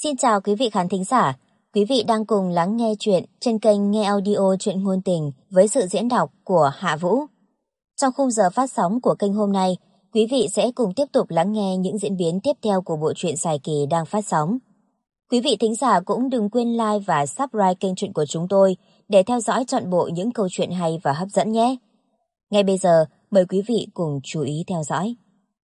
Xin chào quý vị khán thính giả. Quý vị đang cùng lắng nghe chuyện trên kênh Nghe Audio Chuyện Ngôn Tình với sự diễn đọc của Hạ Vũ. Trong khung giờ phát sóng của kênh hôm nay, quý vị sẽ cùng tiếp tục lắng nghe những diễn biến tiếp theo của bộ truyện dài kỳ đang phát sóng. Quý vị thính giả cũng đừng quên like và subscribe kênh truyện của chúng tôi để theo dõi trọn bộ những câu chuyện hay và hấp dẫn nhé. Ngay bây giờ, mời quý vị cùng chú ý theo dõi.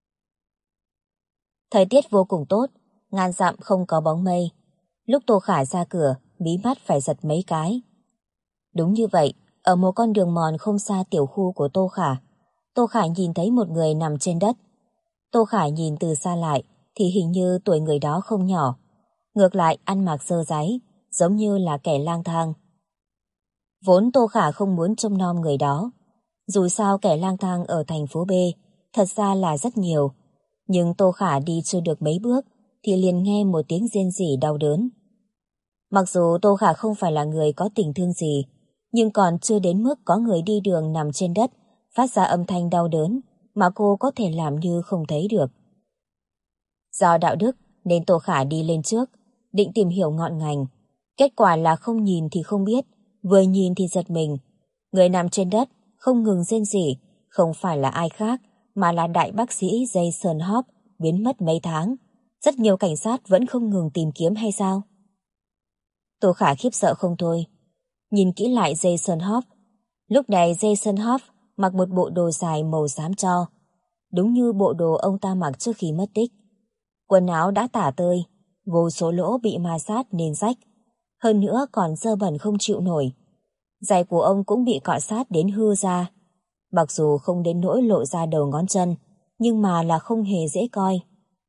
Thời tiết vô cùng tốt, ngàn dặm không có bóng mây. Lúc Tô Khả ra cửa, mí mắt phải giật mấy cái. Đúng như vậy, ở một con đường mòn không xa tiểu khu của Tô Khả nhìn thấy một người nằm trên đất. Tô Khả nhìn từ xa lại thì hình như tuổi người đó không nhỏ. Ngược lại ăn mặc sơ dáy, giống như là kẻ lang thang. Vốn Tô Khả không muốn trông nom người đó. Dù sao kẻ lang thang ở thành phố B thật ra là rất nhiều. Nhưng Tô Khả đi chưa được mấy bước thì liền nghe một tiếng rên rỉ đau đớn. Mặc dù Tô Khả không phải là người có tình thương gì, nhưng còn chưa đến mức có người đi đường nằm trên đất phát ra âm thanh đau đớn mà cô có thể làm như không thấy được. Do đạo đức nên Tô Khả đi lên trước, định tìm hiểu ngọn ngành. Kết quả là không nhìn thì không biết, vừa nhìn thì giật mình. Người nằm trên đất không ngừng rên rỉ, không phải là ai khác mà là đại bác sĩ Jason Hopp biến mất mấy tháng. Rất nhiều cảnh sát vẫn không ngừng tìm kiếm hay sao? Tô Khả khiếp sợ không thôi. Nhìn kỹ lại Jason Hopp. Lúc này Jason Hopp mặc một bộ đồ dài màu xám tro, đúng như bộ đồ ông ta mặc trước khi mất tích. Quần áo đã tả tơi, vô số lỗ bị ma sát nên rách, hơn nữa còn dơ bẩn không chịu nổi. Giày của ông cũng bị cọ sát đến hư ra. Mặc dù không đến nỗi lộ ra đầu ngón chân, nhưng mà là không hề dễ coi.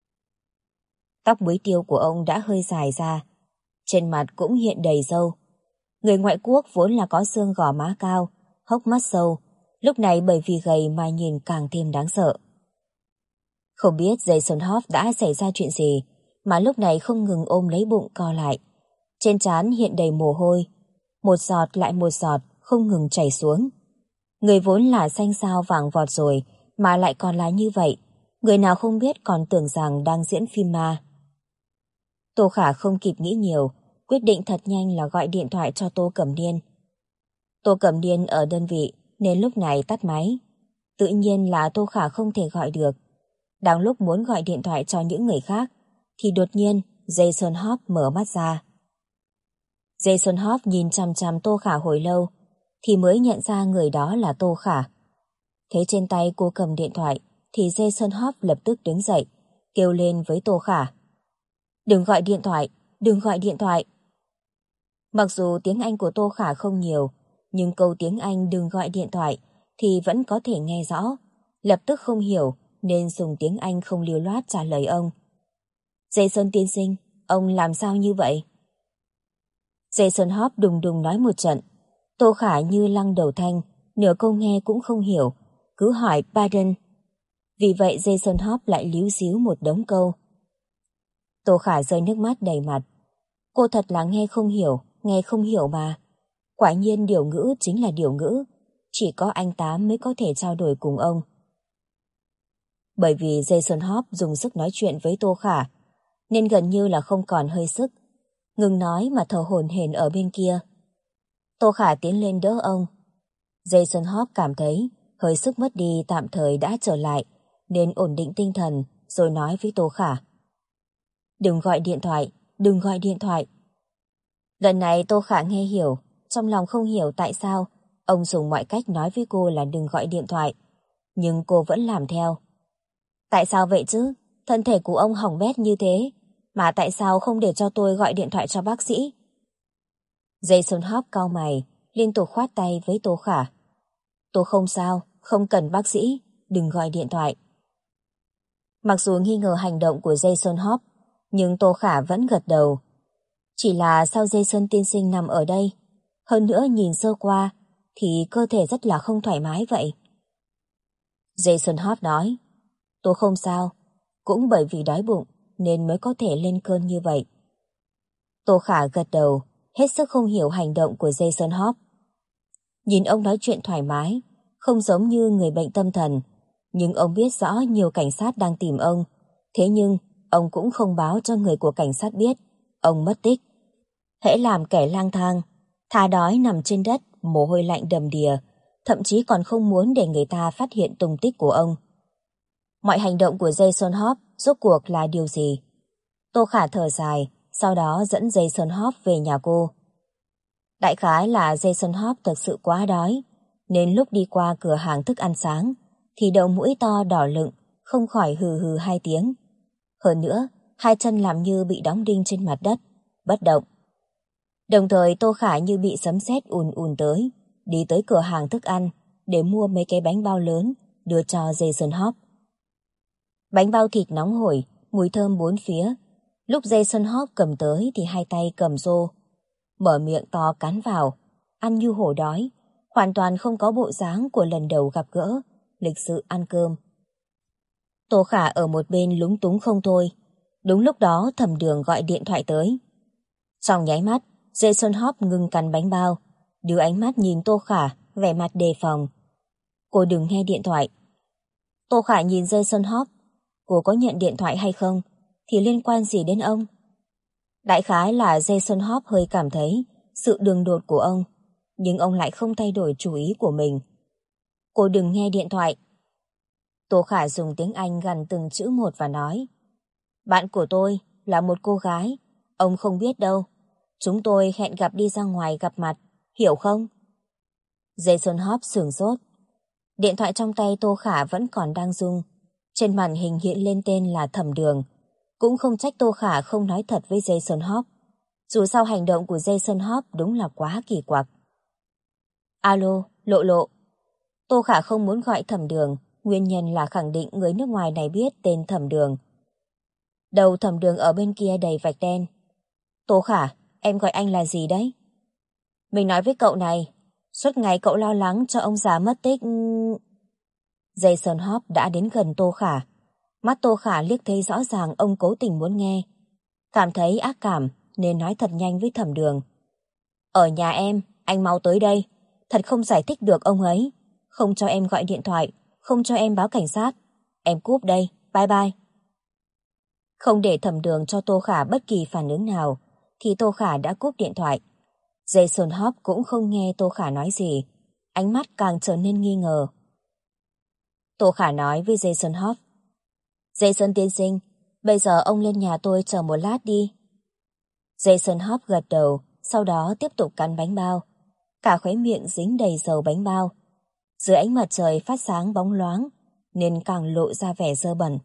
Tóc búi tiêu của ông đã hơi dài ra, trên mặt cũng hiện đầy râu. Người ngoại quốc vốn là có xương gò má cao, hốc mắt sâu, lúc này bởi vì gầy mà nhìn càng thêm đáng sợ. Không biết Jason Hoff đã xảy ra chuyện gì mà lúc này không ngừng ôm lấy bụng co lại. Trên trán hiện đầy mồ hôi, một giọt lại một giọt không ngừng chảy xuống. Người vốn là xanh xao vàng vọt rồi mà lại còn là như vậy. Người nào không biết còn tưởng rằng đang diễn phim ma. Tô Khả không kịp nghĩ nhiều, quyết định thật nhanh là gọi điện thoại cho Tô Cẩm Điên. Tô Cẩm Điên ở đơn vị nên lúc này tắt máy. Tự nhiên là Tô Khả không thể gọi được. Đang lúc muốn gọi điện thoại cho những người khác thì đột nhiên Jason Hopp mở mắt ra. Jason Hopp nhìn chằm chằm Tô Khả hồi lâu thì mới nhận ra người đó là Tô Khả. Thấy trên tay cô cầm điện thoại thì Jason Hopp lập tức đứng dậy, kêu lên với Tô Khả. Đừng gọi điện thoại, đừng gọi điện thoại. Mặc dù tiếng Anh của Tô Khả không nhiều, nhưng câu tiếng Anh đừng gọi điện thoại thì vẫn có thể nghe rõ. Lập tức không hiểu nên dùng tiếng Anh không lưu loát trả lời ông. Jason tiên sinh, ông làm sao như vậy? Jason Hopp đùng đùng nói một trận. Tô Khả như lăng đầu thanh, nửa câu nghe cũng không hiểu, cứ hỏi pardon. Vì vậy Jason Hopp lại líu xíu một đống câu. Tô Khả rơi nước mắt đầy mặt. Cô thật là nghe không hiểu mà. Quả nhiên điều ngữ chính là điều ngữ, chỉ có anh Tám mới có thể trao đổi cùng ông. Bởi vì Jason Hopp dùng sức nói chuyện với Tô Khả, nên gần như là không còn hơi sức, ngừng nói mà thở hổn hển ở bên kia. Tô Khả tiến lên đỡ ông. Jason Hopp cảm thấy hơi sức mất đi tạm thời đã trở lại, nên ổn định tinh thần rồi nói với Tô Khả. Đừng gọi điện thoại, đừng gọi điện thoại. Lần này Tô Khả nghe hiểu, trong lòng không hiểu tại sao ông dùng mọi cách nói với cô là đừng gọi điện thoại, nhưng cô vẫn làm theo. Tại sao vậy chứ? Thân thể của ông hỏng bét như thế, mà tại sao không để cho tôi gọi điện thoại cho bác sĩ? Jason Hopp cau mày, liên tục khoát tay với Tô Khả. Tôi không sao, không cần bác sĩ, đừng gọi điện thoại. Mặc dù nghi ngờ hành động của Jason Hopp, nhưng Tô Khả vẫn gật đầu. Chỉ là sao Jason tiên sinh nằm ở đây? Hơn nữa nhìn sơ qua thì cơ thể rất là không thoải mái vậy. Jason Hopp nói, tôi không sao, cũng bởi vì đói bụng nên mới có thể lên cơn như vậy. Tô Khả gật đầu, hết sức không hiểu hành động của Jason Hopp. Nhìn ông nói chuyện thoải mái, không giống như người bệnh tâm thần, nhưng ông biết rõ nhiều cảnh sát đang tìm ông, thế nhưng ông cũng không báo cho người của cảnh sát biết. Ông mất tích. Hễ làm kẻ lang thang, thà đói nằm trên đất, mồ hôi lạnh đầm đìa, thậm chí còn không muốn để người ta phát hiện tung tích của ông. Mọi hành động của Jason Hope rốt cuộc là điều gì? Tô Khả thở dài, sau đó dẫn Jason Hope về nhà cô. Đại khái là Jason Hope thực sự quá đói, nên lúc đi qua cửa hàng thức ăn sáng, thì đầu mũi to đỏ lựng, không khỏi hừ hừ 2 tiếng. Hơn nữa, 2 chân làm như bị đóng đinh trên mặt đất, bất động. Đồng thời Tô Khả như bị sấm sét ùn ùn tới, đi tới cửa hàng thức ăn để mua mấy cái bánh bao lớn, đưa cho Jason Hope. Bánh bao thịt nóng hổi, mùi thơm bốn phía. Lúc Jason Hope cầm tới thì 2 tay cầm rô, mở miệng to cắn vào, ăn như hổ đói, hoàn toàn không có bộ dáng của lần đầu gặp gỡ, lịch sự ăn cơm. Tô Khả ở một bên lúng túng không thôi. Đúng lúc đó Thẩm Đường gọi điện thoại tới. Trong nháy mắt, Jason Hope ngừng cắn bánh bao, đưa ánh mắt nhìn Tô Khả, vẻ mặt đề phòng. Cô đừng nghe điện thoại. Tô Khả nhìn Jason Hope. Cô có nhận điện thoại hay không thì liên quan gì đến ông? Đại khái là Jason Hope hơi cảm thấy sự đường đột của ông, nhưng ông lại không thay đổi chủ ý của mình. Cô đừng nghe điện thoại. Tô Khả dùng tiếng Anh gằn từng chữ một và nói: Bạn của tôi là một cô gái, ông không biết đâu. Chúng tôi hẹn gặp đi ra ngoài gặp mặt, hiểu không? Jason Hope sửng sốt. Điện thoại trong tay Tô Khả vẫn còn đang rung. Trên màn hình hiện lên tên là Thẩm Đường. Cũng không trách Tô Khả không nói thật với Jason Hope. Dù sao hành động của Jason Hope đúng là quá kỳ quặc. Alo, Lộ Lộ. Tô Khả không muốn gọi Thẩm Đường, nguyên nhân là khẳng định người nước ngoài này biết tên Thẩm Đường. Đầu Thẩm Đường ở bên kia đầy vạch đen. Tô Khả, em gọi anh là gì đấy? Mình nói với cậu này, suốt ngày cậu lo lắng cho ông già mất tích. Jason Hope đã đến gần Tô Khả. Mắt Tô Khả liếc thấy rõ ràng ông cố tình muốn nghe. Cảm thấy ác cảm nên nói thật nhanh với Thẩm Đường. Ở nhà em, anh mau tới đây. Thật không giải thích được ông ấy. Không cho em gọi điện thoại, không cho em báo cảnh sát. Em cúp đây, bye bye. Không để Thẩm Đường cho Tô Khả bất kỳ phản ứng nào, thì Tô Khả đã cúp điện thoại. Jason Hope cũng không nghe Tô Khả nói gì. Ánh mắt càng trở nên nghi ngờ. Tô Khả nói với Jason Hope: Jason tiên sinh, bây giờ ông lên nhà tôi chờ một lát đi. Jason Hope gật đầu, sau đó tiếp tục cắn bánh bao. Cả khóe miệng dính đầy dầu bánh bao. Dưới ánh mặt trời phát sáng bóng loáng, nên càng lộ ra vẻ dơ bẩn.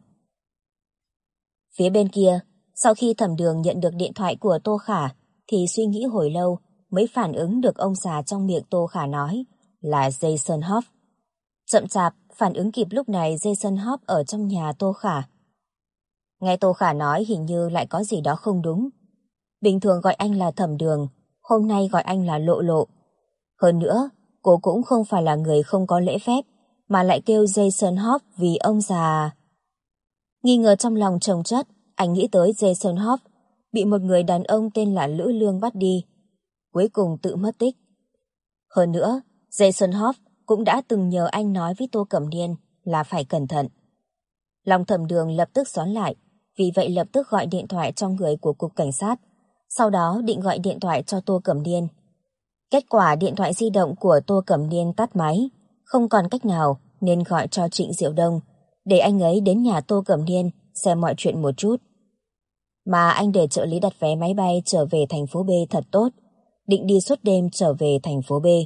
Phía bên kia, sau khi Thẩm Đường nhận được điện thoại của Tô Khả, thì suy nghĩ hồi lâu mới phản ứng được ông già trong miệng Tô Khả nói là Jason Hope. Chậm chạp, phản ứng kịp lúc này Jason Hope ở trong nhà Tô Khả. Nghe Tô Khả nói hình như lại có gì đó không đúng. Bình thường gọi anh là Thẩm Đường, hôm nay gọi anh là Lộ Lộ. Hơn nữa, cô cũng không phải là người không có lễ phép, mà lại kêu Jason Hope vì ông già. Nghi ngờ trong lòng chồng chất, anh nghĩ tới Jason Hope bị một người đàn ông tên là Lữ Lương bắt đi, cuối cùng tự mất tích. Hơn nữa, Jason Hope cũng đã từng nhờ anh nói với Tô Cẩm Niên là phải cẩn thận. Lòng Thẩm Đường lập tức xoắn lại, vì vậy lập tức gọi điện thoại cho người của cục cảnh sát, sau đó định gọi điện thoại cho Tô Cẩm Niên. Kết quả điện thoại di động của Tô Cẩm Niên tắt máy, không còn cách nào nên gọi cho Trịnh Diệu Đông, để anh ấy đến nhà Tô Cẩm Niên xem mọi chuyện một chút. Mà anh để trợ lý đặt vé máy bay trở về thành phố B thật tốt, định đi suốt đêm trở về thành phố B.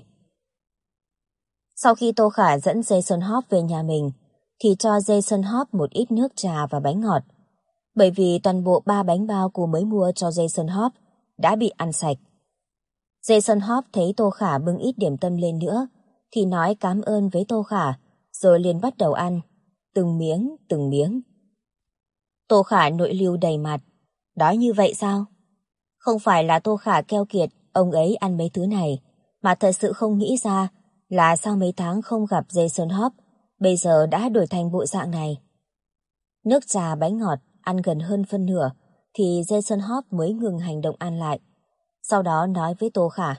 Sau khi Tô Khả dẫn Jason Hope về nhà mình, thì cho Jason Hope một ít nước trà và bánh ngọt. Bởi vì toàn bộ 3 bánh bao cô mới mua cho Jason Hope đã bị ăn sạch. Jason Hope thấy Tô Khả bưng ít điểm tâm lên nữa, thì nói cảm ơn với Tô Khả, rồi liền bắt đầu ăn, từng miếng, từng miếng. Tô Khả nội lưu đầy mặt. Đói như vậy sao? Không phải là Tô Khả keo kiệt ông ấy ăn mấy thứ này, mà thật sự không nghĩ ra là sau mấy tháng không gặp Jason Hope, bây giờ đã đổi thành bộ dạng này. Nước trà bánh ngọt ăn gần hơn phân nửa, thì Jason Hope mới ngừng hành động ăn lại. Sau đó nói với Tô Khả: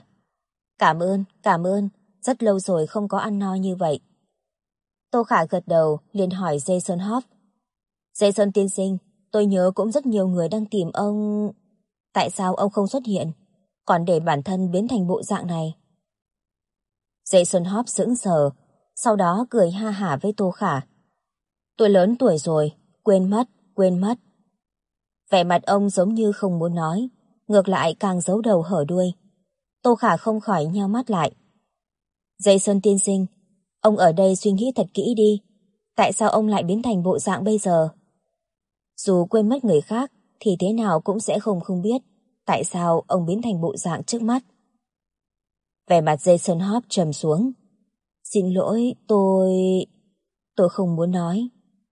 cảm ơn, rất lâu rồi không có ăn no như vậy. Tô Khả gật đầu, liền hỏi Jason Hope: Jason tiên sinh, tôi nhớ cũng rất nhiều người đang tìm ông. Tại sao ông không xuất hiện, còn để bản thân biến thành bộ dạng này? Jason Hobbs sững sờ, sau đó cười ha hả với Tô Khả. Tôi lớn tuổi rồi, quên mất. Vẻ mặt ông giống như không muốn nói, ngược lại càng giấu đầu hở đuôi. Tô Khả không khỏi nheo mắt lại. Jason tiên sinh, ông ở đây suy nghĩ thật kỹ đi. Tại sao ông lại biến thành bộ dạng bây giờ? Dù quên mất người khác, thì thế nào cũng sẽ không biết tại sao ông biến thành bộ dạng trước mắt. Vẻ mặt Jason Hobbs trầm xuống. Xin lỗi, tôi không muốn nói.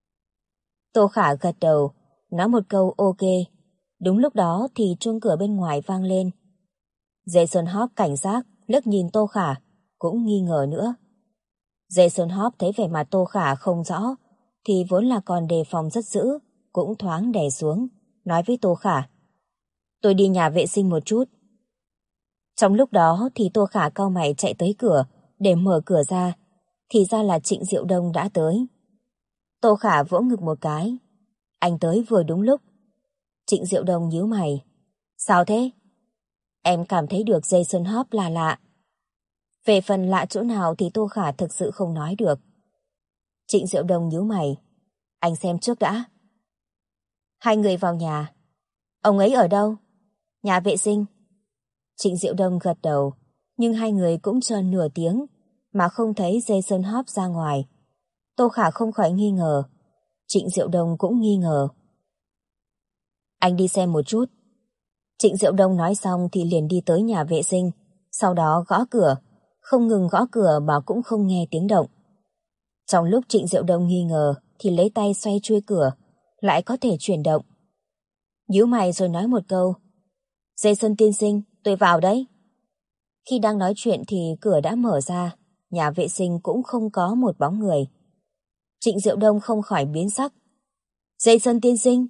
Tô Khả gật đầu, nói một câu ok. Đúng lúc đó thì chuông cửa bên ngoài vang lên. Jason Hobbs cảnh giác, liếc nhìn Tô Khả, cũng nghi ngờ nữa. Jason Hobbs thấy vẻ mặt Tô Khả không rõ, thì vốn là còn đề phòng rất dữ, cũng thoáng đè xuống, nói với Tô Khả. Tôi đi nhà vệ sinh một chút. Trong lúc đó thì Tô Khả cau mày chạy tới cửa, để mở cửa ra, thì ra là Trịnh Diệu Đông đã tới. Tô Khả vỗ ngực một cái. Anh tới vừa đúng lúc. Trịnh Diệu Đông nhíu mày. Sao thế? Em cảm thấy được Jason Hobbs là lạ. Về phần lạ chỗ nào thì Tô Khả thực sự không nói được. Trịnh Diệu Đông nhíu mày. Anh xem trước đã. Hai người vào nhà. Ông ấy ở đâu? Nhà vệ sinh. Trịnh Diệu Đông gật đầu, nhưng hai người cũng chờ nửa tiếng mà không thấy Jason Hobbs ra ngoài. Tô Khả không khỏi nghi ngờ. Trịnh Diệu Đông cũng nghi ngờ. Anh đi xem một chút. Trịnh Diệu Đông nói xong thì liền đi tới nhà vệ sinh, sau đó gõ cửa, không ngừng gõ cửa mà cũng không nghe tiếng động. Trong lúc Trịnh Diệu Đông nghi ngờ thì lấy tay xoay chuôi cửa, lại có thể chuyển động. Nhíu mày rồi nói một câu. Jason tiên sinh, tôi vào đấy. Khi đang nói chuyện thì cửa đã mở ra, nhà vệ sinh cũng không có một bóng người. Trịnh Diệu Đông không khỏi biến sắc. Jason tiên sinh.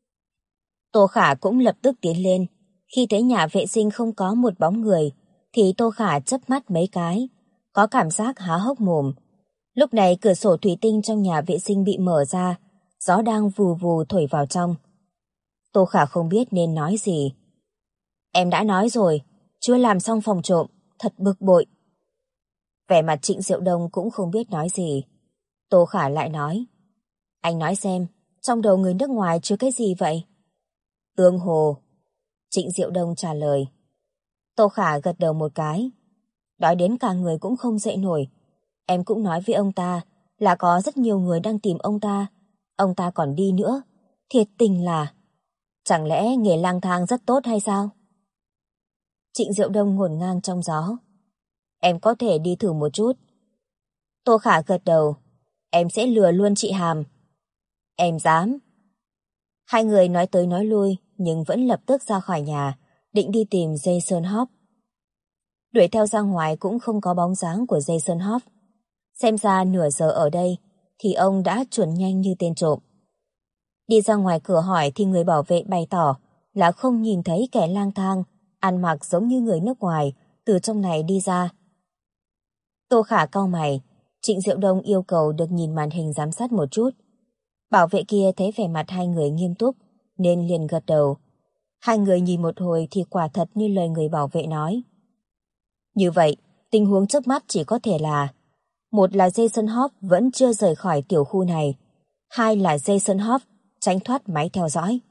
Tô Khả cũng lập tức tiến lên. Khi thấy nhà vệ sinh không có một bóng người, thì Tô Khả chớp mắt mấy cái, có cảm giác há hốc mồm. Lúc này cửa sổ thủy tinh trong nhà vệ sinh bị mở ra, gió đang vù vù thổi vào trong. Tô Khả không biết nên nói gì. Em đã nói rồi, chưa làm xong phòng trộm, thật bực bội. Vẻ mặt Trịnh Diệu Đông cũng không biết nói gì. Tô Khả lại nói. Anh nói xem, trong đầu người nước ngoài chứa cái gì vậy? Tương hồ. Trịnh Diệu Đông trả lời. Tô Khả gật đầu một cái. Đói đến cả người cũng không dậy nổi. Em cũng nói với ông ta là có rất nhiều người đang tìm ông ta. Ông ta còn đi nữa. Thiệt tình là... Chẳng lẽ nghề lang thang rất tốt hay sao? Trịnh Diệu Đông ngổn ngang trong gió. Em có thể đi thử một chút. Tô Khả gật đầu. Em sẽ lừa luôn chị Hàm. Em dám. Hai người nói tới nói lui nhưng vẫn lập tức ra khỏi nhà, định đi tìm Jason Hobbs. Đuổi theo ra ngoài cũng không có bóng dáng của Jason Hobbs. Xem ra nửa giờ ở đây thì ông đã chuồn nhanh như tên trộm. Đi ra ngoài cửa hỏi thì người bảo vệ bày tỏ là không nhìn thấy kẻ lang thang ăn mặc giống như người nước ngoài từ trong này đi ra. Tô Khả cau mày. Trịnh Diệu Đông yêu cầu được nhìn màn hình giám sát một chút. Bảo vệ kia thấy vẻ mặt hai người nghiêm túc nên liền gật đầu. Hai người nhìn một hồi thì quả thật như lời người bảo vệ nói. Như vậy, tình huống trước mắt chỉ có thể là: một là Jason Hobbs vẫn chưa rời khỏi tiểu khu này, hai là Jason Hobbs tránh thoát máy theo dõi.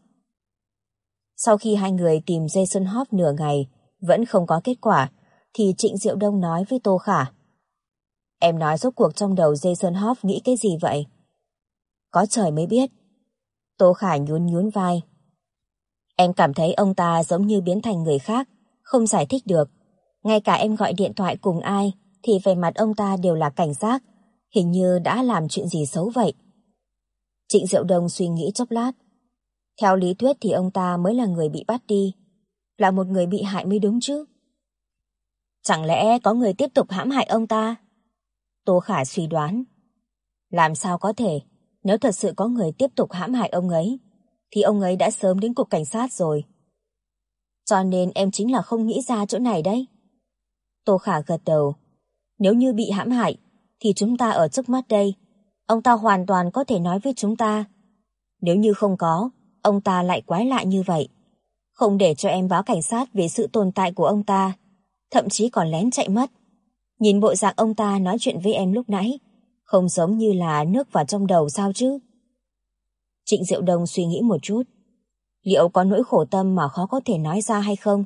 Sau khi hai người tìm Jason Hobbs nửa ngày vẫn không có kết quả, thì Trịnh Diệu Đông nói với Tô Khả. Em nói rốt cuộc trong đầu Jason Hobbs nghĩ cái gì vậy? Có trời mới biết. Tô Khả nhún nhún vai. Em cảm thấy ông ta giống như biến thành người khác, không giải thích được. Ngay cả em gọi điện thoại cùng ai thì vẻ mặt ông ta đều là cảnh giác, hình như đã làm chuyện gì xấu vậy. Trịnh Diệu Đông suy nghĩ chốc lát. Theo lý thuyết thì ông ta mới là người bị bắt đi, là một người bị hại mới đúng chứ. Chẳng lẽ có người tiếp tục hãm hại ông ta? Tô Khả suy đoán. Làm sao có thể, nếu thật sự có người tiếp tục hãm hại ông ấy, thì ông ấy đã sớm đến cục cảnh sát rồi. Cho nên em chính là không nghĩ ra chỗ này đấy. Tô Khả gật đầu. Nếu như bị hãm hại, thì chúng ta ở trước mắt đây. Ông ta hoàn toàn có thể nói với chúng ta. Nếu như không có, ông ta lại quái lạ như vậy. không để cho em báo cảnh sát về sự tồn tại của ông ta, thậm chí còn lén chạy mất. Nhìn bộ dạng ông ta nói chuyện với em lúc nãy, không giống như là nước vào trong đầu sao chứ? Trịnh Diệu Đông suy nghĩ một chút. Liệu có nỗi khổ tâm mà khó có thể nói ra hay không?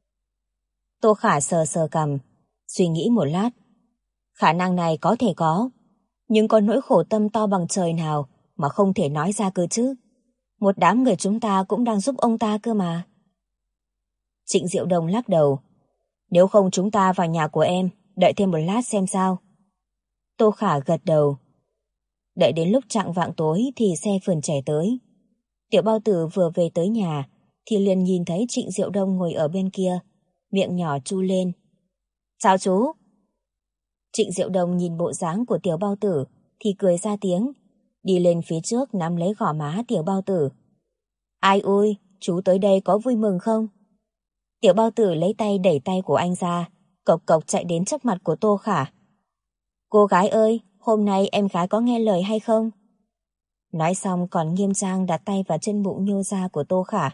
Tô Khả sờ sờ cằm, suy nghĩ một lát. Khả năng này có thể có, nhưng có nỗi khổ tâm to bằng trời nào mà không thể nói ra cơ chứ? Một đám người chúng ta cũng đang giúp ông ta cơ mà. Trịnh Diệu Đông lắc đầu. Nếu không chúng ta vào nhà của em, đợi thêm một lát xem sao. Tô Khả gật đầu. Đợi đến lúc chạng vạng tối thì xe phườn trẻ tới. Tiểu Bao Tử vừa về tới nhà thì liền nhìn thấy Trịnh Diệu Đông ngồi ở bên kia, miệng nhỏ chu lên. Chào chú. Trịnh Diệu Đông nhìn bộ dáng của Tiểu Bao Tử thì cười ra tiếng, đi lên phía trước nắm lấy gò má Tiểu Bao Tử. Ai ui, chú tới đây có vui mừng không? Tiểu Bao Tử lấy tay đẩy tay của anh ra, cộc cộc chạy đến trước mặt của Tô Khả. Cô gái ơi, hôm nay em gái có nghe lời hay không? Nói xong còn nghiêm trang đặt tay vào chân bụng nhô ra của Tô Khả.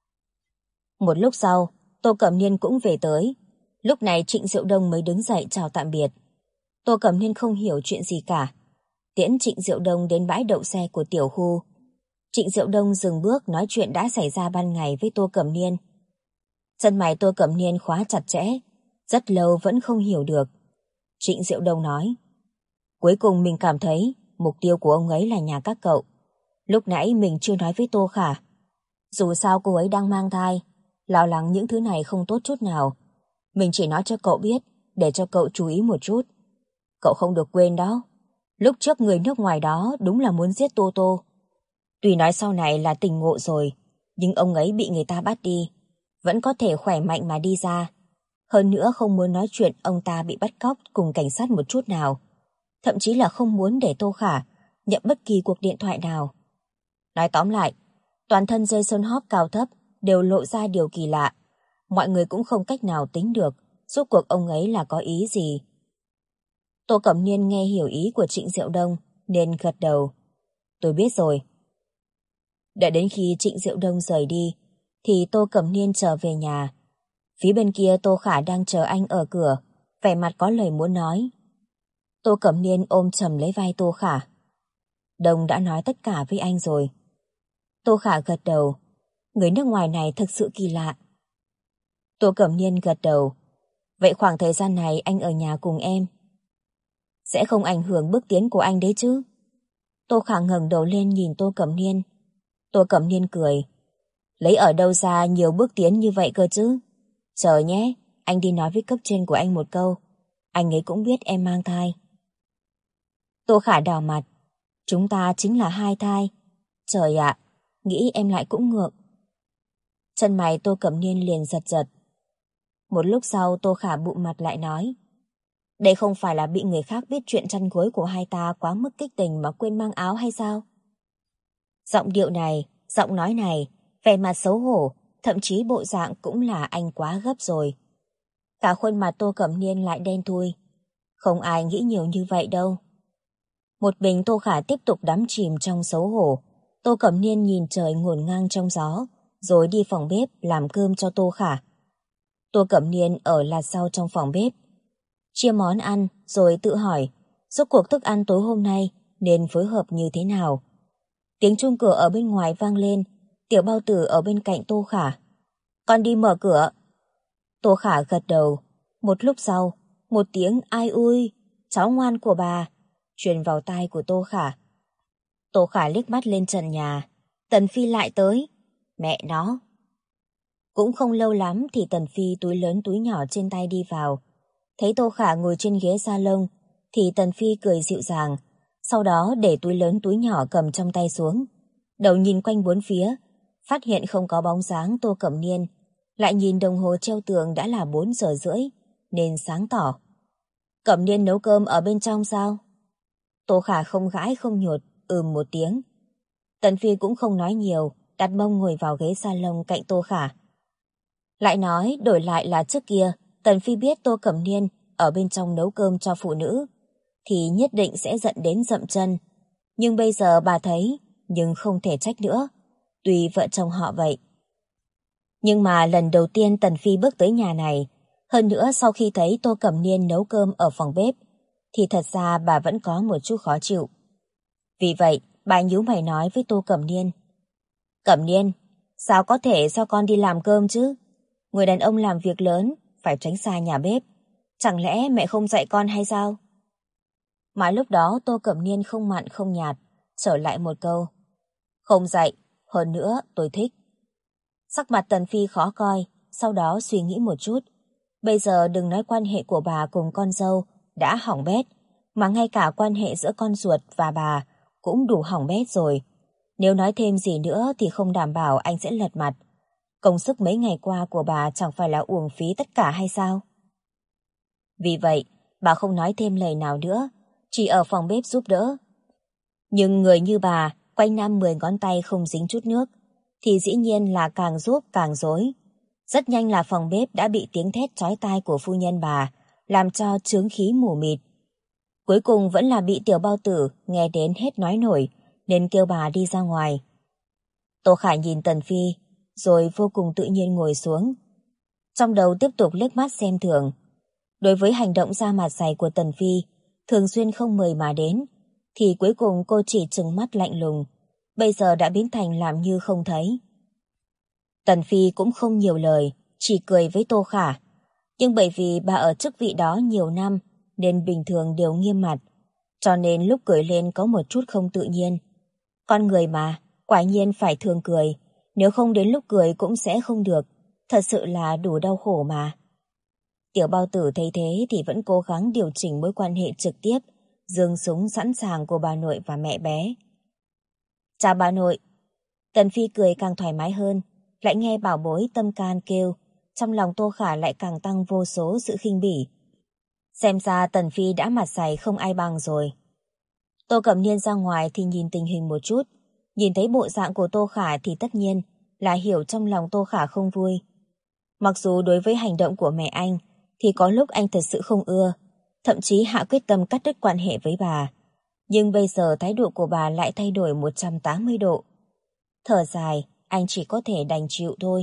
Một lúc sau, Tô Cẩm Niên cũng về tới. Lúc này Trịnh Diệu Đông mới đứng dậy chào tạm biệt. Tô Cẩm Niên không hiểu chuyện gì cả. Tiễn Trịnh Diệu Đông đến bãi đậu xe của tiểu khu. Trịnh Diệu Đông dừng bước nói chuyện đã xảy ra ban ngày với Tô Cẩm Niên. Chân mày Tô Cẩm Niên khóa chặt chẽ, rất lâu vẫn không hiểu được. Trịnh Diệu Đông nói, cuối cùng mình cảm thấy mục tiêu của ông ấy là nhà các cậu. Lúc nãy mình chưa nói với Tô Khả. Dù sao cô ấy đang mang thai, lo lắng những thứ này không tốt chút nào. Mình chỉ nói cho cậu biết, để cho cậu chú ý một chút. Cậu không được quên đó. Lúc trước người nước ngoài đó đúng là muốn giết Tô Tô. Tuy nói sau này là tỉnh ngộ rồi, nhưng ông ấy bị người ta bắt đi, vẫn có thể khỏe mạnh mà đi ra. Hơn nữa không muốn nói chuyện ông ta bị bắt cóc cùng cảnh sát một chút nào. Thậm chí là không muốn để Tô Khả nhận bất kỳ cuộc điện thoại nào. Nói tóm lại, toàn thân Jason Hop cao thấp đều lộ ra điều kỳ lạ. Mọi người cũng không cách nào tính được rốt cuộc ông ấy là có ý gì. Tô Cẩm Niên nghe hiểu ý của Trịnh Diệu Đông nên gật đầu. Tôi biết rồi. Đợi đến khi Trịnh Diệu Đông rời đi thì Tô Cẩm Niên trở về nhà. Phía bên kia Tô Khả đang chờ anh ở cửa, vẻ mặt có lời muốn nói. Tô Cẩm Niên ôm chầm lấy vai Tô Khả. Đông đã nói tất cả với anh rồi. Tô Khả gật đầu. Người nước ngoài này thực sự kỳ lạ. Tô Cẩm Niên gật đầu. Vậy khoảng thời gian này anh ở nhà cùng em sẽ không ảnh hưởng bước tiến của anh đấy chứ? Tô Khả ngẩng đầu lên nhìn Tô Cẩm Niên. Tô Cẩm Niên cười. Lấy ở đâu ra nhiều bước tiến như vậy cơ chứ? Chờ nhé, anh đi nói với cấp trên của anh một câu. Anh ấy cũng biết em mang thai. Tô Khả đỏ mặt. Chúng ta chính là hai thai. Trời ạ, nghĩ em lại cũng ngượng. Chân mày Tô Cẩm Niên liền giật giật. Một lúc sau Tô Khả bụm mặt lại nói. Đây không phải là bị người khác biết chuyện chăn gối của hai ta quá mức kích tình mà quên mang áo hay sao? Giọng điệu này, giọng nói này, vẻ mặt xấu hổ, thậm chí bộ dạng cũng là anh quá gấp rồi. Cả khuôn mặt Tô Cẩm Niên lại đen thui. Không ai nghĩ nhiều như vậy đâu. Một mình Tô Khả tiếp tục đắm chìm trong xấu hổ. Tô Cẩm Niên nhìn trời ngổn ngang trong gió, rồi đi phòng bếp làm cơm cho Tô Khả. Tô Cẩm Niên ở là sau trong phòng bếp, chia món ăn rồi tự hỏi rốt cuộc thức ăn tối hôm nay nên phối hợp như thế nào. Tiếng chuông cửa ở bên ngoài vang lên. Tiểu Bao Tử ở bên cạnh Tô Khả. Con đi mở cửa. Tô Khả gật đầu. Một lúc sau, một tiếng ai ui, cháu ngoan của bà, truyền vào tai của Tô Khả. Tô Khả liếc mắt lên trần nhà. Tần Phi lại tới. Mẹ nó. Cũng không lâu lắm thì Tần Phi túi lớn túi nhỏ trên tay đi vào. Thấy Tô Khả ngồi trên ghế salon thì Tần Phi cười dịu dàng, sau đó để túi lớn túi nhỏ cầm trong tay xuống. Đầu nhìn quanh bốn phía, phát hiện không có bóng dáng Tô Cẩm Niên, lại nhìn đồng hồ treo tường đã là 4 giờ rưỡi, nên sáng tỏ. Cẩm Niên nấu cơm ở bên trong sao? Tô Khả không gãi không nhột, một tiếng. Tần Phi cũng không nói nhiều, đặt mông ngồi vào ghế salon cạnh Tô Khả. Lại nói đổi lại là trước kia, Tần Phi biết Tô Cẩm Niên ở bên trong nấu cơm cho phụ nữ, thì nhất định sẽ giận đến dậm chân. Nhưng bây giờ bà thấy, nhưng không thể trách nữa. Tùy vợ chồng họ vậy. Nhưng mà lần đầu tiên Tần Phi bước tới nhà này, hơn nữa sau khi thấy Tô Cẩm Niên nấu cơm ở phòng bếp, thì thật ra bà vẫn có một chút khó chịu. Vì vậy, bà nhíu mày nói với Tô Cẩm Niên. Cẩm Niên, sao có thể cho con đi làm cơm chứ? Người đàn ông làm việc lớn, phải tránh xa nhà bếp. Chẳng lẽ mẹ không dạy con hay sao? Mà lúc đó Tô Cẩm Niên không mặn không nhạt, trở lại một câu. Không dạy, hơn nữa tôi thích. Sắc mặt Tần Phi khó coi, sau đó suy nghĩ một chút. Bây giờ đừng nói quan hệ của bà cùng con dâu đã hỏng bét, mà ngay cả quan hệ giữa con ruột và bà cũng đủ hỏng bét rồi. Nếu nói thêm gì nữa thì không đảm bảo anh sẽ lật mặt. Công sức mấy ngày qua của bà chẳng phải là uổng phí tất cả hay sao? Vì vậy, bà không nói thêm lời nào nữa, chỉ ở phòng bếp giúp đỡ. Nhưng người như bà, quanh năm 10 ngón tay không dính chút nước, thì dĩ nhiên là càng giúp càng rối. Rất nhanh là phòng bếp đã bị tiếng thét chói tai của phu nhân bà, làm cho chướng khí mù mịt. Cuối cùng vẫn là bị tiểu bao tử nghe đến hết nói nổi, nên kêu bà đi ra ngoài. Tô Khải nhìn Tần Phi, rồi vô cùng tự nhiên ngồi xuống. Trong đầu tiếp tục liếc mắt xem thường. Đối với hành động ra mặt dày của Tần Phi, thường xuyên không mời mà đến, thì cuối cùng cô chỉ trừng mắt lạnh lùng, bây giờ đã biến thành làm như không thấy. Tần Phi cũng không nhiều lời, chỉ cười với Tô Khả. Nhưng bởi vì bà ở chức vị đó nhiều năm, nên bình thường đều nghiêm mặt, cho nên lúc cười lên có một chút không tự nhiên. Con người mà, quả nhiên phải thường cười, nếu không đến lúc cười cũng sẽ không được, thật sự là đủ đau khổ mà. Tiểu bao tử thấy thế thì vẫn cố gắng điều chỉnh mối quan hệ trực tiếp, giương súng sẵn sàng của bà nội và mẹ bé. Chào bà nội. Tần Phi cười càng thoải mái hơn, lại nghe bảo bối tâm can kêu, trong lòng Tô Khả lại càng tăng vô số sự khinh bỉ. Xem ra Tần Phi đã mặt dày không ai bằng rồi. Tô Cẩm Niên ra ngoài thì nhìn tình hình một chút, nhìn thấy bộ dạng của Tô Khả thì tất nhiên là hiểu trong lòng Tô Khả không vui. Mặc dù đối với hành động của mẹ anh thì có lúc anh thật sự không ưa, thậm chí hạ quyết tâm cắt đứt quan hệ với bà. Nhưng bây giờ thái độ của bà lại thay đổi 180 độ. Thở dài, anh chỉ có thể đành chịu thôi.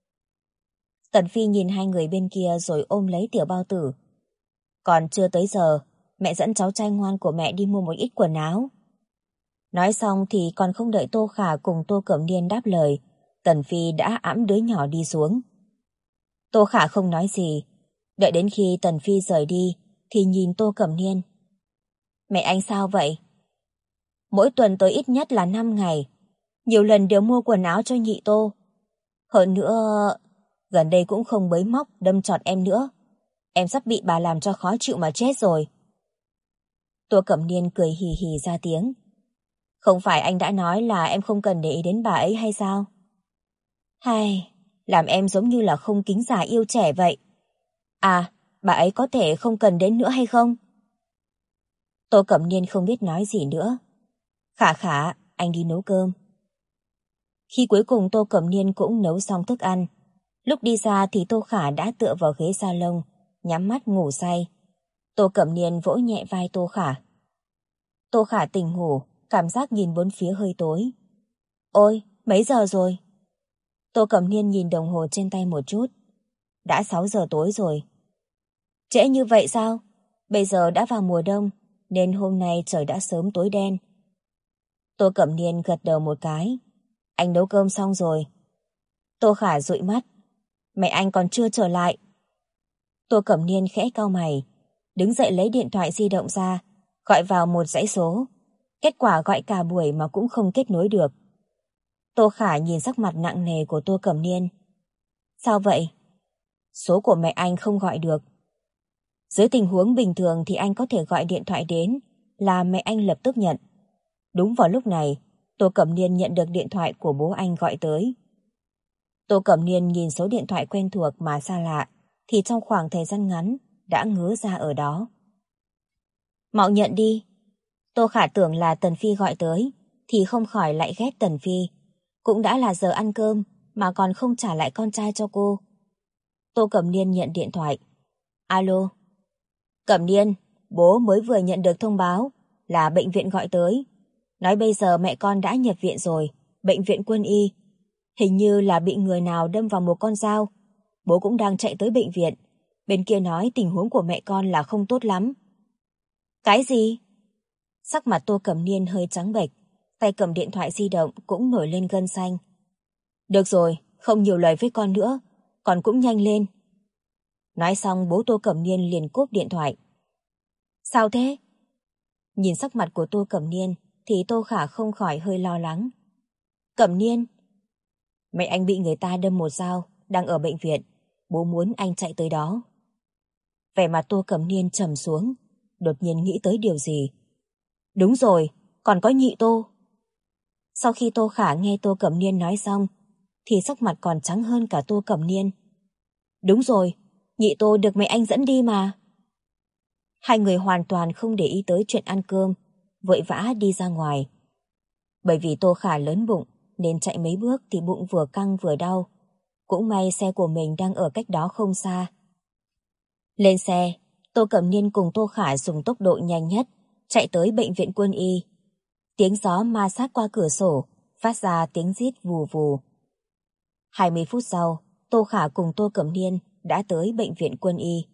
Tần Phi nhìn hai người bên kia rồi ôm lấy tiểu bao tử. Còn chưa tới giờ, mẹ dẫn cháu trai ngoan của mẹ đi mua một ít quần áo. Nói xong thì còn không đợi Tô Khả cùng Tô Cẩm Niên đáp lời, Tần Phi đã ẵm đứa nhỏ đi xuống. Tô Khả không nói gì, đợi đến khi Tần Phi rời đi thì nhìn Tô Cẩm Niên. Mẹ anh sao vậy? Mỗi tuần tới ít nhất là 5 ngày, nhiều lần đều mua quần áo cho nhị Tô. Hơn nữa, gần đây cũng không bới móc đâm chọt em nữa. Em sắp bị bà làm cho khó chịu mà chết rồi. Tô Cẩm Niên cười hì hì ra tiếng. Không phải anh đã nói là em không cần để ý đến bà ấy hay sao? Hay, làm em giống như là không kính già yêu trẻ vậy. À, bà ấy có thể không cần đến nữa hay không? Tô Cẩm Niên không biết nói gì nữa. Khả khả, anh đi nấu cơm. Khi cuối cùng Tô Cẩm Niên cũng nấu xong thức ăn. Lúc đi ra thì Tô Khả đã tựa vào ghế salon, nhắm mắt ngủ say. Tô Cẩm Niên vỗ nhẹ vai Tô Khả. Tô Khả tỉnh ngủ, cảm giác nhìn bốn phía hơi tối. Ôi, mấy giờ rồi? Tô Cẩm Niên nhìn đồng hồ trên tay một chút. Đã 6 giờ tối rồi. Trễ như vậy sao? Bây giờ đã vào mùa đông, nên hôm nay trời đã sớm tối đen. Tô Cẩm Niên gật đầu một cái. Anh nấu cơm xong rồi. Tô Khả dụi mắt. Mẹ anh còn chưa trở lại. Tô Cẩm Niên khẽ cau mày, đứng dậy lấy điện thoại di động ra, gọi vào một dãy số. Kết quả gọi cả buổi mà cũng không kết nối được. Tô Khả nhìn sắc mặt nặng nề của Tô Cẩm Niên. Sao vậy? Số của mẹ anh không gọi được. Dưới tình huống bình thường thì anh có thể gọi điện thoại đến, là mẹ anh lập tức nhận. Đúng vào lúc này, Tô Cẩm Niên nhận được điện thoại của bố anh gọi tới. Tô Cẩm Niên nhìn số điện thoại quen thuộc mà xa lạ, thì trong khoảng thời gian ngắn đã ngứa ra ở đó. Mạo nhận đi. Tô Khả tưởng là Tần Phi gọi tới, thì không khỏi lại ghét Tần Phi. Cũng đã là giờ ăn cơm mà còn không trả lại con trai cho cô. Tô Cẩm Niên nhận điện thoại. Alo. Cẩm Niên, bố mới vừa nhận được thông báo là bệnh viện gọi tới. Nói bây giờ mẹ con đã nhập viện rồi, bệnh viện Quân y. Hình như là bị người nào đâm vào một con dao. Bố cũng đang chạy tới bệnh viện. Bên kia nói tình huống của mẹ con là không tốt lắm. Cái gì? Sắc mặt Tô Cẩm Niên hơi trắng bệch, tay cầm điện thoại di động cũng nổi lên gân xanh. Được rồi, không nhiều lời với con nữa, con cũng nhanh lên. Nói xong bố Tô Cẩm Niên liền cúp điện thoại. Sao thế? Nhìn sắc mặt của Tô Cẩm Niên thì Tô Khả không khỏi hơi lo lắng. Cẩm Niên, mẹ anh bị người ta đâm một dao, đang ở bệnh viện, bố muốn anh chạy tới đó. Vẻ mặt Tô Cẩm Niên trầm xuống, đột nhiên nghĩ tới điều gì. Đúng rồi, còn có nhị Tô. Sau khi Tô Khả nghe Tô Cẩm Niên nói xong, thì sắc mặt còn trắng hơn cả Tô Cẩm Niên. Đúng rồi, nhị Tô được mẹ anh dẫn đi mà. Hai người hoàn toàn không để ý tới chuyện ăn cơm, vội vã đi ra ngoài. Bởi vì Tô Khả lớn bụng, nên chạy mấy bước thì bụng vừa căng vừa đau. Cũng may xe của mình đang ở cách đó không xa. Lên xe, Tô Cẩm Niên cùng Tô Khả dùng tốc độ nhanh nhất, chạy tới bệnh viện quân y. Tiếng gió ma sát qua cửa sổ, phát ra tiếng rít vù vù. 20 phút sau, Tô Khả cùng Tô Cẩm Niên đã tới bệnh viện quân y.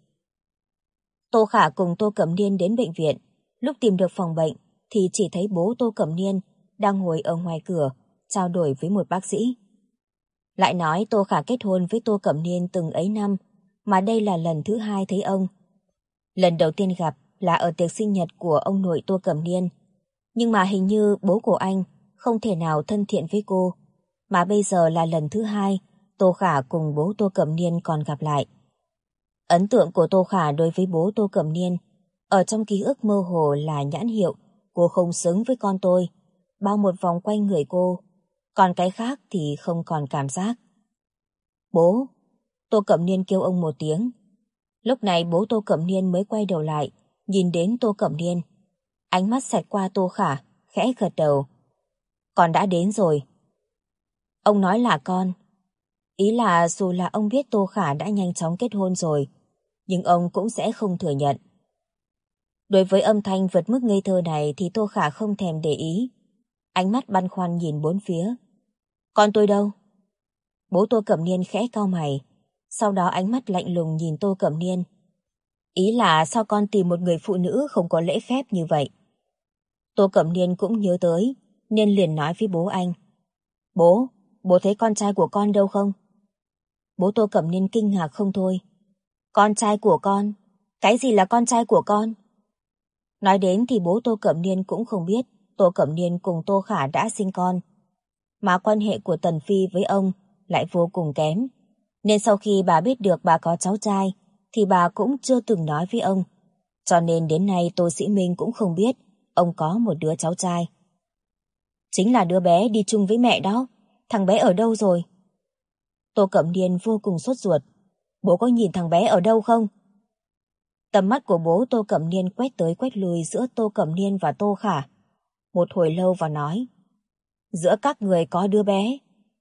Tô Khả cùng Tô Cẩm Niên đến bệnh viện, lúc tìm được phòng bệnh thì chỉ thấy bố Tô Cẩm Niên đang ngồi ở ngoài cửa, trao đổi với một bác sĩ. Lại nói Tô Khả kết hôn với Tô Cẩm Niên từng ấy năm, mà đây là lần thứ hai thấy ông. Lần đầu tiên gặp là ở tiệc sinh nhật của ông nội Tô Cẩm Niên, nhưng mà hình như bố của anh không thể nào thân thiện với cô, mà bây giờ là lần thứ hai Tô Khả cùng bố Tô Cẩm Niên còn gặp lại. Ấn tượng của Tô Khả đối với bố Tô Cẩm Niên ở trong ký ức mơ hồ là nhãn hiệu cô không xứng với con tôi, bao một vòng quanh người cô, còn cái khác thì không còn cảm giác. Bố! Tô Cẩm Niên kêu ông một tiếng. Lúc này bố Tô Cẩm Niên mới quay đầu lại, nhìn đến Tô Cẩm Niên. Ánh mắt xẹt qua Tô Khả, khẽ gật đầu. Con đã đến rồi. Ông nói là con. Ý là dù là ông biết Tô Khả đã nhanh chóng kết hôn rồi, nhưng ông cũng sẽ không thừa nhận. Đối với âm thanh vượt mức ngây thơ này thì Tô Khả không thèm để ý. Ánh mắt băn khoăn nhìn bốn phía. Con tôi đâu? Bố Tô Cẩm Niên khẽ cau mày, sau đó ánh mắt lạnh lùng nhìn Tô Cẩm Niên. Ý là sao con tìm một người phụ nữ không có lễ phép như vậy? Tô Cẩm Niên cũng nhớ tới, nên liền nói với bố anh. Bố thấy con trai của con đâu không? Bố Tô Cẩm Niên kinh ngạc không thôi. Con trai của con? Cái gì là con trai của con? Nói đến thì bố Tô Cẩm Niên cũng không biết Tô Cẩm Niên cùng Tô Khả đã sinh con. Mà quan hệ của Tần Phi với ông lại vô cùng kém. Nên sau khi bà biết được bà có cháu trai thì bà cũng chưa từng nói với ông. Cho nên đến nay Tô Sĩ Minh cũng không biết ông có một đứa cháu trai. Chính là đứa bé đi chung với mẹ đó. Thằng bé ở đâu rồi? Tô Cẩm Niên vô cùng sốt ruột. Bố có nhìn thằng bé ở đâu không? Tầm mắt của bố Tô Cẩm Niên quét tới quét lui giữa Tô Cẩm Niên và Tô Khả. Một hồi lâu và nói. Giữa các người có đứa bé.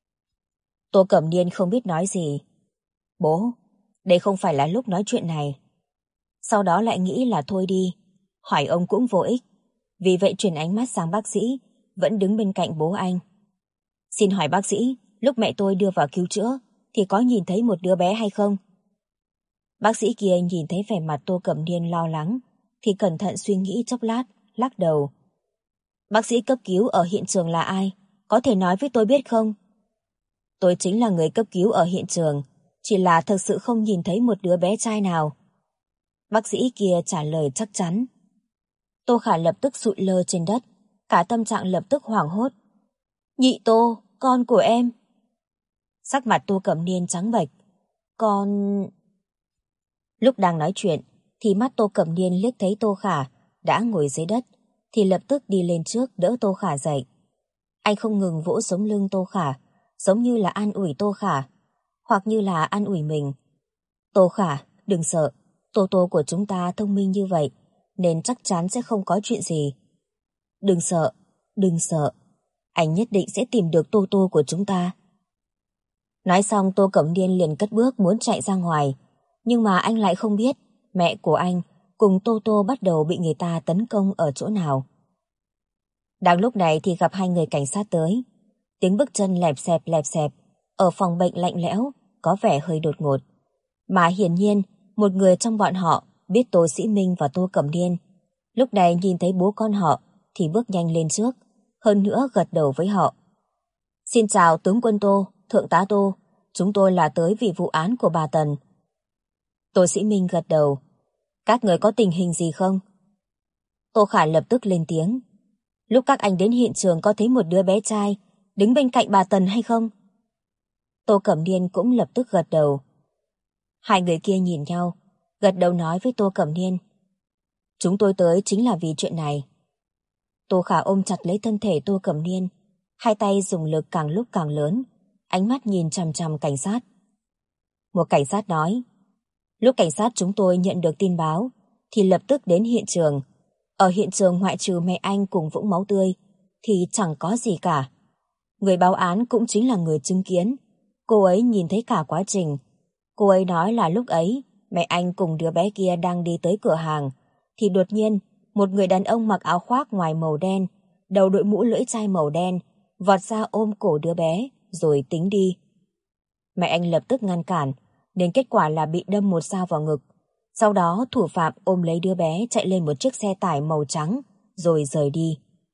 Tô Cẩm Niên không biết nói gì. Bố, đây không phải là lúc nói chuyện này. Sau đó lại nghĩ là thôi đi, hỏi ông cũng vô ích. Vì vậy chuyển ánh mắt sang bác sĩ, vẫn đứng bên cạnh bố anh. Xin hỏi bác sĩ, lúc mẹ tôi đưa vào cứu chữa, thì có nhìn thấy một đứa bé hay không? Bác sĩ kia nhìn thấy vẻ mặt Tô Cẩm Niên lo lắng, thì cẩn thận suy nghĩ chốc lát, lắc đầu. Bác sĩ cấp cứu ở hiện trường là ai? Có thể nói với tôi biết không? Tôi chính là người cấp cứu ở hiện trường, chỉ là thực sự không nhìn thấy một đứa bé trai nào. Bác sĩ kia trả lời chắc chắn. Tô Khả lập tức sụi lơ trên đất, cả tâm trạng lập tức hoảng hốt. Nhị Tô, con của em. Sắc mặt Tô Cẩm Niên trắng bệch. Con... Lúc đang nói chuyện, thì mắt Tô Cẩm Niên liếc thấy Tô Khả đã ngồi dưới đất, thì lập tức đi lên trước đỡ Tô Khả dậy. Anh không ngừng vỗ sống lưng Tô Khả, giống như là an ủi Tô Khả, hoặc như là an ủi mình. Tô Khả, đừng sợ, Tô Tô của chúng ta thông minh như vậy, nên chắc chắn sẽ không có chuyện gì. Đừng sợ, anh nhất định sẽ tìm được Tô Tô của chúng ta. Nói xong Tô Cẩm Niên liền cất bước muốn chạy ra ngoài, nhưng mà anh lại không biết mẹ của anh cùng Tô Tô bắt đầu bị người ta tấn công ở chỗ nào. Đang lúc này thì gặp hai người cảnh sát tới. Tiếng bước chân lẹp xẹp ở phòng bệnh lạnh lẽo, có vẻ hơi đột ngột. Mà hiển nhiên, một người trong bọn họ biết Tô Sĩ Minh và Tô Cẩm Niên. Lúc này nhìn thấy bố con họ thì bước nhanh lên trước, hơn nữa gật đầu với họ. Xin chào tướng quân Tô, thượng tá Tô, chúng tôi là tới vì vụ án của bà Tần. Tô Sĩ Minh gật đầu. Các người có tình hình gì không? Tô Khả lập tức lên tiếng. Lúc các anh đến hiện trường có thấy một đứa bé trai đứng bên cạnh bà Tần hay không? Tô Cẩm Niên cũng lập tức gật đầu. Hai người kia nhìn nhau, gật đầu nói với Tô Cẩm Niên. Chúng tôi tới chính là vì chuyện này. Tô Khả ôm chặt lấy thân thể Tô Cẩm Niên, hai tay dùng lực càng lúc càng lớn, ánh mắt nhìn chằm chằm cảnh sát. Một cảnh sát nói, lúc cảnh sát chúng tôi nhận được tin báo, thì lập tức đến hiện trường. Ở hiện trường ngoại trừ mẹ anh cùng vũng máu tươi, thì chẳng có gì cả. Người báo án cũng chính là người chứng kiến. Cô ấy nhìn thấy cả quá trình. Cô ấy nói là lúc ấy, mẹ anh cùng đứa bé kia đang đi tới cửa hàng, thì đột nhiên, một người đàn ông mặc áo khoác ngoài màu đen, đầu đội mũ lưỡi chai màu đen, vọt ra ôm cổ đứa bé, rồi tính đi. Mẹ anh lập tức ngăn cản, nên kết quả là bị đâm một dao vào ngực. Sau đó thủ phạm ôm lấy đứa bé chạy lên một chiếc xe tải màu trắng, rồi rời đi.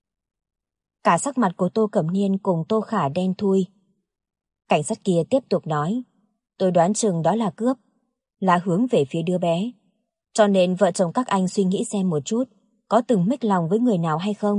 Cả sắc mặt của Tô Cẩm Niên cùng Tô Khả đen thui. Cảnh sát kia tiếp tục nói, tôi đoán chừng đó là cướp, là hướng về phía đứa bé. Cho nên vợ chồng các anh suy nghĩ xem một chút, có từng mếch lòng với người nào hay không?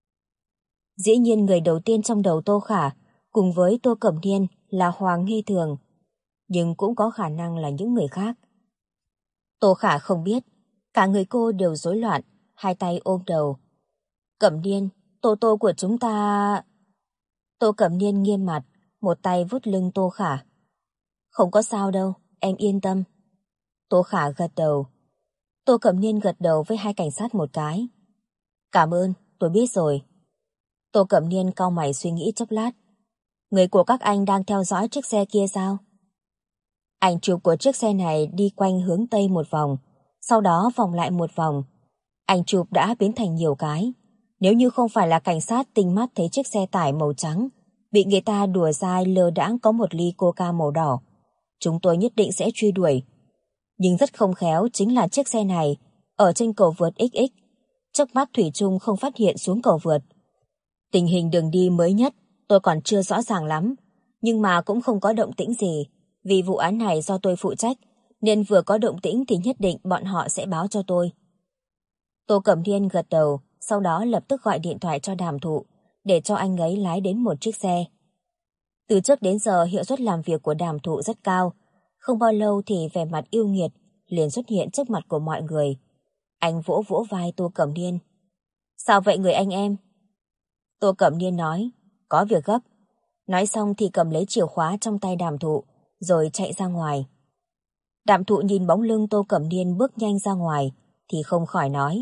Dĩ nhiên người đầu tiên trong đầu Tô Khả cùng với Tô Cẩm Niên là Hoàng Nghi Thường, nhưng cũng có khả năng là những người khác. Tô Khả không biết, cả người cô đều rối loạn, hai tay ôm đầu. Cẩm Niên, Tô Tô của chúng ta... Tô Cẩm Niên nghiêm mặt, một tay vuốt lưng Tô Khả. Không có sao đâu, em yên tâm. Tô Khả gật đầu. Tô Cẩm Niên gật đầu với hai cảnh sát một cái. Cảm ơn, tôi biết rồi. Tô Cẩm Niên cau mày suy nghĩ chốc lát. Người của các anh đang theo dõi chiếc xe kia sao? Ảnh chụp của chiếc xe này đi quanh hướng Tây một vòng, sau đó vòng lại một vòng. Ảnh chụp đã biến thành nhiều cái. Nếu như không phải là cảnh sát tinh mắt thấy chiếc xe tải màu trắng bị người ta đùa dai lơ đãng có một ly coca màu đỏ, chúng tôi nhất định sẽ truy đuổi. Nhưng rất không khéo chính là chiếc xe này ở trên cầu vượt XX, trước mắt thủy chung không phát hiện xuống cầu vượt. Tình hình đường đi mới nhất tôi còn chưa rõ ràng lắm, nhưng mà cũng không có động tĩnh gì. Vì vụ án này do tôi phụ trách, nên vừa có động tĩnh thì nhất định bọn họ sẽ báo cho tôi. Tô Cẩm Niên gật đầu, sau đó lập tức gọi điện thoại cho Đàm Thụ, để cho anh ấy lái đến một chiếc xe. Từ trước đến giờ hiệu suất làm việc của Đàm Thụ rất cao, không bao lâu thì vẻ mặt yêu nghiệt liền xuất hiện trước mặt của mọi người. Anh vỗ vỗ vai Tô Cẩm Niên. Sao vậy người anh em? Tô Cẩm Niên nói, có việc gấp. Nói xong thì cầm lấy chìa khóa trong tay Đàm Thụ, rồi chạy ra ngoài. Đàm Thụ nhìn bóng lưng Tô Cẩm Niên bước nhanh ra ngoài, thì không khỏi nói,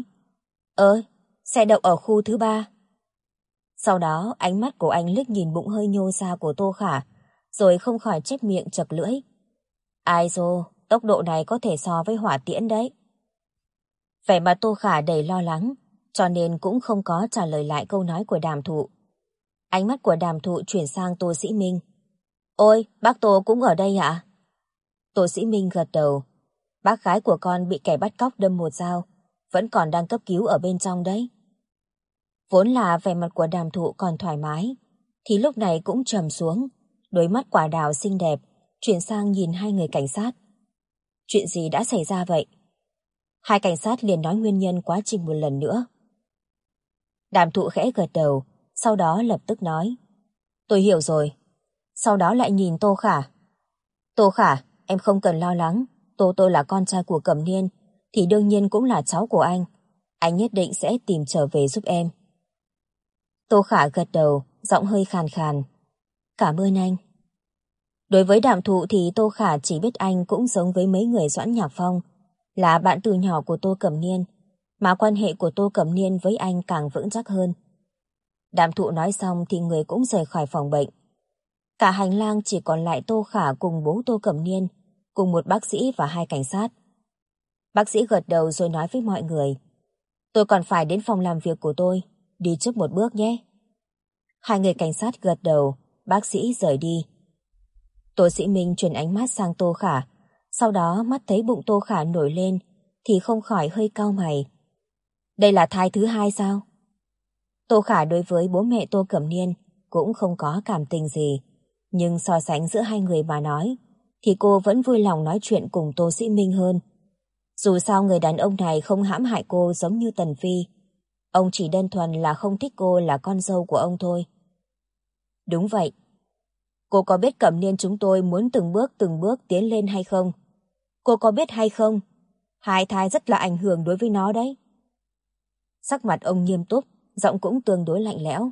xe đậu ở khu thứ 3. Sau đó ánh mắt của anh liếc nhìn bụng hơi nhô ra của Tô Khả, rồi không khỏi chép miệng chật lưỡi. Ai dô, tốc độ này có thể so với hỏa tiễn đấy. Vẻ mặt Tô Khả đầy lo lắng, cho nên cũng không có trả lời lại câu nói của Đàm Thụ. Ánh mắt của Đàm Thụ chuyển sang Tô Sĩ Minh. Ôi, bác Tô cũng ở đây ạ? Tô Sĩ Minh gật đầu. Bác gái của con bị kẻ bắt cóc đâm một dao, vẫn còn đang cấp cứu ở bên trong đấy. Vốn là vẻ mặt của Đàm Thụ còn thoải mái, thì lúc này cũng trầm xuống, đôi mắt quả đào xinh đẹp, chuyển sang nhìn hai người cảnh sát. Chuyện gì đã xảy ra vậy? Hai cảnh sát liền nói nguyên nhân quá trình một lần nữa. Đàm Thụ khẽ gật đầu, sau đó lập tức nói. Tôi hiểu rồi. Sau đó lại nhìn Tô Khả. Tô Khả, em không cần lo lắng, tôi là con trai của Cẩm Niên, thì đương nhiên cũng là cháu của anh. Anh nhất định sẽ tìm trở về giúp em. Tô Khả gật đầu, giọng hơi khàn khàn. Cảm ơn anh. Đối với Đàm Thụ thì Tô Khả chỉ biết anh cũng giống với mấy người Doãn Nhạc Phong, là bạn từ nhỏ của Tô Cẩm Niên, mà quan hệ của Tô Cẩm Niên với anh càng vững chắc hơn. Đàm Thụ nói xong thì người cũng rời khỏi phòng bệnh. Cả hành lang chỉ còn lại Tô Khả cùng bố Tô Cẩm Niên, cùng một bác sĩ và hai cảnh sát. Bác sĩ gật đầu rồi nói với mọi người. Tôi còn phải đến phòng làm việc của tôi, đi trước một bước nhé. Hai người cảnh sát gật đầu, bác sĩ rời đi. Tô Sĩ Minh chuyển ánh mắt sang Tô Khả, sau đó mắt thấy bụng Tô Khả nổi lên thì không khỏi hơi cau mày. Đây là thai thứ hai sao? Tô Khả đối với bố mẹ Tô Cẩm Niên cũng không có cảm tình gì, nhưng so sánh giữa hai người mà nói thì cô vẫn vui lòng nói chuyện cùng Tô Sĩ Minh hơn. Dù sao người đàn ông này không hãm hại cô giống như Tần Phi. Ông chỉ đơn thuần là không thích cô là con dâu của ông thôi. Đúng vậy. Cô có biết Cẩm Niên chúng tôi muốn từng bước tiến lên hay không? Cô có biết hay không? Hai thai rất là ảnh hưởng đối với nó đấy. Sắc mặt ông nghiêm túc, giọng cũng tương đối lạnh lẽo.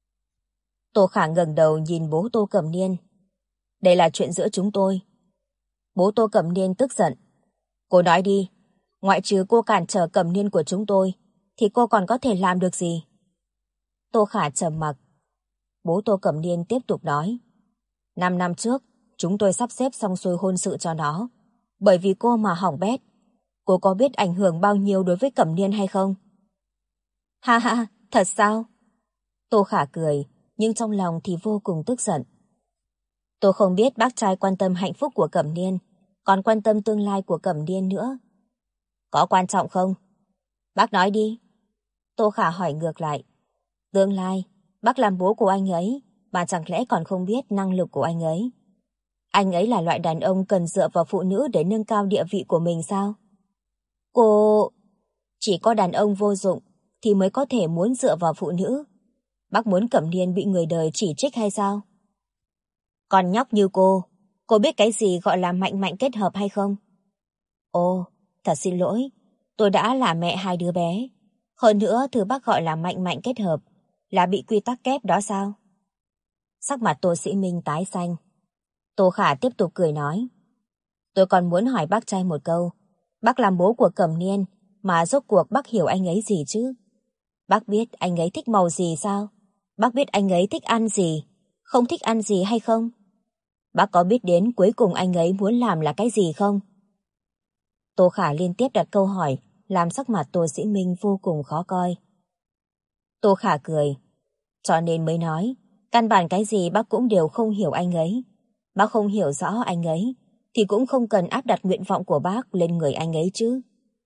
Tô Khả ngẩng đầu nhìn bố Tô Cẩm Niên. Đây là chuyện giữa chúng tôi. Bố Tô Cẩm Niên tức giận. Cô nói đi, ngoại trừ cô cản trở Cẩm Niên của chúng tôi, thì cô còn có thể làm được gì? Tô Khả trầm mặc. Bố Tô Cẩm Niên tiếp tục nói. 5 năm trước, chúng tôi sắp xếp xong xuôi hôn sự cho nó. Bởi vì cô mà hỏng bét. Cô có biết ảnh hưởng bao nhiêu đối với Cẩm Niên hay không? Ha ha, thật sao? Tô Khả cười, nhưng trong lòng thì vô cùng tức giận. Tôi không biết bác trai quan tâm hạnh phúc của Cẩm Niên, còn quan tâm tương lai của Cẩm Niên nữa. Có quan trọng không? Bác nói đi. Tô Khả hỏi ngược lại. Tương lai, bác làm bố của anh ấy, mà chẳng lẽ còn không biết năng lực của anh ấy? Anh ấy là loại đàn ông cần dựa vào phụ nữ để nâng cao địa vị của mình sao? Cô... Chỉ có đàn ông vô dụng thì mới có thể muốn dựa vào phụ nữ. Bác muốn Cẩm Niên bị người đời chỉ trích hay sao? Còn nhóc như cô biết cái gì gọi là mạnh mạnh kết hợp hay không? Ồ, thật xin lỗi, tôi đã là mẹ hai đứa bé. Hơn nữa, thứ bác gọi là mạnh mạnh kết hợp là bị quy tắc kép đó sao? Sắc mặt Tô Sĩ Minh tái xanh. Tô Khả tiếp tục cười nói. Tôi còn muốn hỏi bác trai một câu. Bác làm bố của Cẩm Niên, mà rốt cuộc bác hiểu anh ấy gì chứ? Bác biết anh ấy thích màu gì sao? Bác biết anh ấy thích ăn gì, không thích ăn gì hay không? Bác có biết đến cuối cùng anh ấy muốn làm là cái gì không? Tô Khả liên tiếp đặt câu hỏi, làm sắc mặt Tô Sĩ Minh vô cùng khó coi. Tô Khả cười. Cho nên mới nói, căn bản cái gì bác cũng đều không hiểu anh ấy. Bác không hiểu rõ anh ấy, thì cũng không cần áp đặt nguyện vọng của bác lên người anh ấy chứ.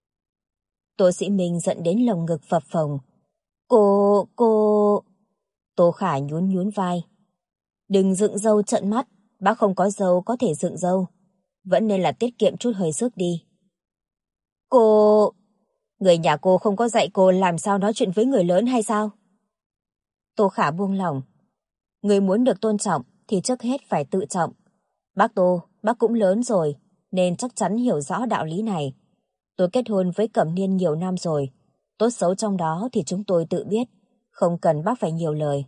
Tô Sĩ Minh giận đến lồng ngực phập phồng. Cô... Tô Khả nhún nhún vai. Đừng dựng râu trợn mắt, bác không có râu có thể dựng râu. Vẫn nên là tiết kiệm chút hơi sức đi. Người nhà cô không có dạy cô làm sao nói chuyện với người lớn hay sao? Tô Khả buông lỏng. Người muốn được tôn trọng thì trước hết phải tự trọng. Bác Tô, bác cũng lớn rồi, nên chắc chắn hiểu rõ đạo lý này. Tôi kết hôn với Cẩm Niên nhiều năm rồi. Tốt xấu trong đó thì chúng tôi tự biết, không cần bác phải nhiều lời.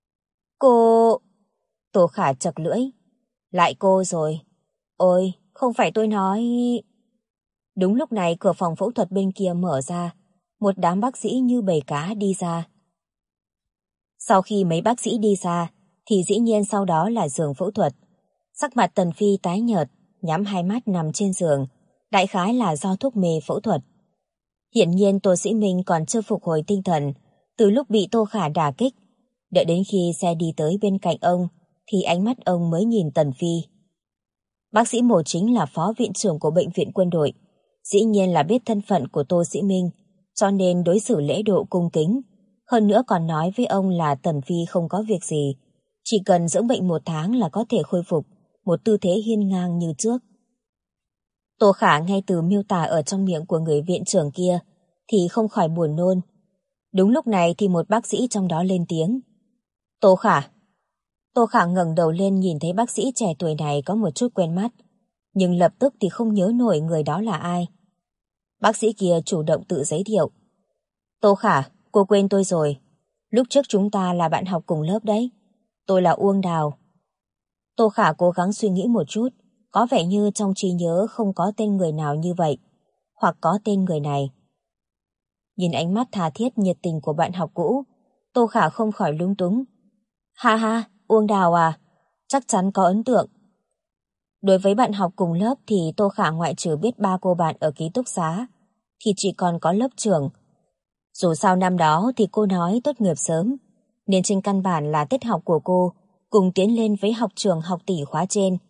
Tô Khả chật lưỡi. Lại cô rồi. Ôi, không phải tôi nói... Đúng lúc này cửa phòng phẫu thuật bên kia mở ra, một đám bác sĩ như bầy cá đi ra. Sau khi mấy bác sĩ đi ra, thì dĩ nhiên sau đó là giường phẫu thuật. Sắc mặt Tần Phi tái nhợt, nhắm hai mắt nằm trên giường, đại khái là do thuốc mê phẫu thuật. Hiển nhiên Tô Sĩ Minh còn chưa phục hồi tinh thần từ lúc bị Tô Khả đả kích. Đợi đến khi xe đi tới bên cạnh ông, thì ánh mắt ông mới nhìn Tần Phi. Bác sĩ mổ chính là phó viện trưởng của bệnh viện quân đội, dĩ nhiên là biết thân phận của Tô Sĩ Minh, cho nên đối xử lễ độ cung kính. Hơn nữa còn nói với ông là Tần Phi không có việc gì, chỉ cần dưỡng bệnh 1 tháng là có thể khôi phục một tư thế hiên ngang như trước. Tô Khả ngay từ miêu tả ở trong miệng của người viện trưởng kia thì không khỏi buồn nôn. Đúng lúc này thì một bác sĩ trong đó lên tiếng. Tô Khả. Tô Khả ngẩng đầu lên nhìn thấy bác sĩ trẻ tuổi này có một chút quen mắt, nhưng lập tức thì không nhớ nổi người đó là ai. Bác sĩ kia chủ động tự giới thiệu. Tô Khả, cô quên tôi rồi. Lúc trước chúng ta là bạn học cùng lớp đấy. Tôi là Uông Đào. Tô Khả cố gắng suy nghĩ một chút, có vẻ như trong trí nhớ không có tên người nào như vậy, hoặc có tên người này. Nhìn ánh mắt tha thiết nhiệt tình của bạn học cũ, Tô Khả không khỏi lúng túng. Ha ha, Uông Đào à, chắc chắn có ấn tượng. Đối với bạn học cùng lớp thì Tô Khả ngoại trừ biết 3 cô bạn ở ký túc xá, thì chỉ còn có lớp trưởng. Dù sao năm đó thì cô nói tốt nghiệp sớm, nên trên căn bản là tiết học của cô cùng tiến lên với học trường học tỷ khóa trên.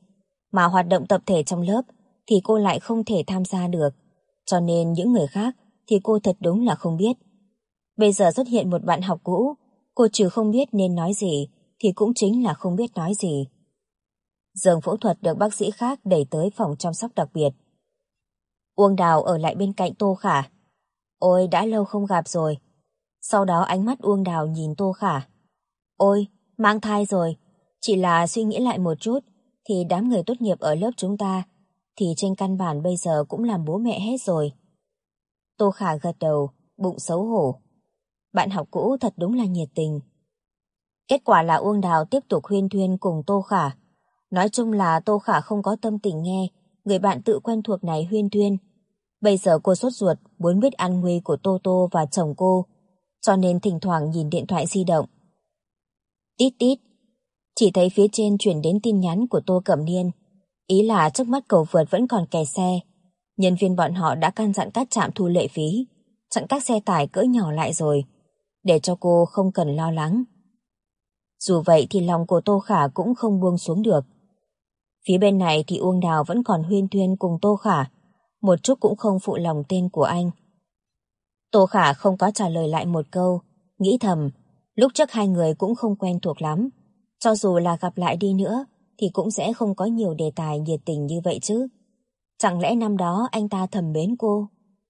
Mà hoạt động tập thể trong lớp thì cô lại không thể tham gia được. Cho nên những người khác thì cô thật đúng là không biết. Bây giờ xuất hiện một bạn học cũ, cô trừ không biết nên nói gì thì cũng chính là không biết nói gì. Giường phẫu thuật được bác sĩ khác đẩy tới phòng chăm sóc đặc biệt. Uông Đào ở lại bên cạnh Tô Khả. Ôi, đã lâu không gặp rồi. Sau đó ánh mắt Uông Đào nhìn Tô Khả. Ôi, mang thai rồi. Chỉ là suy nghĩ lại một chút thì đám người tốt nghiệp ở lớp chúng ta thì trên căn bản bây giờ cũng làm bố mẹ hết rồi. Tô Khả gật đầu, bụng xấu hổ. Bạn học cũ thật đúng là nhiệt tình. Kết quả là Uông Đào tiếp tục huyên thuyên cùng Tô Khả. Nói chung là Tô Khả không có tâm tình nghe người bạn tự quen thuộc này huyên thuyên. Bây giờ cô sốt ruột muốn biết an nguy của Tô Tô và chồng cô, cho nên thỉnh thoảng nhìn điện thoại di động. Tít tít, chỉ thấy phía trên chuyển đến tin nhắn của Tô Cẩm Niên. Ý là trước mắt cầu vượt vẫn còn kẹt xe. Nhân viên bọn họ đã căn dặn các trạm thu lệ phí, chặn các xe tải cỡ nhỏ lại rồi, để cho cô không cần lo lắng. Dù vậy thì lòng của Tô Khả cũng không buông xuống được. Phía bên này thì Uông Đào vẫn còn huyên thuyên cùng Tô Khả, một chút cũng không phụ lòng tên của anh. Tô Khả không có trả lời lại một câu, nghĩ thầm, lúc trước hai người cũng không quen thuộc lắm. Cho dù là gặp lại đi nữa, thì cũng sẽ không có nhiều đề tài nhiệt tình như vậy chứ. Chẳng lẽ năm đó anh ta thầm mến cô?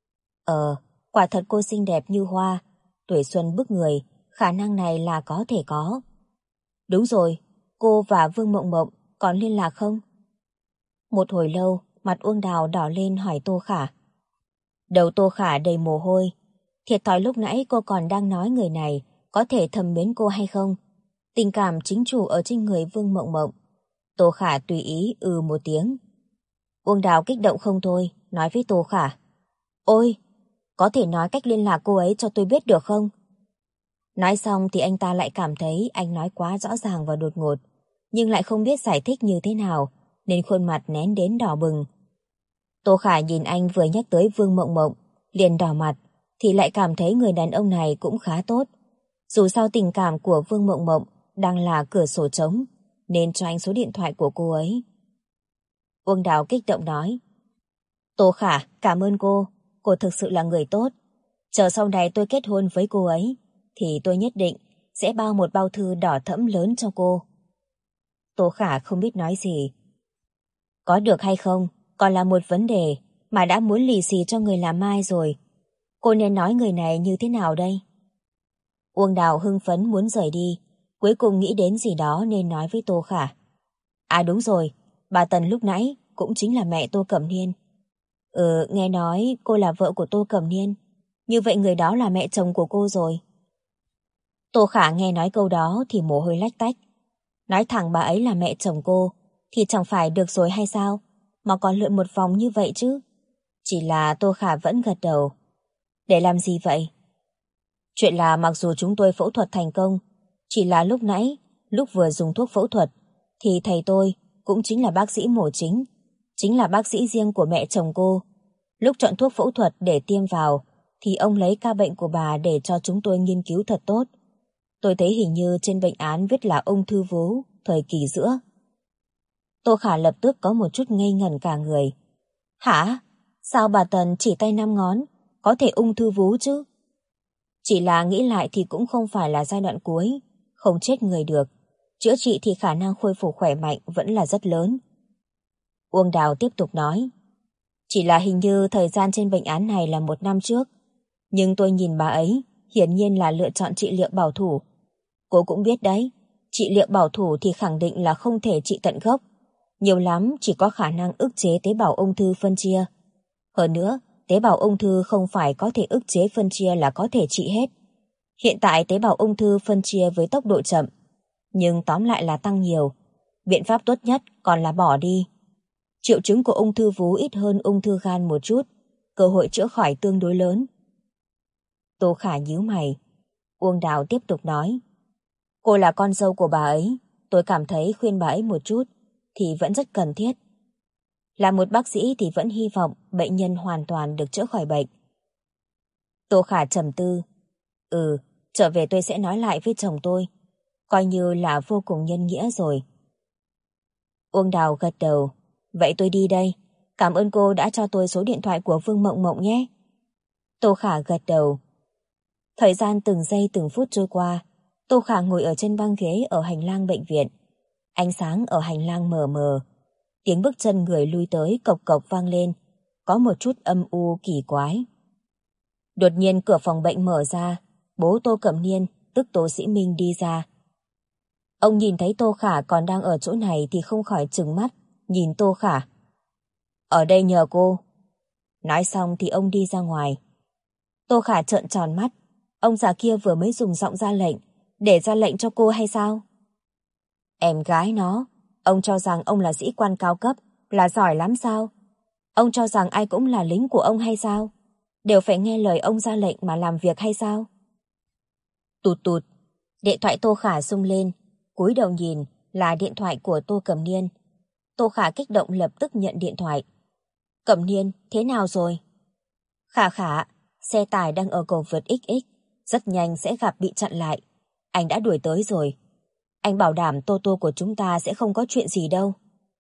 Quả thật cô xinh đẹp như hoa, tuổi xuân bức người, khả năng này là có thể có. Đúng rồi, cô và Vương Mộng Mộng còn liên lạc không? Một hồi lâu, mặt Uông Đào đỏ lên hỏi Tô Khả. Đầu Tô Khả đầy mồ hôi. Thiệt thòi lúc nãy cô còn đang nói người này có thể thầm mến cô hay không. Tình cảm chính chủ ở trên người Vương Mộng Mộng. Tô Khả tùy ý một tiếng. Uông Đào kích động không thôi, nói với Tô Khả. Ôi, có thể nói cách liên lạc cô ấy cho tôi biết được không? Nói xong thì anh ta lại cảm thấy anh nói quá rõ ràng và đột ngột, nhưng lại không biết giải thích như thế nào, nên khuôn mặt nén đến đỏ bừng. Tô Khả nhìn anh vừa nhắc tới Vương Mộng Mộng, liền đỏ mặt, thì lại cảm thấy người đàn ông này cũng khá tốt. Dù sao tình cảm của Vương Mộng Mộng đang là cửa sổ trống, nên cho anh số điện thoại của cô ấy. Uông Đào kích động nói. Tô Khả, cảm ơn cô thực sự là người tốt. Chờ sau này tôi kết hôn với cô ấy, thì tôi nhất định sẽ bao một bao thư đỏ thẫm lớn cho cô. Tô Khả không biết nói gì. Có được hay không, còn là một vấn đề, mà đã muốn lì xì cho người làm mai rồi. Cô nên nói người này như thế nào đây? Uông Đào hưng phấn muốn rời đi, cuối cùng nghĩ đến gì đó nên nói với Tô Khả. À đúng rồi, bà Tần lúc nãy cũng chính là mẹ Tô Cẩm Niên. Nghe nói cô là vợ của Tô Cẩm Niên, như vậy người đó là mẹ chồng của cô rồi. Tô Khả nghe nói câu đó thì mồ hôi lách tách. Nói thẳng bà ấy là mẹ chồng cô thì chẳng phải được rồi hay sao, mà còn lượn một vòng như vậy chứ. Chỉ là Tô Khả vẫn gật đầu. Để làm gì vậy? Chuyện là mặc dù chúng tôi phẫu thuật thành công, chỉ là lúc nãy, lúc vừa dùng thuốc phẫu thuật, thì thầy tôi cũng chính là bác sĩ mổ chính là bác sĩ riêng của mẹ chồng cô. Lúc chọn thuốc phẫu thuật để tiêm vào, thì ông lấy ca bệnh của bà để cho chúng tôi nghiên cứu thật tốt. Tôi thấy hình như trên bệnh án viết là ung thư vú, thời kỳ giữa. Tô Khả lập tức có một chút ngây ngẩn cả người. Hả? Sao bà Tần chỉ tay 5 ngón, có thể ung thư vú chứ? Chỉ là nghĩ lại thì cũng không phải là giai đoạn cuối, không chết người được. Chữa trị thì khả năng khôi phục khỏe mạnh vẫn là rất lớn. Uông Đào tiếp tục nói. Chỉ là hình như thời gian trên bệnh án này là 1 năm trước. Nhưng tôi nhìn bà ấy, hiển nhiên là lựa chọn trị liệu bảo thủ. Cô cũng biết đấy, trị liệu bảo thủ thì khẳng định là không thể trị tận gốc. Nhiều lắm chỉ có khả năng ức chế tế bào ung thư phân chia. Hơn nữa, tế bào ung thư không phải có thể ức chế phân chia là có thể trị hết. Hiện tại tế bào ung thư phân chia với tốc độ chậm, nhưng tóm lại là tăng nhiều. Biện pháp tốt nhất còn là bỏ đi. Triệu chứng của ung thư vú ít hơn ung thư gan một chút, cơ hội chữa khỏi tương đối lớn. Tô Khả nhíu mày. Uông Đào tiếp tục nói. Cô là con dâu của bà ấy, tôi cảm thấy khuyên bà ấy một chút thì vẫn rất cần thiết. Là một bác sĩ thì vẫn hy vọng bệnh nhân hoàn toàn được chữa khỏi bệnh. Tô Khả trầm tư. Trở về tôi sẽ nói lại với chồng tôi, coi như là vô cùng nhân nghĩa rồi. Uông Đào gật đầu. Vậy tôi đi đây. Cảm ơn cô đã cho tôi số điện thoại của Vương Mộng Mộng nhé. Tô Khả gật đầu. Thời gian từng giây từng phút trôi qua, Tô Khả ngồi ở trên băng ghế ở hành lang bệnh viện. Ánh sáng ở hành lang mờ mờ. Tiếng bước chân người lui tới cộc cộc vang lên, có một chút âm u kỳ quái. Đột nhiên cửa phòng bệnh mở ra, bố Tô Cẩm Niên, tức Tô Sĩ Minh đi ra. Ông nhìn thấy Tô Khả còn đang ở chỗ này thì không khỏi trừng mắt, nhìn Tô Khả. Ở đây nhờ cô. Nói xong thì ông đi ra ngoài. Tô Khả trợn tròn mắt, ông già kia vừa mới dùng giọng ra lệnh, để ra lệnh cho cô hay sao? Em gái nó, ông cho rằng ông là sĩ quan cao cấp, là giỏi lắm sao? Ông cho rằng ai cũng là lính của ông hay sao? Đều phải nghe lời ông ra lệnh mà làm việc hay sao? Tụt tụt, điện thoại Tô Khả rung lên, cúi đầu nhìn là điện thoại của Tô Cẩm Niên. Tô Khả kích động lập tức nhận điện thoại. Cẩm Niên, thế nào rồi? Khả Khả, xe tải đang ở cầu vượt XX, rất nhanh sẽ gặp bị chặn lại. Anh đã đuổi tới rồi. Anh bảo đảm Tô Tô của chúng ta sẽ không có chuyện gì đâu.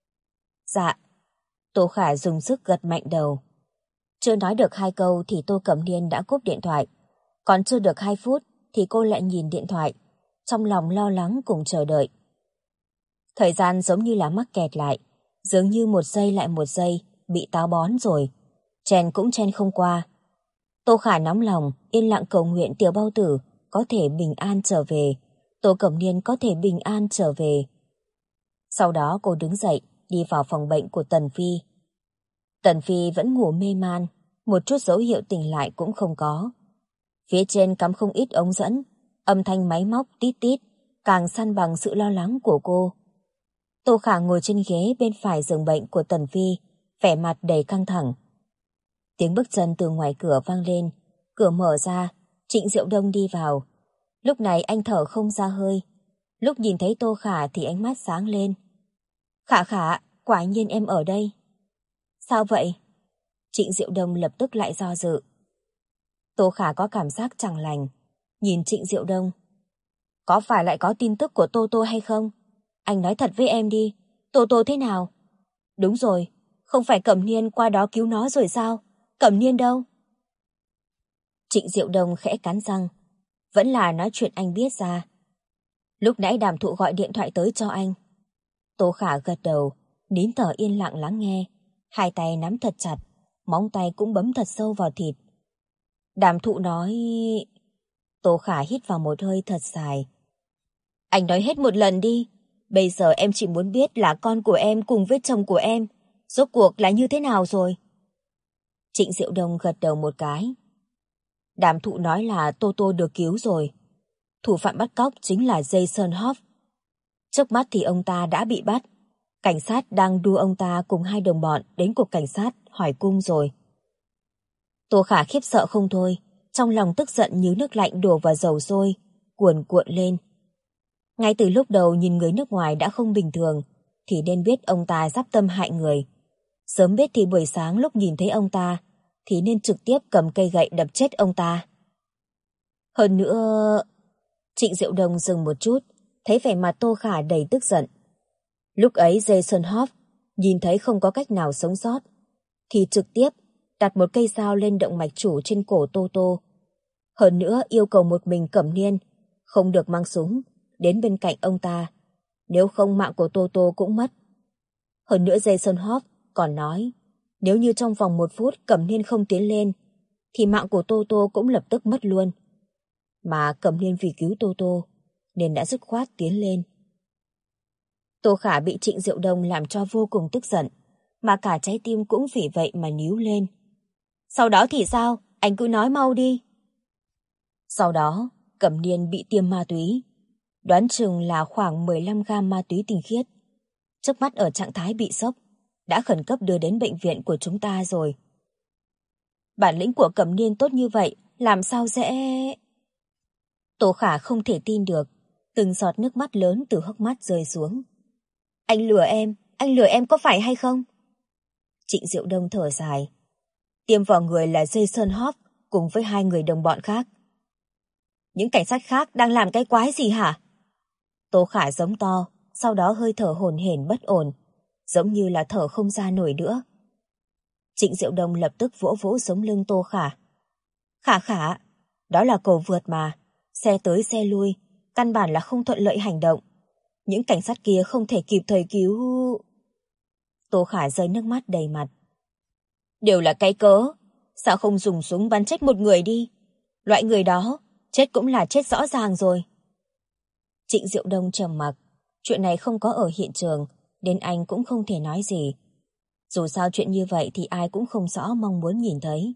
Dạ. Tô Khả dùng sức gật mạnh đầu. Chưa nói được 2 câu thì Tô Cẩm Niên đã cúp điện thoại. Còn chưa được 2 phút thì cô lại nhìn điện thoại, trong lòng lo lắng cùng chờ đợi. Thời gian giống như là mắc kẹt lại, dường như một giây lại một giây, bị táo bón rồi. Chen cũng chen không qua. Tô Khả nóng lòng, yên lặng cầu nguyện Tiểu Bao Tử có thể bình an trở về, Tô Cẩm Niên có thể bình an trở về. Sau đó cô đứng dậy, đi vào phòng bệnh của Tần Phi. Tần Phi vẫn ngủ mê man, một chút dấu hiệu tỉnh lại cũng không có. Phía trên cắm không ít ống dẫn, âm thanh máy móc tít tít, càng săn bằng sự lo lắng của cô. Tô Khả ngồi trên ghế bên phải giường bệnh của Tần Phi, vẻ mặt đầy căng thẳng. Tiếng bước chân từ ngoài cửa vang lên, cửa mở ra, Trịnh Diệu Đông đi vào. Lúc này anh thở không ra hơi. Lúc nhìn thấy Tô Khả thì ánh mắt sáng lên. Khả Khả, quả nhiên em ở đây. Sao vậy? Trịnh Diệu Đông lập tức lại do dự. Tô Khả có cảm giác chẳng lành, nhìn Trịnh Diệu Đông. Có phải lại có tin tức của Tô Tô hay không? Anh nói thật với em đi, Tô Tô thế nào? Đúng rồi, không phải Cẩm Niên qua đó cứu nó rồi sao? Cẩm Niên đâu? Trịnh Diệu Đông khẽ cắn răng, vẫn là nói chuyện anh biết ra. Lúc nãy Đàm Thụ gọi điện thoại tới cho anh. Tô Khả gật đầu, nín thở yên lặng lắng nghe, hai tay nắm thật chặt, móng tay cũng bấm thật sâu vào thịt. Đàm Thụ nói... Tô Khả hít vào một hơi thật dài. Anh nói hết một lần đi. Bây giờ em chỉ muốn biết là con của em cùng với chồng của em rốt cuộc là như thế nào rồi. Trịnh Diệu Đông gật đầu một cái. Đàm Thụ nói là Tô Tô được cứu rồi. Thủ phạm bắt cóc chính là Jason Hoff. Trước mắt thì ông ta đã bị bắt. Cảnh sát đang đua ông ta cùng 2 đồng bọn đến cục cảnh sát hỏi cung rồi. Tô Khả khiếp sợ không thôi, trong lòng tức giận như nước lạnh đổ vào dầu sôi, cuồn cuộn lên. Ngay từ lúc đầu nhìn người nước ngoài đã không bình thường, thì nên biết ông ta giáp tâm hại người. Sớm biết thì buổi sáng lúc nhìn thấy ông ta, thì nên trực tiếp cầm cây gậy đập chết ông ta. Hơn nữa... Trịnh Diệu Đông dừng một chút, thấy vẻ mặt Tô Khả đầy tức giận. Lúc ấy Jason Hoff nhìn thấy không có cách nào sống sót, thì trực tiếp đặt một cây dao lên động mạch chủ trên cổ Tô Tô. Hơn nữa yêu cầu một mình Cẩm Niên không được mang súng đến bên cạnh ông ta, nếu không mạng của Tô Tô cũng mất. Hơn nữa Jason Hoff còn nói, nếu như trong vòng 1 phút Cẩm Niên không tiến lên, thì mạng của Tô Tô cũng lập tức mất luôn. Mà Cẩm Niên vì cứu Tô Tô nên đã dứt khoát tiến lên. Tô Khả bị Trịnh Diệu Đông làm cho vô cùng tức giận, mà cả trái tim cũng vì vậy mà níu lên. Sau đó thì sao? Anh cứ nói mau đi. Sau đó, Cẩm Niên bị tiêm ma túy. Đoán chừng là khoảng 15 gam ma túy tinh khiết. Trước mắt ở trạng thái bị sốc, đã khẩn cấp đưa đến bệnh viện của chúng ta rồi. Bản lĩnh của Cẩm Niên tốt như vậy, làm sao sẽ... Tô Khả không thể tin được, từng giọt nước mắt lớn từ hốc mắt rơi xuống. Anh lừa em có phải hay không? Trịnh Diệu Đông thở dài. Tiêm vào người là Jason Hoff cùng với 2 người đồng bọn khác. Những cảnh sát khác đang làm cái quái gì hả? Tô Khả giống to, sau đó hơi thở hổn hển bất ổn. giống như là thở không ra nổi nữa. Trịnh Diệu Đông lập tức vỗ vỗ sống lưng Tô Khả. Khả khả, đó là cầu vượt mà, xe tới xe lui, căn bản là không thuận lợi hành động. Những cảnh sát kia không thể kịp thời cứu... Tô Khả rơi nước mắt đầy mặt. Đều là cái cớ, sao không dùng súng bắn chết một người đi? Loại người đó, chết cũng là chết rõ ràng rồi. Trịnh Diệu Đông trầm mặc, chuyện này không có ở hiện trường, nên anh cũng không thể nói gì. Dù sao chuyện như vậy thì ai cũng không rõ mong muốn nhìn thấy.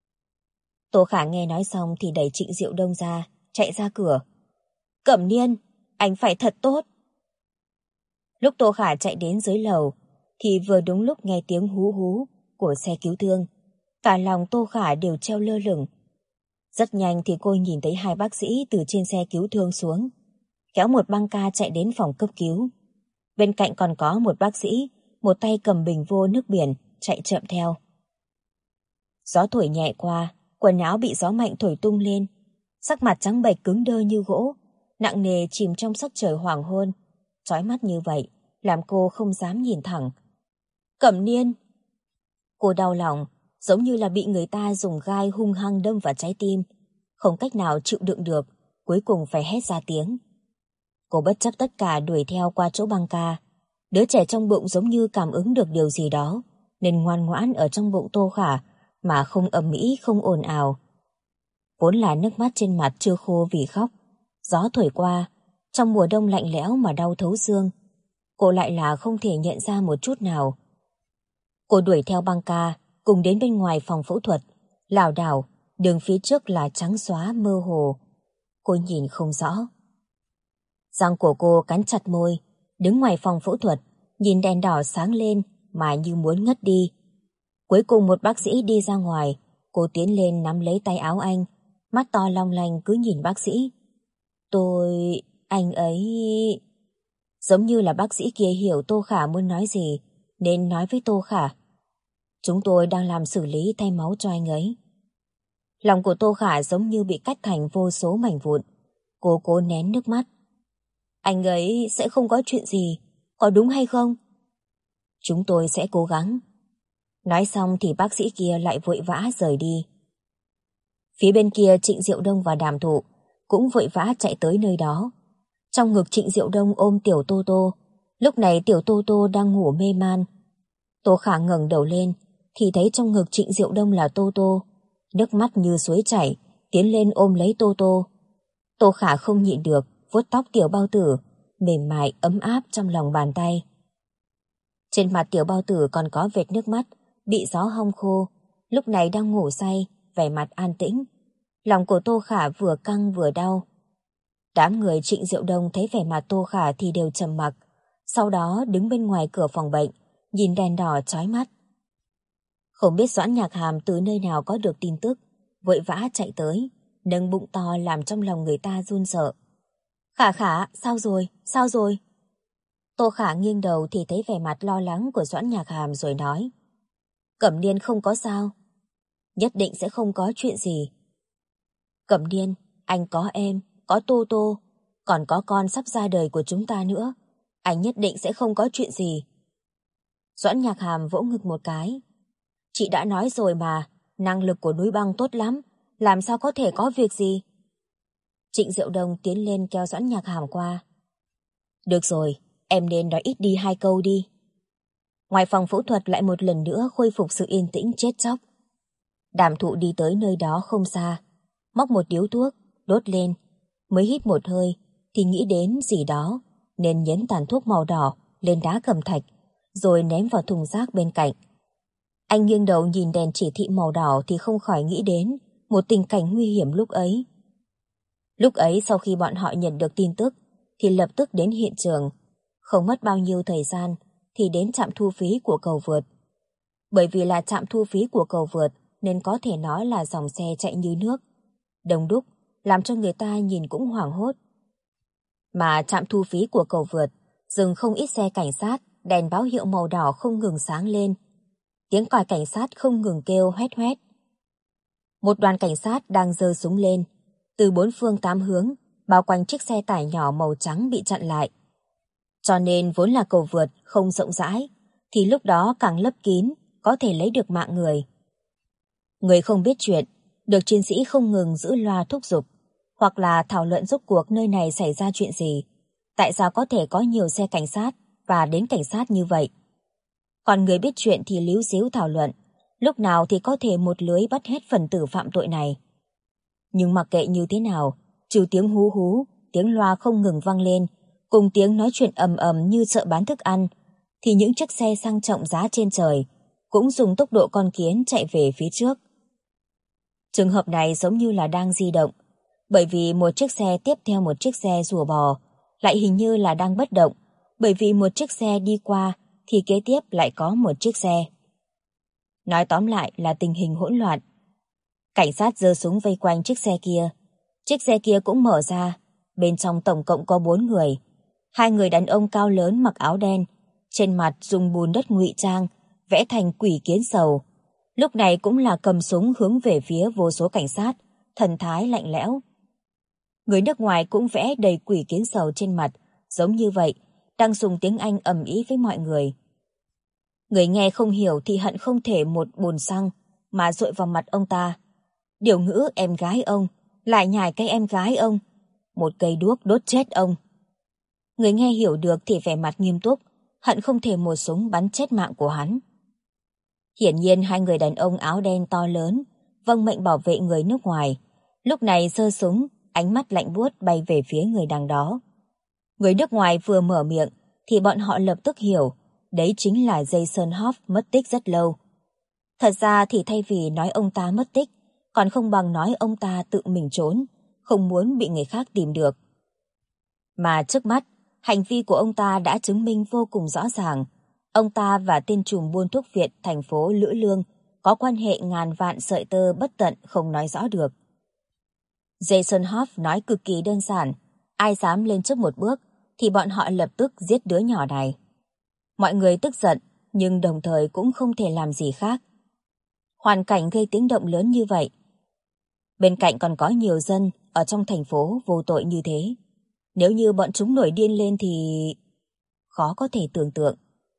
Tô Khả nghe nói xong thì đẩy Trịnh Diệu Đông ra, chạy ra cửa. Cẩm Niên, anh phải thật tốt. Lúc Tô Khả chạy đến dưới lầu, thì vừa đúng lúc nghe tiếng hú hú của xe cứu thương. Cả lòng Tô Khả đều treo lơ lửng. Rất nhanh thì cô nhìn thấy hai bác sĩ từ trên xe cứu thương xuống, kéo một băng ca chạy đến phòng cấp cứu. Bên cạnh còn có một bác sĩ, một tay cầm bình vô nước biển, chạy chậm theo. Gió thổi nhẹ qua, quần áo bị gió mạnh thổi tung lên. Sắc mặt trắng bệch cứng đơ như gỗ, nặng nề chìm trong sắc trời hoàng hôn. Chói mắt như vậy, làm cô không dám nhìn thẳng. Cẩm Niên! Cô đau lòng, giống như là bị người ta dùng gai hung hăng đâm vào trái tim. Không cách nào chịu đựng được, cuối cùng phải hét ra tiếng. Cô bất chấp tất cả đuổi theo qua chỗ băng ca. Đứa trẻ trong bụng giống như cảm ứng được điều gì đó, nên ngoan ngoãn ở trong bụng Tô Khả, mà không ầm ĩ, không ồn ào. Vốn là nước mắt trên mặt chưa khô vì khóc. Gió thổi qua, trong mùa đông lạnh lẽo mà đau thấu xương. Cô lại là không thể nhận ra một chút nào. Cô đuổi theo băng ca, cùng đến bên ngoài phòng phẫu thuật. Lảo đảo, đường phía trước là trắng xóa mơ hồ. Cô nhìn không rõ. Răng của cô cắn chặt môi, đứng ngoài phòng phẫu thuật, nhìn đèn đỏ sáng lên mà như muốn ngất đi. Cuối cùng một bác sĩ đi ra ngoài, cô tiến lên nắm lấy tay áo anh, mắt to long lanh cứ nhìn bác sĩ. Anh ấy... Giống như là bác sĩ kia hiểu Tô Khả muốn nói gì, nên nói với Tô Khả. Chúng tôi đang làm xử lý thay máu cho anh ấy. Lòng của Tô Khả giống như bị cắt thành vô số mảnh vụn. Cô cố nén nước mắt. Anh ấy sẽ không có chuyện gì, có đúng hay không? Chúng tôi sẽ cố gắng. Nói xong thì bác sĩ kia lại vội vã rời đi. Phía bên kia Trịnh Diệu Đông và Đàm Thụ cũng vội vã chạy tới nơi đó. Trong ngực Trịnh Diệu Đông ôm Tiểu Tô Tô. Lúc này Tiểu Tô Tô đang ngủ mê man. Tô Khả ngẩng đầu lên thì thấy trong ngực Trịnh Diệu Đông là Tô Tô. Nước mắt như suối chảy, tiến lên ôm lấy Tô Tô. Tô Khả không nhịn được, vuốt tóc Tiểu Bao Tử, mềm mại ấm áp trong lòng bàn tay. Trên mặt Tiểu Bao Tử còn có vệt nước mắt, bị gió hong khô, lúc này đang ngủ say, vẻ mặt an tĩnh. Lòng của Tô Khả vừa căng vừa đau. Đám người Trịnh Diệu Đông thấy vẻ mặt Tô Khả thì đều trầm mặc, sau đó đứng bên ngoài cửa phòng bệnh, nhìn đèn đỏ chói mắt. Không biết Doãn Nhạc Hàm từ nơi nào có được tin tức, vội vã chạy tới, nâng bụng to làm trong lòng người ta run sợ. Khả Khả, sao rồi? Tô Khả nghiêng đầu thì thấy vẻ mặt lo lắng của Doãn Nhạc Hàm rồi nói. Cẩm Niên không có sao. Nhất định sẽ không có chuyện gì. Cẩm Niên, anh có em, có Tô Tô, còn có con sắp ra đời của chúng ta nữa. Anh nhất định sẽ không có chuyện gì. Doãn Nhạc Hàm vỗ ngực một cái. Chị đã nói rồi mà, năng lực của núi băng tốt lắm, làm sao có thể có việc gì? Trịnh Diệu Đông tiến lên kéo Doãn Nhạc Hàm qua. Được rồi, em nên nói ít đi 2 câu đi. Ngoài phòng phẫu thuật lại một lần nữa khôi phục sự yên tĩnh chết chóc. Đàm Thụ đi tới nơi đó không xa, móc một điếu thuốc, đốt lên, mới hít một hơi thì nghĩ đến gì đó, nên nhấn tàn thuốc màu đỏ lên đá cẩm thạch, rồi ném vào thùng rác bên cạnh. Anh nghiêng đầu nhìn đèn chỉ thị màu đỏ thì không khỏi nghĩ đến một tình cảnh nguy hiểm lúc ấy. Lúc ấy sau khi bọn họ nhận được tin tức thì lập tức đến hiện trường, không mất bao nhiêu thời gian thì đến trạm thu phí của cầu vượt. Bởi vì là trạm thu phí của cầu vượt nên có thể nói là dòng xe chạy như nước, đông đúc, làm cho người ta nhìn cũng hoảng hốt. Mà trạm thu phí của cầu vượt dừng không ít xe cảnh sát, đèn báo hiệu màu đỏ không ngừng sáng lên. Tiếng còi cảnh sát không ngừng kêu hoét hoét. Một đoàn cảnh sát đang giơ súng lên, từ 4 phương 8 hướng, bao quanh chiếc xe tải nhỏ màu trắng bị chặn lại. Cho nên vốn là cầu vượt không rộng rãi, thì lúc đó càng lấp kín, có thể lấy được mạng người. Người không biết chuyện, được chiến sĩ không ngừng giữ loa thúc giục, hoặc là thảo luận rốt cuộc nơi này xảy ra chuyện gì, tại sao có thể có nhiều xe cảnh sát và đến cảnh sát như vậy. Còn người biết chuyện thì líu díu thảo luận, lúc nào thì có thể một lưới bắt hết phần tử phạm tội này. Nhưng mặc kệ như thế nào, trừ tiếng hú hú, tiếng loa không ngừng vang lên, cùng tiếng nói chuyện ầm ầm như chợ bán thức ăn, thì những chiếc xe sang trọng giá trên trời cũng dùng tốc độ con kiến chạy về phía trước. Trường hợp này giống như là đang di động, bởi vì một chiếc xe tiếp theo một chiếc xe rùa bò, lại hình như là đang bất động, bởi vì một chiếc xe đi qua thì kế tiếp lại có một chiếc xe. Nói tóm lại là tình hình hỗn loạn. Cảnh sát giơ súng vây quanh chiếc xe kia cũng mở ra, bên trong tổng cộng có 4 người. 2 người đàn ông cao lớn mặc áo đen, trên mặt dùng bùn đất ngụy trang, vẽ thành quỷ kiến sầu. Lúc này cũng là cầm súng hướng về phía vô số cảnh sát, thần thái lạnh lẽo. Người nước ngoài cũng vẽ đầy quỷ kiến sầu trên mặt, giống như vậy, đang dùng tiếng Anh ầm ĩ với mọi người. Người nghe không hiểu thì hận không thể một bồn xăng mà dội vào mặt ông ta. Điều ngữ em gái ông, lại nhài cái em gái ông, một cây đuốc đốt chết ông. Người nghe hiểu được thì vẻ mặt nghiêm túc, hận không thể một súng bắn chết mạng của hắn. Hiển nhiên 2 người đàn ông áo đen to lớn, vâng mệnh bảo vệ người nước ngoài, lúc này giơ súng, ánh mắt lạnh buốt bay về phía người đằng đó. Người nước ngoài vừa mở miệng thì bọn họ lập tức hiểu, đấy chính là Jason Hoff mất tích rất lâu. Thật ra thì thay vì nói ông ta mất tích, còn không bằng nói ông ta tự mình trốn, không muốn bị người khác tìm được. Mà trước mắt, hành vi của ông ta đã chứng minh vô cùng rõ ràng. Ông ta và tên trùm buôn thuốc Việt thành phố Lữ Lương có quan hệ ngàn vạn sợi tơ bất tận không nói rõ được. Jason Hoff nói cực kỳ đơn giản, ai dám lên trước một bước thì bọn họ lập tức giết đứa nhỏ này. Mọi người tức giận, nhưng đồng thời cũng không thể làm gì khác. Hoàn cảnh gây tiếng động lớn như vậy. Bên cạnh còn có nhiều dân ở trong thành phố vô tội như thế. Nếu như bọn chúng nổi điên lên thì khó có thể tưởng tượng.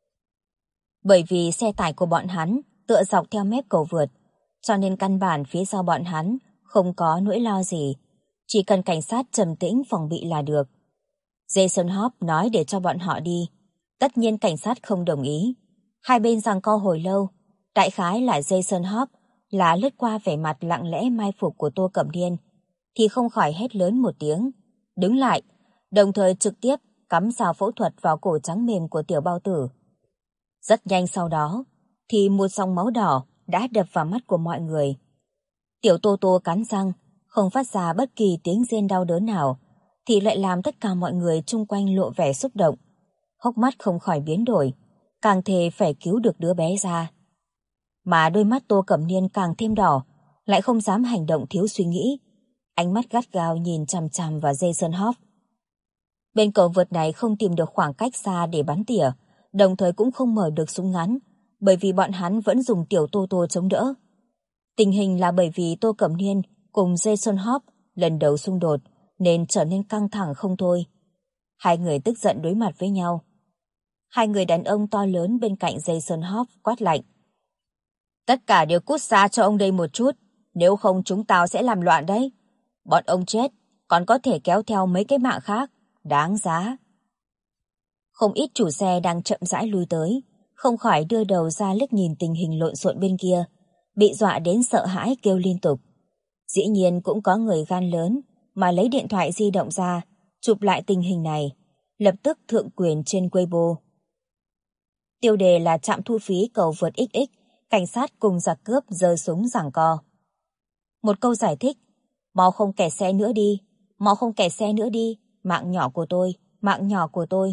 Bởi vì xe tải của bọn hắn tựa dọc theo mép cầu vượt, cho nên căn bản phía sau bọn hắn không có nỗi lo gì. Chỉ cần cảnh sát trầm tĩnh phòng bị là được. Jason Hoff nói để cho bọn họ đi. Tất nhiên cảnh sát không đồng ý. Hai bên giằng co hồi lâu. Đại khái là Jason Hoff là lướt qua vẻ mặt lặng lẽ mai phục của Tô Cẩm Niên, thì không khỏi hét lớn một tiếng, đứng lại, đồng thời trực tiếp cắm dao phẫu thuật vào cổ trắng mềm của tiểu bao tử. Rất nhanh sau đó, thì một dòng máu đỏ đã đập vào mắt của mọi người. Tiểu Tô Tô cắn răng, không phát ra bất kỳ tiếng rên đau đớn nào, thì lại làm tất cả mọi người chung quanh lộ vẻ xúc động. Hốc mắt không khỏi biến đổi, càng thề phải cứu được đứa bé ra. Mà đôi mắt Tô Cẩm Niên càng thêm đỏ, lại không dám hành động thiếu suy nghĩ. Ánh mắt gắt gao nhìn chằm chằm vào Jason Hoff. Bên cầu vượt này không tìm được khoảng cách xa để bắn tỉa, đồng thời cũng không mở được súng ngắn, bởi vì bọn hắn vẫn dùng tiểu Tô Tô chống đỡ. Tình hình là bởi vì Tô Cẩm Niên cùng Jason Hoff lần đầu xung đột nên trở nên căng thẳng không thôi. Hai người tức giận đối mặt với nhau. Hai người đàn ông to lớn bên cạnh Jason Hoff quát lạnh: tất cả đều cút xa cho ông đây một chút, nếu không chúng tao sẽ làm loạn đấy. Bọn ông chết, còn có thể kéo theo mấy cái mạng khác, đáng giá. Không ít chủ xe đang chậm rãi lui tới, không khỏi đưa đầu ra liếc nhìn tình hình lộn xộn bên kia, bị dọa đến sợ hãi kêu liên tục. Dĩ nhiên cũng có người gan lớn mà lấy điện thoại di động ra, chụp lại tình hình này, lập tức thượng quyền trên Weibo. Tiêu đề là trạm thu phí cầu vượt XX, cảnh sát cùng giặc cướp giơ súng giằng co. Một câu giải thích: mau không kẹt xe nữa đi, mau không kẹt xe nữa đi, mạng nhỏ của tôi, mạng nhỏ của tôi.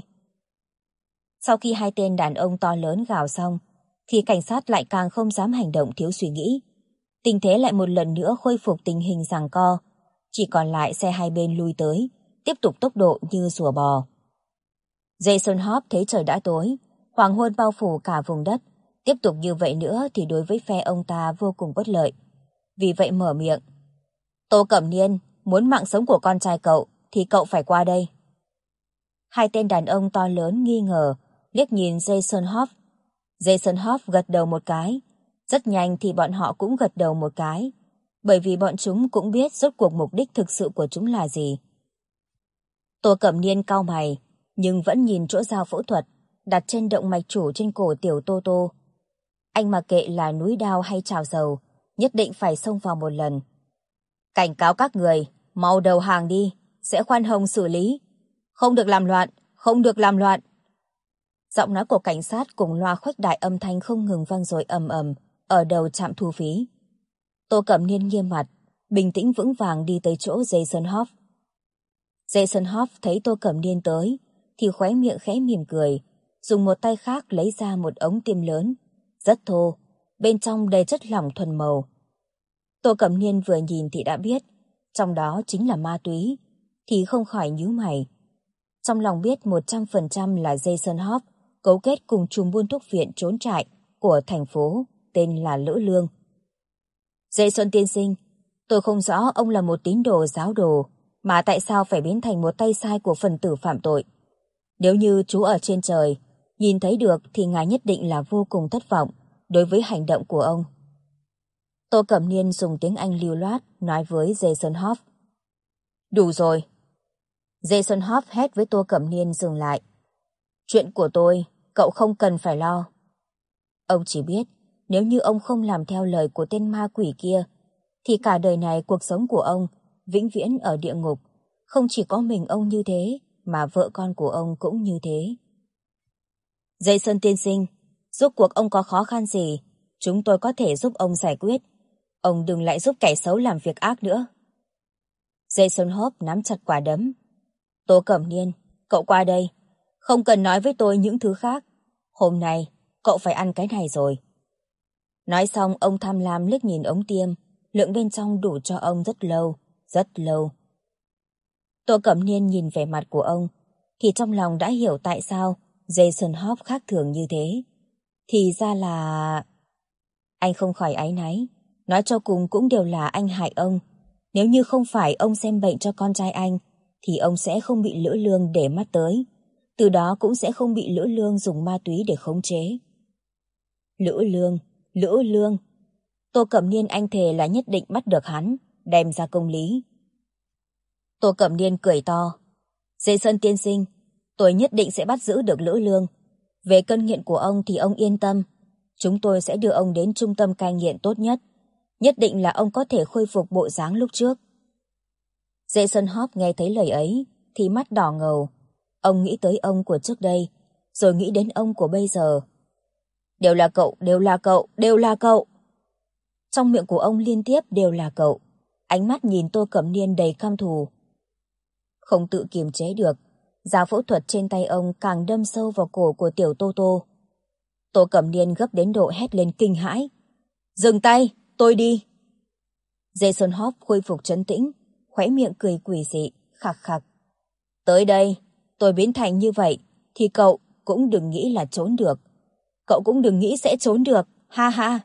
Sau khi hai tên đàn ông to lớn gào xong, thì cảnh sát lại càng không dám hành động thiếu suy nghĩ. Tình thế lại một lần nữa khôi phục tình hình giằng co, chỉ còn lại xe hai bên lui tới, tiếp tục tốc độ như rùa bò. Jason Hoff thấy trời đã tối, hoàng hôn bao phủ cả vùng đất, tiếp tục như vậy nữa thì đối với phe ông ta vô cùng bất lợi. Vì vậy mở miệng: Tô Cẩm Niên, muốn mạng sống của con trai cậu thì cậu phải qua đây. Hai tên đàn ông to lớn nghi ngờ liếc nhìn Jason Hoff. Jason Hoff gật đầu một cái. Rất nhanh thì bọn họ cũng gật đầu một cái, bởi vì bọn chúng cũng biết rốt cuộc mục đích thực sự của chúng là gì. Tô Cẩm Niên cau mày, nhưng vẫn nhìn chỗ dao phẫu thuật đặt trên động mạch chủ trên cổ tiểu Tô Tô. Anh mặc kệ là núi đao hay chảo dầu, nhất định phải xông vào một lần. Cảnh cáo các người, mau đầu hàng đi, sẽ khoan hồng xử lý. Không được làm loạn, không được làm loạn. Giọng nói của cảnh sát cùng loa khuếch đại âm thanh không ngừng vang dội ầm ầm ở đầu trạm thu phí. Tô Cẩm Niên nghiêm mặt, bình tĩnh vững vàng đi tới chỗ Jason Hoff. Jason Hoff thấy Tô Cẩm Niên tới, thì khóe miệng khẽ mỉm cười, dùng một tay khác lấy ra một ống tiêm lớn, rất thô, bên trong đầy chất lỏng thuần màu. Tô Cẩm Niên vừa nhìn thì đã biết, trong đó chính là ma túy, thì không khỏi nhíu mày. Trong lòng biết 100% là Jason Hoff cấu kết cùng chùm buôn thuốc viện trốn trại của thành phố tên là Lữ Lương. Jason tiên sinh, tôi không rõ ông là một tín đồ giáo đồ, mà tại sao phải biến thành một tay sai của phần tử phạm tội. Nếu như chú ở trên trời, nhìn thấy được thì ngài nhất định là vô cùng thất vọng đối với hành động của ông. Tô Cẩm Niên dùng tiếng Anh lưu loát nói với Jason Hoff. Đủ rồi. Jason Hoff hét với Tô Cẩm Niên dừng lại. Chuyện của tôi, cậu không cần phải lo. Ông chỉ biết, nếu như ông không làm theo lời của tên ma quỷ kia, thì cả đời này cuộc sống của ông vĩnh viễn ở địa ngục. Không chỉ có mình ông như thế, mà vợ con của ông cũng như thế. Jason tiên sinh, rốt cuộc ông có khó khăn gì, chúng tôi có thể giúp ông giải quyết. Ông đừng lại giúp kẻ xấu làm việc ác nữa. Jason Hoff nắm chặt quả đấm. Tô Cẩm Niên, cậu qua đây. Không cần nói với tôi những thứ khác. Hôm nay, cậu phải ăn cái này rồi. Nói xong, ông tham lam liếc nhìn ống tiêm, lượng bên trong đủ cho ông rất lâu, rất lâu. Tô Cẩm Niên nhìn vẻ mặt của ông, thì trong lòng đã hiểu tại sao Jason Hoff khác thường như thế. Thì ra là... Anh không khỏi áy náy, nói cho cùng cũng đều là anh hại ông. Nếu như không phải ông xem bệnh cho con trai anh, thì ông sẽ không bị Lữ Lương để mắt tới. Từ đó cũng sẽ không bị Lữ Lương dùng ma túy để khống chế. Lữ Lương, Lữ Lương. Tô Cẩm Niên anh thề là nhất định bắt được hắn, đem ra công lý. Tô Cẩm Niên cười to. Jason tiên sinh, tôi nhất định sẽ bắt giữ được Lữ Lương. Về cơn nghiện của ông thì ông yên tâm. Chúng tôi sẽ đưa ông đến trung tâm cai nghiện tốt nhất. Nhất định là ông có thể khôi phục bộ dáng lúc trước. Jason Hoff nghe thấy lời ấy thì mắt đỏ ngầu. Ông nghĩ tới ông của trước đây, rồi nghĩ đến ông của bây giờ. Đều là cậu, đều là cậu, đều là cậu. Trong miệng của ông liên tiếp đều là cậu. Ánh mắt nhìn Tô Cẩm Niên đầy căm thù. Không tự kiềm chế được, dao phẫu thuật trên tay ông càng đâm sâu vào cổ của tiểu Tô Tô. Tô Cẩm Niên gấp đến độ hét lên kinh hãi. Dừng tay, tôi đi. Jason Hoff khôi phục trấn tĩnh, khóe miệng cười quỷ dị, khạc khạc. Tới đây, tôi biến thành như vậy, thì cậu cũng đừng nghĩ là trốn được. Cậu cũng đừng nghĩ sẽ trốn được, ha ha.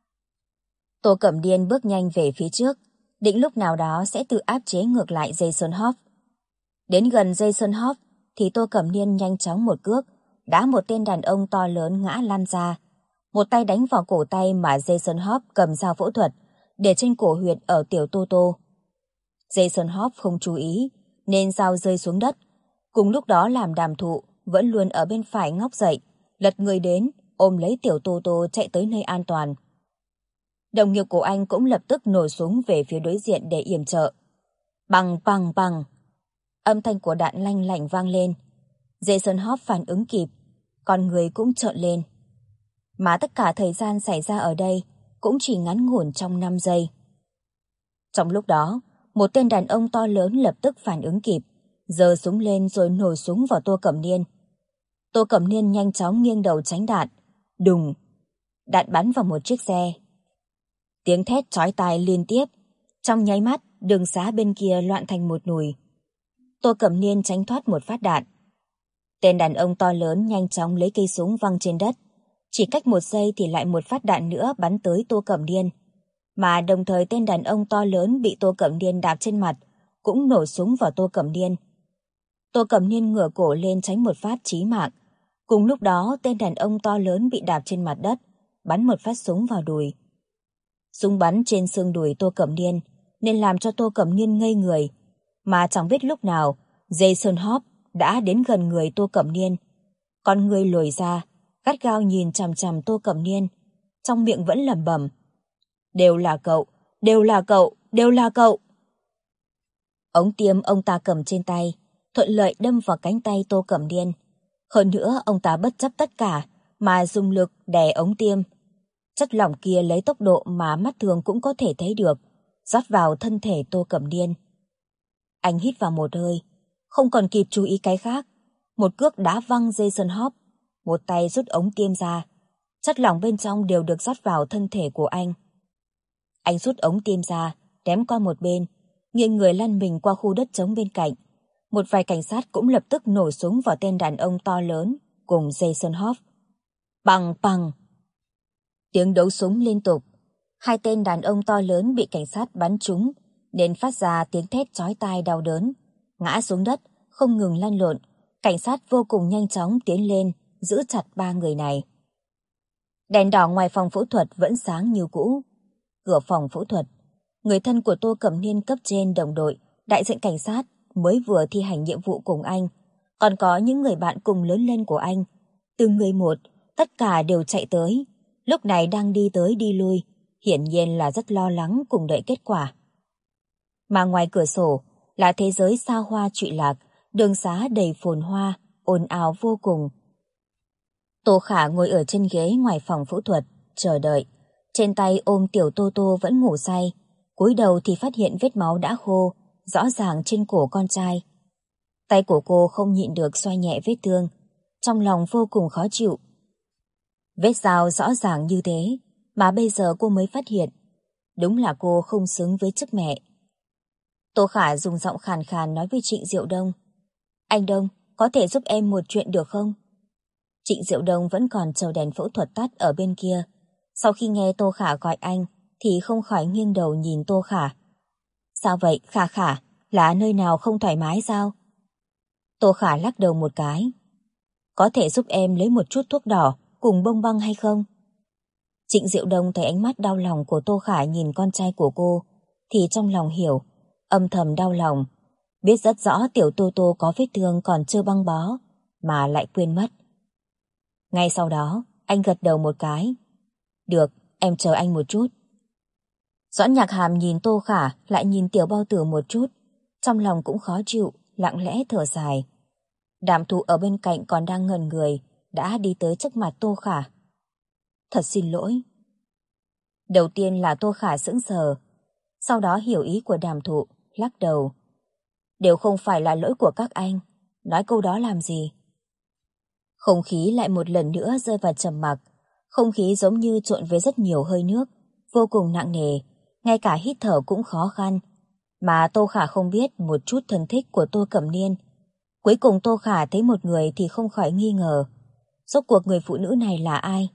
Tô Cẩm Niên bước nhanh về phía trước, định lúc nào đó sẽ tự áp chế ngược lại Jason Hoff. Đến gần Jason Hoff, thì Tô Cẩm Niên nhanh chóng một cước, đá một tên đàn ông to lớn ngã lăn ra. Một tay đánh vào cổ tay mà Jason Hoff cầm dao phẫu thuật, để trên cổ huyệt ở tiểu Tô Tô. Jason Hoff không chú ý, nên dao rơi xuống đất. Cùng lúc đó làm đàm thụ, vẫn luôn ở bên phải ngóc dậy, lật người đến, ôm lấy tiểu Tô Tô chạy tới nơi an toàn. Đồng nghiệp của anh cũng lập tức nổ súng về phía đối diện để yểm trợ. Bằng bằng bằng. Âm thanh của đạn lanh lảnh vang lên. Jason Hoff phản ứng kịp, con người cũng trợn lên. Mà tất cả thời gian xảy ra ở đây cũng chỉ ngắn ngủn trong 5 giây. Trong lúc đó, một tên đàn ông to lớn lập tức phản ứng kịp, giơ súng lên rồi nổ súng vào Tô Cẩm Niên. Tô Cẩm Niên nhanh chóng nghiêng đầu tránh đạn. Đùng! Đạn bắn vào một chiếc xe. Tiếng thét chói tai liên tiếp. Trong nháy mắt, đường xá bên kia loạn thành một nùi. Tô Cẩm Niên tránh thoát một phát đạn. Tên đàn ông to lớn nhanh chóng lấy cây súng văng trên đất. Chỉ cách 1 giây thì lại một phát đạn nữa bắn tới Tô Cẩm Niên. Mà đồng thời tên đàn ông to lớn bị Tô Cẩm Niên đạp trên mặt cũng nổ súng vào Tô Cẩm Niên. Tô Cẩm Niên ngửa cổ lên tránh một phát chí mạng, Cùng lúc đó, tên đàn ông to lớn bị đạp trên mặt đất, bắn một phát súng vào đùi. Súng bắn trên xương đùi Tô Cẩm Niên nên làm cho Tô Cẩm Niên ngây người, mà chẳng biết lúc nào Jason Hobbs đã đến gần người Tô Cẩm Niên. Con người lồi ra, gắt gao nhìn chằm chằm Tô Cẩm Niên, trong miệng vẫn lẩm bẩm: "Đều là cậu, đều là cậu, đều là cậu." Ống tiêm ông ta cầm trên tay thuận lợi đâm vào cánh tay Tô Cẩm Niên. Hơn nữa ông ta bất chấp tất cả mà dùng lực đè ống tiêm. Chất lỏng kia lấy tốc độ mà mắt thường cũng có thể thấy được, rót vào thân thể Tô Cẩm Niên. Anh hít vào một hơi, không còn kịp chú ý cái khác. Một cước đá văng Jason Hobbs, một tay rút ống tiêm ra. Chất lỏng bên trong đều được rót vào thân thể của anh. Anh rút ống tiêm ra, ném qua một bên, nghiêng người lăn mình qua khu đất trống bên cạnh. Một vài cảnh sát cũng lập tức nổ súng vào tên đàn ông to lớn cùng Jason Hobbs. Bằng bằng. Tiếng đấu súng liên tục. Hai tên đàn ông to lớn bị cảnh sát bắn trúng nên phát ra tiếng thét chói tai đau đớn, ngã xuống đất, không ngừng lăn lộn. Cảnh sát vô cùng nhanh chóng tiến lên, giữ chặt ba người này. Đèn đỏ ngoài phòng phẫu thuật vẫn sáng như cũ. Cửa phòng phẫu thuật, người thân của Tô Cẩm Niên cấp trên đồng đội, đại diện cảnh sát mới vừa thi hành nhiệm vụ cùng anh, còn có những người bạn cùng lớn lên của anh. Từng người một, tất cả đều chạy tới, lúc này đang đi tới đi lui, hiển nhiên là rất lo lắng cùng đợi kết quả. Mà ngoài cửa sổ là thế giới xa hoa trụy lạc, đường xá đầy phồn hoa, ồn ào vô cùng. Tô Khả ngồi ở trên ghế ngoài phòng phẫu thuật, chờ đợi. Trên tay ôm tiểu Tô Tô vẫn ngủ say, cúi đầu thì phát hiện vết máu đã khô, rõ ràng trên cổ con trai. Tay của cô không nhịn được xoa nhẹ vết thương, trong lòng vô cùng khó chịu. Vết dao rõ ràng như thế, mà bây giờ cô mới phát hiện. Đúng là cô không xứng với chức mẹ. Tô Khả dùng giọng khàn khàn nói với Trịnh Diệu Đông: "Anh Đông, có thể giúp em một chuyện được không?" Trịnh Diệu Đông vẫn còn chờ đèn phẫu thuật tắt ở bên kia. Sau khi nghe Tô Khả gọi anh thì không khỏi nghiêng đầu nhìn Tô Khả. "Sao vậy Khả Khả, là nơi nào không thoải mái sao?" Tô Khả lắc đầu một cái. "Có thể giúp em lấy một chút thuốc đỏ cùng bông băng hay không?" Trịnh Diệu Đông thấy ánh mắt đau lòng của Tô Khả nhìn con trai của cô thì trong lòng hiểu, âm thầm đau lòng. Biết rất rõ tiểu Tô Tô có vết thương còn chưa băng bó mà lại quên mất. Ngay sau đó anh gật đầu một cái. "Được, em chờ anh một chút." Doãn Nhạc Hàm nhìn Tô Khả lại nhìn tiểu bao tử một chút, trong lòng cũng khó chịu, lặng lẽ thở dài. Đàm Thụ ở bên cạnh còn đang ngẩn người, đã đi tới trước mặt Tô Khả. "Thật xin lỗi." Đầu tiên là Tô Khả sững sờ, sau đó hiểu ý của Đàm Thụ, lắc đầu. "Đều không phải là lỗi của các anh, nói câu đó làm gì?" Không khí lại một lần nữa rơi vào trầm mặc, không khí giống như trộn với rất nhiều hơi nước, vô cùng nặng nề, ngay cả hít thở cũng khó khăn. Mà Tô Khả không biết một chút thân thích của Tô Cẩm Niên. Cuối cùng Tô Khả thấy một người thì không khỏi nghi ngờ. Rốt cuộc người phụ nữ này là ai?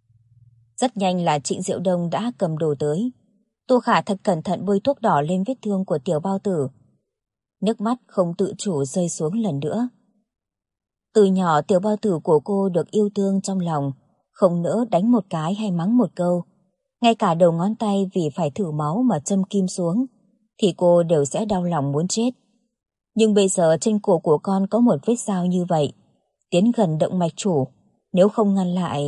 Rất nhanh là Trịnh Diệu Đông đã cầm đồ tới. Tô Khả thật cẩn thận bôi thuốc đỏ lên vết thương của tiểu bao tử. Nước mắt không tự chủ rơi xuống lần nữa. Từ nhỏ tiểu bao tử của cô được yêu thương trong lòng, không nỡ đánh một cái hay mắng một câu. Ngay cả đầu ngón tay vì phải thử máu mà châm kim xuống, thì cô đều sẽ đau lòng muốn chết. Nhưng bây giờ trên cổ của con có một vết dao như vậy, tiến gần động mạch chủ, nếu không ngăn lại...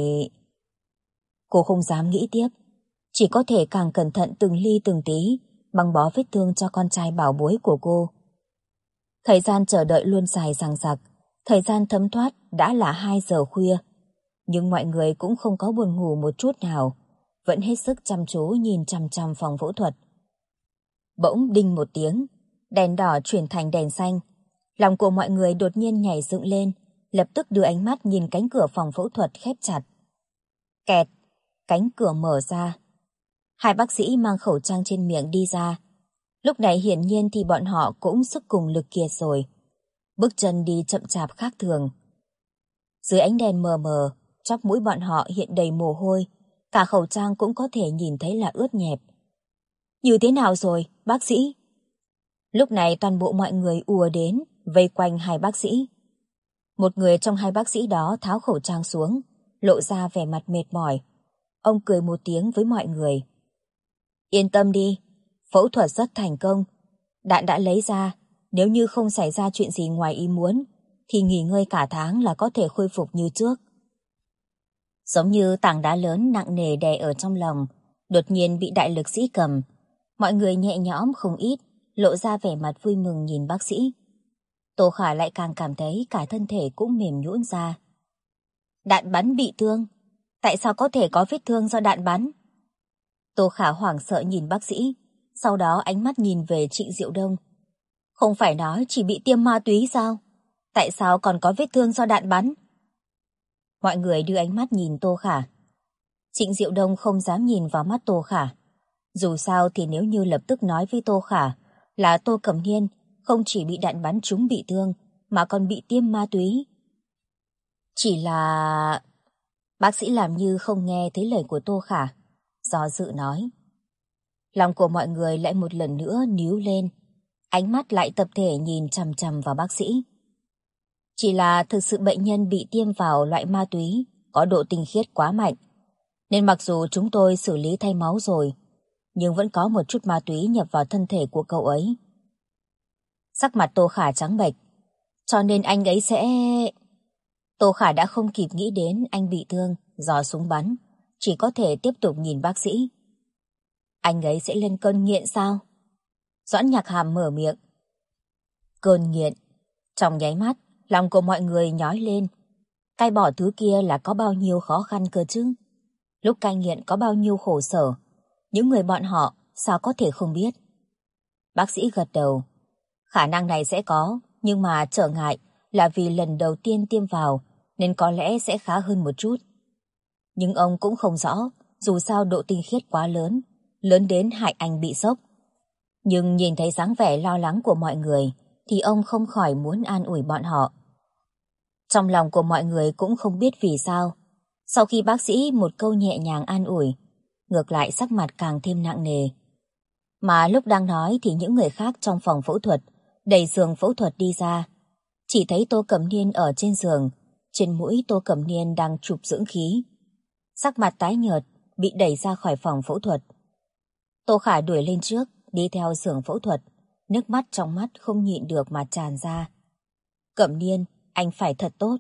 Cô không dám nghĩ tiếp, chỉ có thể càng cẩn thận từng ly từng tí, băng bó vết thương cho con trai bảo bối của cô. Thời gian chờ đợi luôn dài dằng dặc, thời gian thấm thoát đã là 2 giờ khuya, nhưng mọi người cũng không có buồn ngủ một chút nào, vẫn hết sức chăm chú nhìn chằm chằm phòng phẫu thuật. Bỗng đinh một tiếng, đèn đỏ chuyển thành đèn xanh. Lòng của mọi người đột nhiên nhảy dựng lên, lập tức đưa ánh mắt nhìn cánh cửa phòng phẫu thuật khép chặt. Kẹt, cánh cửa mở ra. 2 bác sĩ mang khẩu trang trên miệng đi ra. Lúc này hiển nhiên thì bọn họ cũng sức cùng lực kiệt rồi. Bước chân đi chậm chạp khác thường. Dưới ánh đèn mờ mờ, chóp mũi bọn họ hiện đầy mồ hôi, cả khẩu trang cũng có thể nhìn thấy là ướt nhẹp. Như thế nào rồi, bác sĩ? Lúc này toàn bộ mọi người ùa đến, vây quanh 2 bác sĩ. Một người trong hai bác sĩ đó tháo khẩu trang xuống, lộ ra vẻ mặt mệt mỏi. Ông cười một tiếng với mọi người. Yên tâm đi, phẫu thuật rất thành công. Đạn đã lấy ra, nếu như không xảy ra chuyện gì ngoài ý muốn, thì nghỉ ngơi cả tháng là có thể khôi phục như trước. Giống như tảng đá lớn nặng nề đè ở trong lòng, đột nhiên bị đại lực sĩ cầm. Mọi người nhẹ nhõm không ít, lộ ra vẻ mặt vui mừng nhìn bác sĩ. Tô Khả lại càng cảm thấy cả thân thể cũng mềm nhũn ra. Đạn bắn bị thương? Tại sao có thể có vết thương do đạn bắn? Tô Khả hoảng sợ nhìn bác sĩ, sau đó ánh mắt nhìn về Trịnh Diệu Đông. Không phải nói chỉ bị tiêm ma túy sao? Tại sao còn có vết thương do đạn bắn? Mọi người đưa ánh mắt nhìn Tô Khả. Trịnh Diệu Đông không dám nhìn vào mắt Tô Khả. Dù sao thì nếu như lập tức nói với Tô Khả là Tô Cẩm Niên không chỉ bị đạn bắn trúng bị thương mà còn bị tiêm ma túy. Chỉ là... Bác sĩ làm như không nghe thấy lời của Tô Khả, do dự nói. Lòng của mọi người lại một lần nữa níu lên, ánh mắt lại tập thể nhìn chằm chằm vào bác sĩ. Chỉ là thực sự bệnh nhân bị tiêm vào loại ma túy có độ tinh khiết quá mạnh, nên mặc dù chúng tôi xử lý thay máu rồi, nhưng vẫn có một chút ma túy nhập vào thân thể của cậu ấy. Sắc mặt Tô Khả trắng bệch, cho nên anh ấy sẽ... Tô Khả đã không kịp nghĩ đến anh bị thương do súng bắn, chỉ có thể tiếp tục nhìn bác sĩ. Anh ấy sẽ lên cơn nghiện sao? Doãn Nhạc Hàm mở miệng. Cơn nghiện. Trong nháy mắt, lòng của mọi người nhói lên. Cai bỏ thứ kia là có bao nhiêu khó khăn cơ chứ? Lúc cai nghiện có bao nhiêu khổ sở? Những người bọn họ sao có thể không biết? Bác sĩ gật đầu. Khả năng này sẽ có, nhưng mà trở ngại là vì lần đầu tiên tiêm vào nên có lẽ sẽ khá hơn một chút. Nhưng ông cũng không rõ, dù sao độ tinh khiết quá lớn, lớn đến hại anh bị sốc. Nhưng nhìn thấy dáng vẻ lo lắng của mọi người thì ông không khỏi muốn an ủi bọn họ. Trong lòng của mọi người cũng không biết vì sao, sau khi bác sĩ một câu nhẹ nhàng an ủi, ngược lại sắc mặt càng thêm nặng nề. Mà lúc đang nói thì những người khác trong phòng phẫu thuật đẩy giường phẫu thuật đi ra. Chỉ thấy Tô Cẩm Niên ở trên giường, trên mũi Tô Cẩm Niên đang chụp dưỡng khí. Sắc mặt tái nhợt, bị đẩy ra khỏi phòng phẫu thuật. Tô Khả đuổi lên trước, đi theo giường phẫu thuật, nước mắt trong mắt không nhịn được mà tràn ra. Cẩm Niên, anh phải thật tốt.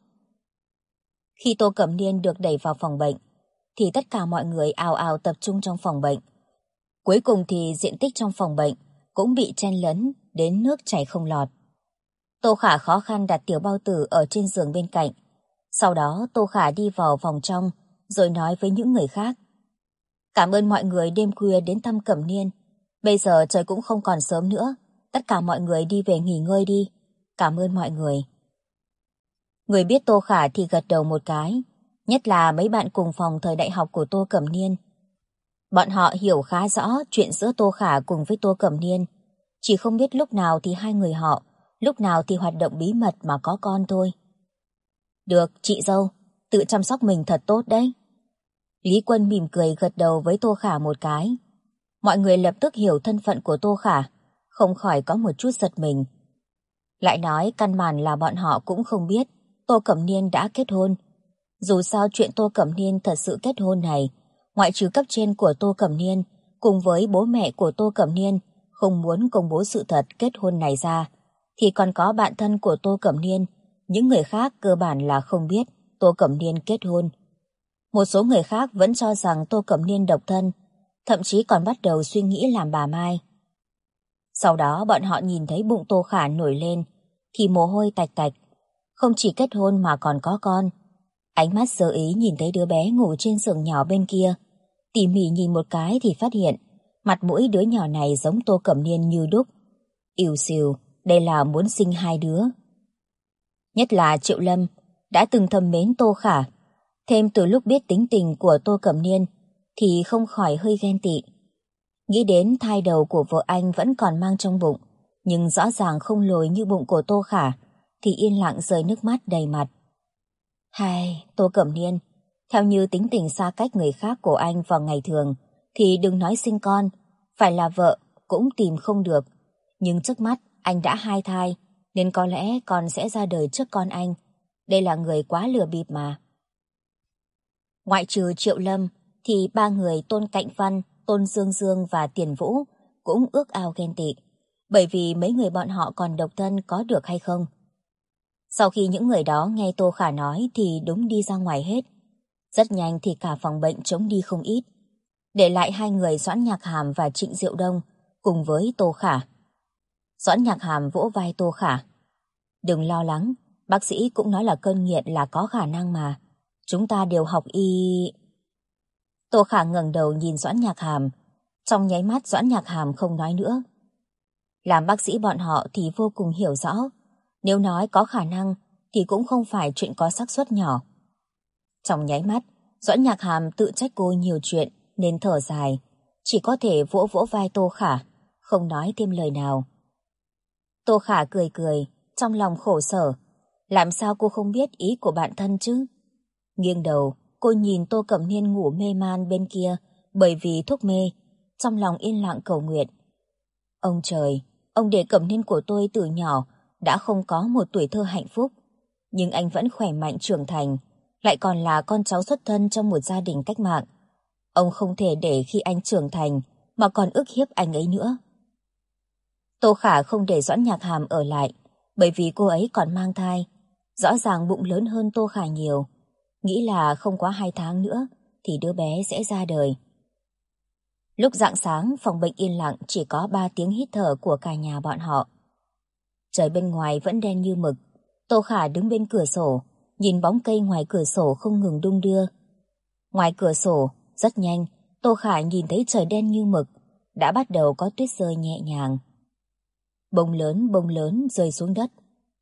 Khi Tô Cẩm Niên được đẩy vào phòng bệnh, thì tất cả mọi người ào ào tập trung trong phòng bệnh. Cuối cùng thì diện tích trong phòng bệnh cũng bị chen lấn đến nước chảy không lọt. Tô Khả khó khăn đặt tiểu bao tử ở trên giường bên cạnh. Sau đó Tô Khả đi vào phòng trong, rồi nói với những người khác. Cảm ơn mọi người đêm khuya đến thăm Cẩm Niên. Bây giờ trời cũng không còn sớm nữa. Tất cả mọi người đi về nghỉ ngơi đi. Cảm ơn mọi người. Người biết Tô Khả thì gật đầu một cái. Nhất là mấy bạn cùng phòng thời đại học của Tô Cẩm Niên. Bọn họ hiểu khá rõ chuyện giữa Tô Khả cùng với Tô Cẩm Niên. Chỉ không biết lúc nào thì hai người họ, lúc nào thì hoạt động bí mật mà có con thôi. Được, chị dâu, tự chăm sóc mình thật tốt đấy. Lý Quân mỉm cười gật đầu với Tô Khả một cái. Mọi người lập tức hiểu thân phận của Tô Khả, không khỏi có một chút giật mình. Lại nói căn bản là bọn họ cũng không biết Tô Cẩm Niên đã kết hôn. Dù sao chuyện Tô Cẩm Niên thật sự kết hôn này, ngoại trừ cấp trên của Tô Cẩm Niên cùng với bố mẹ của Tô Cẩm Niên không muốn công bố sự thật kết hôn này ra, thì còn có bạn thân của Tô Cẩm Niên. Những người khác cơ bản là không biết Tô Cẩm Niên kết hôn. Một số người khác vẫn cho rằng Tô Cẩm Niên độc thân, thậm chí còn bắt đầu suy nghĩ làm bà Mai. Sau đó bọn họ nhìn thấy bụng Tô Khả nổi lên, thì mồ hôi tạch tạch. Không chỉ kết hôn mà còn có con. Ánh mắt sơ ý nhìn thấy đứa bé ngủ trên giường nhỏ bên kia. Tỉ mỉ nhìn một cái thì phát hiện mặt mũi đứa nhỏ này giống Tô Cẩm Niên như đúc. Ỉu xìu, đây là muốn sinh hai đứa. Nhất là Triệu Lâm đã từng thầm mến Tô Khả, thêm từ lúc biết tính tình của Tô Cẩm Niên thì không khỏi hơi ghen tị. Nghĩ đến thai đầu của vợ anh vẫn còn mang trong bụng, nhưng rõ ràng không lồi như bụng của Tô Khả, thì yên lặng rơi nước mắt đầy mặt. Hay, Tô Cẩm Niên, theo như tính tình xa cách người khác của anh vào ngày thường, thì đừng nói sinh con, phải là vợ cũng tìm không được. Nhưng trước mắt anh đã 2 thai, nên có lẽ con sẽ ra đời trước con anh. Đây là người quá lừa bịp mà. Ngoại trừ Triệu Lâm, thì ba người Tôn Cạnh Văn, Tôn Dương Dương và Tiền Vũ cũng ước ao ghen tị, bởi vì mấy người bọn họ còn độc thân có được hay không. Sau khi những người đó nghe Tô Khả nói thì đúng đi ra ngoài hết. Rất nhanh thì cả phòng bệnh trống đi không ít, để lại hai người Doãn Nhạc Hàm và Trịnh Diệu Đông cùng với Tô Khả. Doãn Nhạc Hàm vỗ vai Tô Khả. Đừng lo lắng, bác sĩ cũng nói là cơn nghiện là có khả năng mà. Chúng ta đều học y... Tô Khả ngẩng đầu nhìn Doãn Nhạc Hàm. Trong nháy mắt Doãn Nhạc Hàm không nói nữa. Làm bác sĩ bọn họ thì vô cùng hiểu rõ. Nếu nói có khả năng thì cũng không phải chuyện có xác suất nhỏ. Trong nháy mắt, Doãn Nhạc Hàm tự trách cô nhiều chuyện nên thở dài, chỉ có thể vỗ vỗ vai Tô Khả, không nói thêm lời nào. Tô Khả cười cười, trong lòng khổ sở. Làm sao cô không biết ý của bạn thân chứ? Nghiêng đầu, cô nhìn Tô Cẩm Niên ngủ mê man bên kia bởi vì thuốc mê, trong lòng yên lặng cầu nguyện. Ông trời, ông để Cẩm Niên của tôi từ nhỏ đã không có một tuổi thơ hạnh phúc, nhưng anh vẫn khỏe mạnh trưởng thành, lại còn là con cháu xuất thân trong một gia đình cách mạng. Ông không thể để khi anh trưởng thành mà còn ức hiếp anh ấy nữa. Tô Khả không để Doãn Nhạc Hàm ở lại, bởi vì cô ấy còn mang thai. Rõ ràng bụng lớn hơn Tô Khả nhiều. Nghĩ là không quá 2 tháng nữa thì đứa bé sẽ ra đời. Lúc rạng sáng, phòng bệnh yên lặng, chỉ có 3 tiếng hít thở của cả nhà bọn họ. Trời bên ngoài vẫn đen như mực. Tô Khả đứng bên cửa sổ, nhìn bóng cây ngoài cửa sổ không ngừng đung đưa. Ngoài cửa sổ, rất nhanh, Tô Khả nhìn thấy trời đen như mực, đã bắt đầu có tuyết rơi nhẹ nhàng. Bông lớn rơi xuống đất.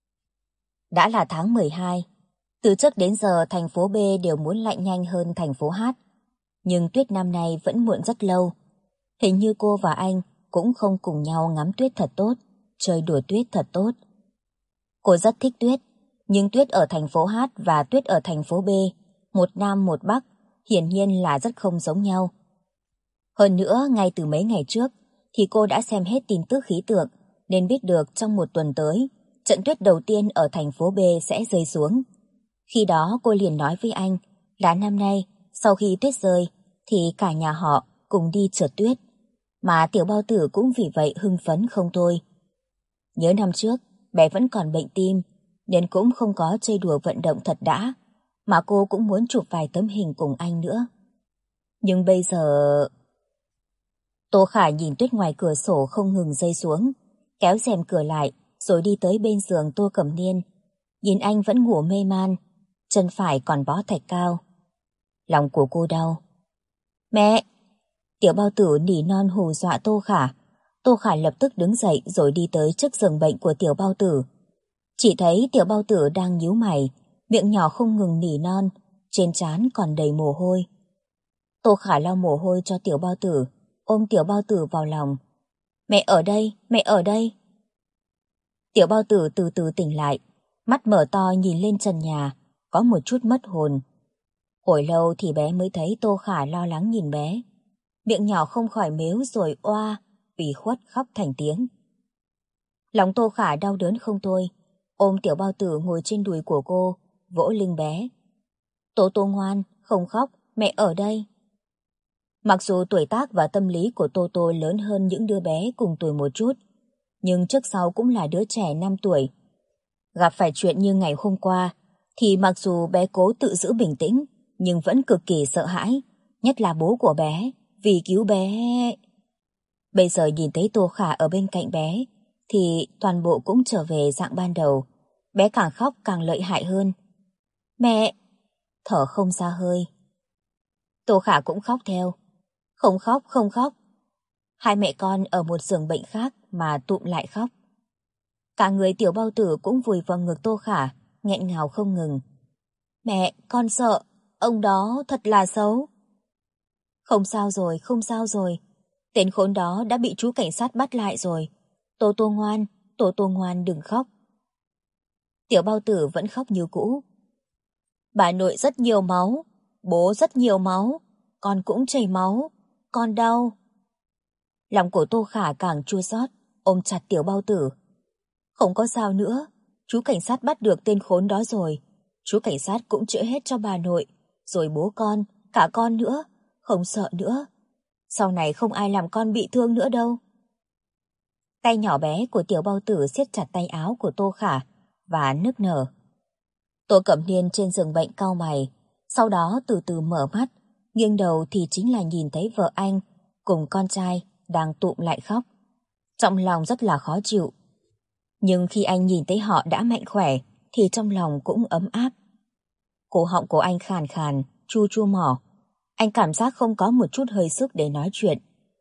Đã là tháng 12. Từ trước đến giờ thành phố B đều muốn lạnh nhanh hơn thành phố H. Nhưng tuyết năm nay vẫn muộn rất lâu. Hình như cô và anh cũng không cùng nhau ngắm tuyết thật tốt, chơi đùa tuyết thật tốt. Cô rất thích tuyết, nhưng tuyết ở thành phố H và tuyết ở thành phố B, một Nam một Bắc, hiển nhiên là rất không giống nhau. Hơn nữa, ngay từ mấy ngày trước, thì cô đã xem hết tin tức khí tượng, nên biết được trong một tuần tới, trận tuyết đầu tiên ở thành phố B sẽ rơi xuống. Khi đó cô liền nói với anh là năm nay, sau khi tuyết rơi, thì cả nhà họ cùng đi trượt tuyết, mà Tiểu Bao Tử cũng vì vậy hưng phấn không thôi. Nhớ năm trước, bé vẫn còn bệnh tim, nên cũng không có chơi đùa vận động thật đã, mà cô cũng muốn chụp vài tấm hình cùng anh nữa. Nhưng bây giờ... Tô Khả nhìn tuyết ngoài cửa sổ không ngừng rơi xuống, kéo rèm cửa lại, rồi đi tới bên giường Tô Cẩm Niên. Nhìn anh vẫn ngủ mê man, chân phải còn bó thạch cao. Lòng của cô đau. Mẹ! Tiểu Bao Tử nỉ non hù dọa Tô Khả. Tô Khả lập tức đứng dậy rồi đi tới trước giường bệnh của Tiểu Bao Tử. Chỉ thấy Tiểu Bao Tử đang nhíu mày, miệng nhỏ không ngừng nỉ non, trên trán còn đầy mồ hôi. Tô Khả lau mồ hôi cho Tiểu Bao Tử, ôm Tiểu Bao Tử vào lòng. Mẹ ở đây, mẹ ở đây. Tiểu Bao Tử từ từ tỉnh lại, mắt mở to nhìn lên trần nhà, có một chút mất hồn. Hồi lâu thì bé mới thấy Tô Khả lo lắng nhìn bé. Miệng nhỏ không khỏi mếu rồi oa, ủy khuất khóc thành tiếng. Lòng Tô Khả đau đớn không thôi, ôm Tiểu Bao Tử ngồi trên đùi của cô, vỗ lưng bé. Tô Tô ngoan, không khóc, mẹ ở đây. Mặc dù tuổi tác và tâm lý của Tô Tô lớn hơn những đứa bé cùng tuổi một chút, nhưng trước sau cũng là đứa trẻ 5 tuổi. Gặp phải chuyện như ngày hôm qua, thì mặc dù bé cố tự giữ bình tĩnh, nhưng vẫn cực kỳ sợ hãi, nhất là bố của bé, vì cứu bé. Bây giờ nhìn thấy Tô Khả ở bên cạnh bé, thì toàn bộ cũng trở về dạng ban đầu. Bé càng khóc càng lợi hại hơn. Mẹ! Thở không ra hơi. Tô Khả cũng khóc theo. Không khóc, không khóc. Hai mẹ con ở một giường bệnh khác mà tụm lại khóc. Cả người Tiểu Bao Tử cũng vùi vào ngực Tô Khả, nghẹn ngào không ngừng. Mẹ, con sợ, ông đó thật là xấu. Không sao rồi, không sao rồi. Tên khốn đó đã bị chú cảnh sát bắt lại rồi. Tô Tô ngoan đừng khóc. Tiểu Bao Tử vẫn khóc như cũ. Bà nội rất nhiều máu, bố rất nhiều máu, con cũng chảy máu, con đau. Lòng của Tô Khả càng chua xót, ôm chặt Tiểu Bao Tử. Không có sao nữa, chú cảnh sát bắt được tên khốn đó rồi. Chú cảnh sát cũng chữa hết cho bà nội, rồi bố con, cả con nữa, không sợ nữa. Sau này không ai làm con bị thương nữa đâu. Tay nhỏ bé của tiểu bao tử siết chặt tay áo của Tô Khả và nức nở. Tô Cẩm Niên trên giường bệnh cau mày, sau đó từ từ mở mắt, nghiêng đầu thì chính là nhìn thấy vợ anh cùng con trai đang tụm lại khóc. Trong lòng rất là khó chịu. Nhưng khi anh nhìn thấy họ đã mạnh khỏe thì trong lòng cũng ấm áp. Cổ họng của anh khàn khàn, chu chu mỏ. Anh cảm giác không có một chút hơi sức để nói chuyện.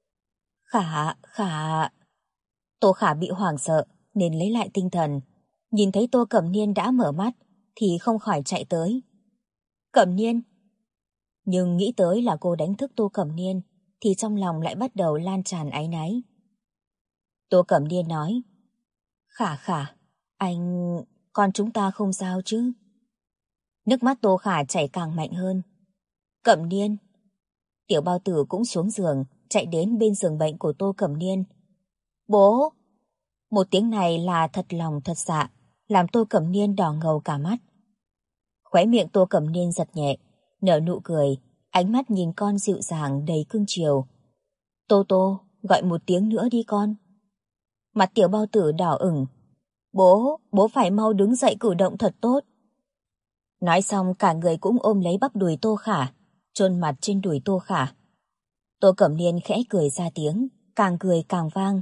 Khả... Tô Khả bị hoảng sợ nên lấy lại tinh thần. Nhìn thấy Tô Cẩm Niên đã mở mắt thì không khỏi chạy tới. Cẩm Niên! Nhưng nghĩ tới là cô đánh thức Tô Cẩm Niên thì trong lòng lại bắt đầu lan tràn áy náy. Tô Cẩm Niên nói: Khả, con chúng ta không sao chứ? Nước mắt Tô Khả chảy càng mạnh hơn. Cẩm Niên! Tiểu bao tử cũng xuống giường, chạy đến bên giường bệnh của Tô Cẩm Niên. Bố! Một tiếng này là thật lòng thật dạ, làm Tô Cẩm Niên đỏ ngầu cả mắt. Khóe miệng Tô Cẩm Niên giật nhẹ, nở nụ cười, ánh mắt nhìn con dịu dàng đầy cưng chiều. Tô Tô, gọi một tiếng nữa đi con. Mặt tiểu bao tử đỏ ửng. Bố phải mau đứng dậy cử động thật tốt. Nói xong cả người cũng ôm lấy bắp đùi Tô Khả, chôn mặt trên đùi Tô Khả. Tô Cẩm Niên khẽ cười ra tiếng, càng cười càng vang.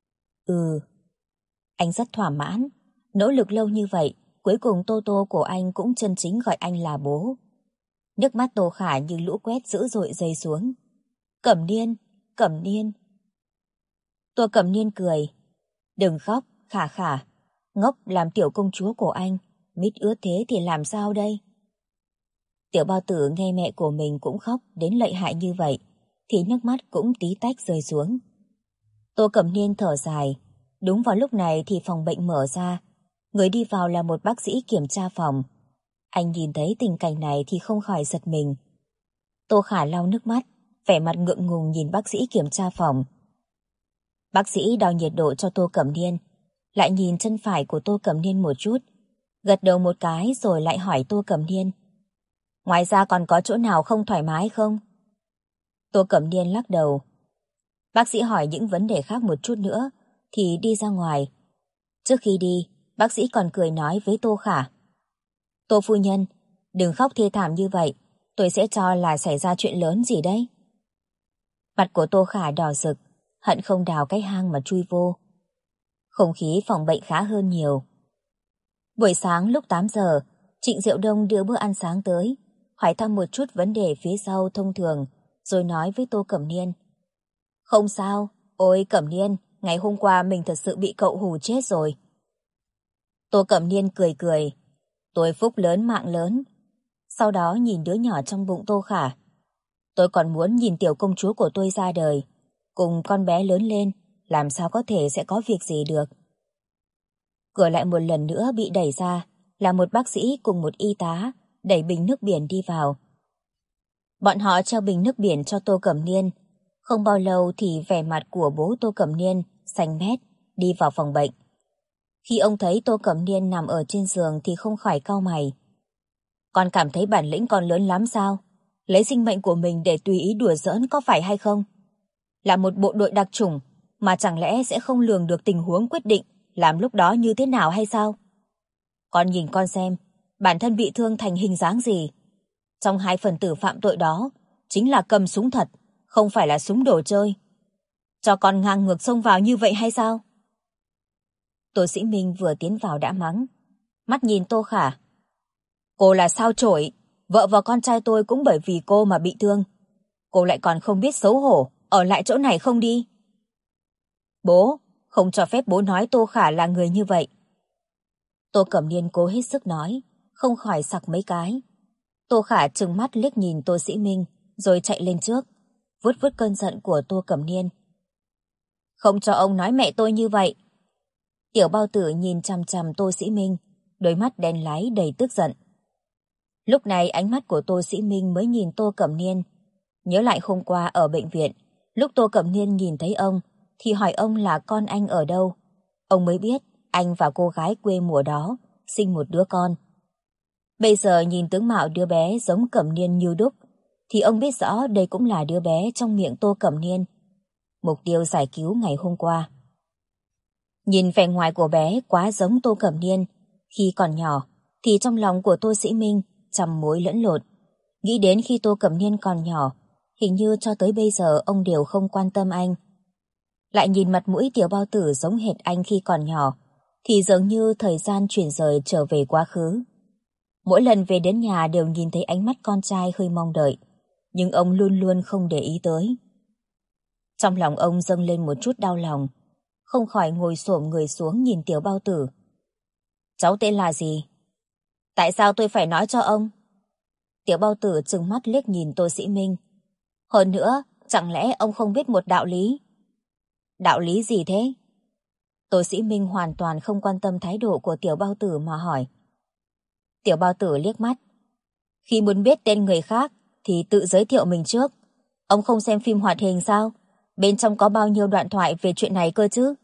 Anh rất thỏa mãn, nỗ lực lâu như vậy, cuối cùng Tô Tô của anh cũng chân chính gọi anh là bố. Nước mắt Tô Khả như lũ quét dữ dội rơi xuống. Cẩm Niên. Tô Cẩm Niên cười. Đừng khóc, Khả. Ngốc làm tiểu công chúa của anh, mít ướt thế thì làm sao đây? Tiểu bao tử nghe mẹ của mình cũng khóc đến lợi hại như vậy, thì nước mắt cũng tí tách rơi xuống. Tô Cẩm Niên thở dài. Đúng vào lúc này thì phòng bệnh mở ra. Người đi vào là một bác sĩ kiểm tra phòng. Anh nhìn thấy tình cảnh này thì không khỏi giật mình. Tô Khả lau nước mắt, vẻ mặt ngượng ngùng nhìn bác sĩ kiểm tra phòng. Bác sĩ đo nhiệt độ cho Tô Cẩm Niên, lại nhìn chân phải của Tô Cẩm Niên một chút, gật đầu một cái rồi lại hỏi Tô Cẩm Niên. Ngoài ra còn có chỗ nào không thoải mái không? Tô Cẩm Niên lắc đầu. Bác sĩ hỏi những vấn đề khác một chút nữa thì đi ra ngoài. Trước khi đi, bác sĩ còn cười nói với Tô Khả. Tô phu nhân, đừng khóc thê thảm như vậy, tôi sẽ cho là xảy ra chuyện lớn gì đấy. Mặt của Tô Khả đỏ rực, hận không đào cái hang mà chui vô. Không khí phòng bệnh khá hơn nhiều. Buổi sáng lúc 8 giờ, Trịnh Diệu Đông đưa bữa ăn sáng tới, hỏi thăm một chút vấn đề phía sau thông thường, rồi nói với Tô Cẩm Niên. Không sao, ôi Cẩm Niên, ngày hôm qua mình thật sự bị cậu hù chết rồi. Tô Cẩm Niên cười. Tôi phúc lớn mạng lớn. Sau đó nhìn đứa nhỏ trong bụng Tô Khả. Tôi còn muốn nhìn tiểu công chúa của tôi ra đời, cùng con bé lớn lên, làm sao có thể sẽ có việc gì được. Cửa lại một lần nữa bị đẩy ra, là một bác sĩ cùng một y tá đẩy bình nước biển đi vào. Bọn họ trao bình nước biển cho Tô Cẩm Niên. Không bao lâu thì vẻ mặt của bố Tô Cẩm Niên xanh mét, đi vào phòng bệnh. Khi ông thấy Tô Cẩm Niên nằm ở trên giường thì không khỏi cau mày. Con cảm thấy bản lĩnh con lớn lắm sao? Lấy sinh mệnh của mình để tùy ý đùa giỡn có phải hay không? Là một bộ đội đặc chủng mà chẳng lẽ sẽ không lường được tình huống quyết định làm lúc đó như thế nào hay sao? Con nhìn con xem, bản thân bị thương thành hình dáng gì? Trong hai phần tử phạm tội đó, chính là cầm súng thật, không phải là súng đồ chơi. Cho con ngang ngược xông vào như vậy hay sao? Tô Sĩ Minh vừa tiến vào đã mắng. Mắt nhìn Tô Khả. Cô là sao chổi, vợ và con trai tôi cũng bởi vì cô mà bị thương. Cô lại còn không biết xấu hổ, ở lại chỗ này không đi. Bố, không cho phép bố nói Tô Khả là người như vậy. Tô Cẩm Niên cố hết sức nói, không khỏi sặc mấy cái. Tô Khả trừng mắt liếc nhìn Tô Sĩ Minh, rồi chạy lên trước, vuốt vuốt cơn giận của Tô Cẩm Niên. Không cho ông nói mẹ tôi như vậy. Tiểu bao tử nhìn chằm chằm Tô Sĩ Minh, đôi mắt đen láy đầy tức giận. Lúc này ánh mắt của Tô Sĩ Minh mới nhìn Tô Cẩm Niên. Nhớ lại hôm qua ở bệnh viện, lúc Tô Cẩm Niên nhìn thấy ông, thì hỏi ông là con anh ở đâu. Ông mới biết anh và cô gái quê mùa đó sinh một đứa con. Bây giờ nhìn tướng mạo đứa bé giống Cẩm Niên như đúc, thì ông biết rõ đây cũng là đứa bé trong miệng Tô Cẩm Niên. Mục tiêu giải cứu ngày hôm qua. Nhìn vẻ ngoài của bé quá giống Tô Cẩm Niên khi còn nhỏ, thì trong lòng của Tô Sĩ Minh trăm mối lẫn lộn. Nghĩ đến khi Tô Cẩm Niên còn nhỏ, hình như cho tới bây giờ ông đều không quan tâm anh. Lại nhìn mặt mũi Tiểu Bao Tử giống hệt anh khi còn nhỏ, thì dường như thời gian chuyển rời trở về quá khứ. Mỗi lần về đến nhà đều nhìn thấy ánh mắt con trai hơi mong đợi, nhưng ông luôn luôn không để ý tới. Trong lòng ông dâng lên một chút đau lòng, không khỏi ngồi xổm người xuống nhìn Tiểu Bao Tử. Cháu tên là gì? Tại sao tôi phải nói cho ông? Tiểu Bao Tử trừng mắt liếc nhìn Tô Sĩ Minh. Hơn nữa, chẳng lẽ ông không biết một đạo lý? Đạo lý gì thế? Tô Sĩ Minh hoàn toàn không quan tâm thái độ của Tiểu Bao Tử mà hỏi. Tiểu Bao Tử liếc mắt. Khi muốn biết tên người khác thì tự giới thiệu mình trước. Ông không xem phim hoạt hình sao? Bên trong có bao nhiêu đoạn thoại về chuyện này cơ chứ?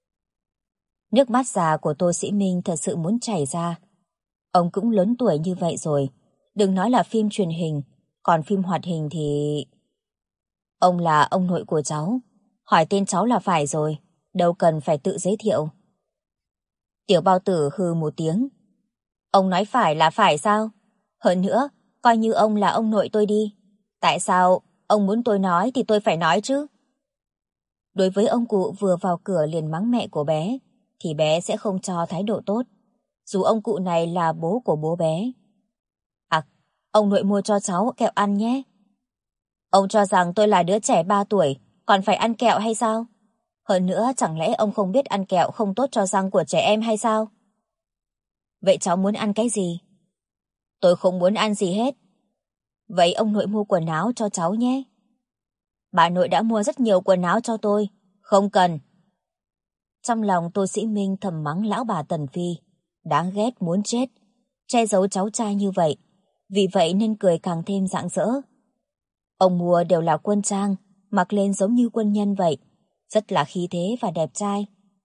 Nước mắt già của Tô Sĩ Minh thật sự muốn chảy ra. Ông cũng lớn tuổi như vậy rồi, đừng nói là phim truyền hình, còn phim hoạt hình thì... Ông là ông nội của cháu, hỏi tên cháu là phải rồi, đâu cần phải tự giới thiệu. Tiểu Bao Tử hừ một tiếng. Ông nói phải là phải sao? Hơn nữa, coi như ông là ông nội tôi đi. Tại sao ông muốn tôi nói thì tôi phải nói chứ? Đối với ông cụ vừa vào cửa liền mắng mẹ của bé, thì bé sẽ không cho thái độ tốt, dù ông cụ này là bố của bố bé. À, ông nội mua cho cháu kẹo ăn nhé. Ông cho rằng tôi là đứa trẻ 3 tuổi, còn phải ăn kẹo hay sao? Hơn nữa, chẳng lẽ ông không biết ăn kẹo không tốt cho răng của trẻ em hay sao? Vậy cháu muốn ăn cái gì? Tôi không muốn ăn gì hết. Vậy ông nội mua quần áo cho cháu nhé. Bà nội đã mua rất nhiều quần áo cho tôi. Không cần. Trong lòng Tô Sĩ Minh thầm mắng lão bà Tần Phi. Đáng ghét muốn chết. Che giấu cháu trai như vậy. Vì vậy nên cười càng thêm rạng rỡ. Ông mua đều là quân trang, mặc lên giống như quân nhân vậy. Rất là khí thế và đẹp trai.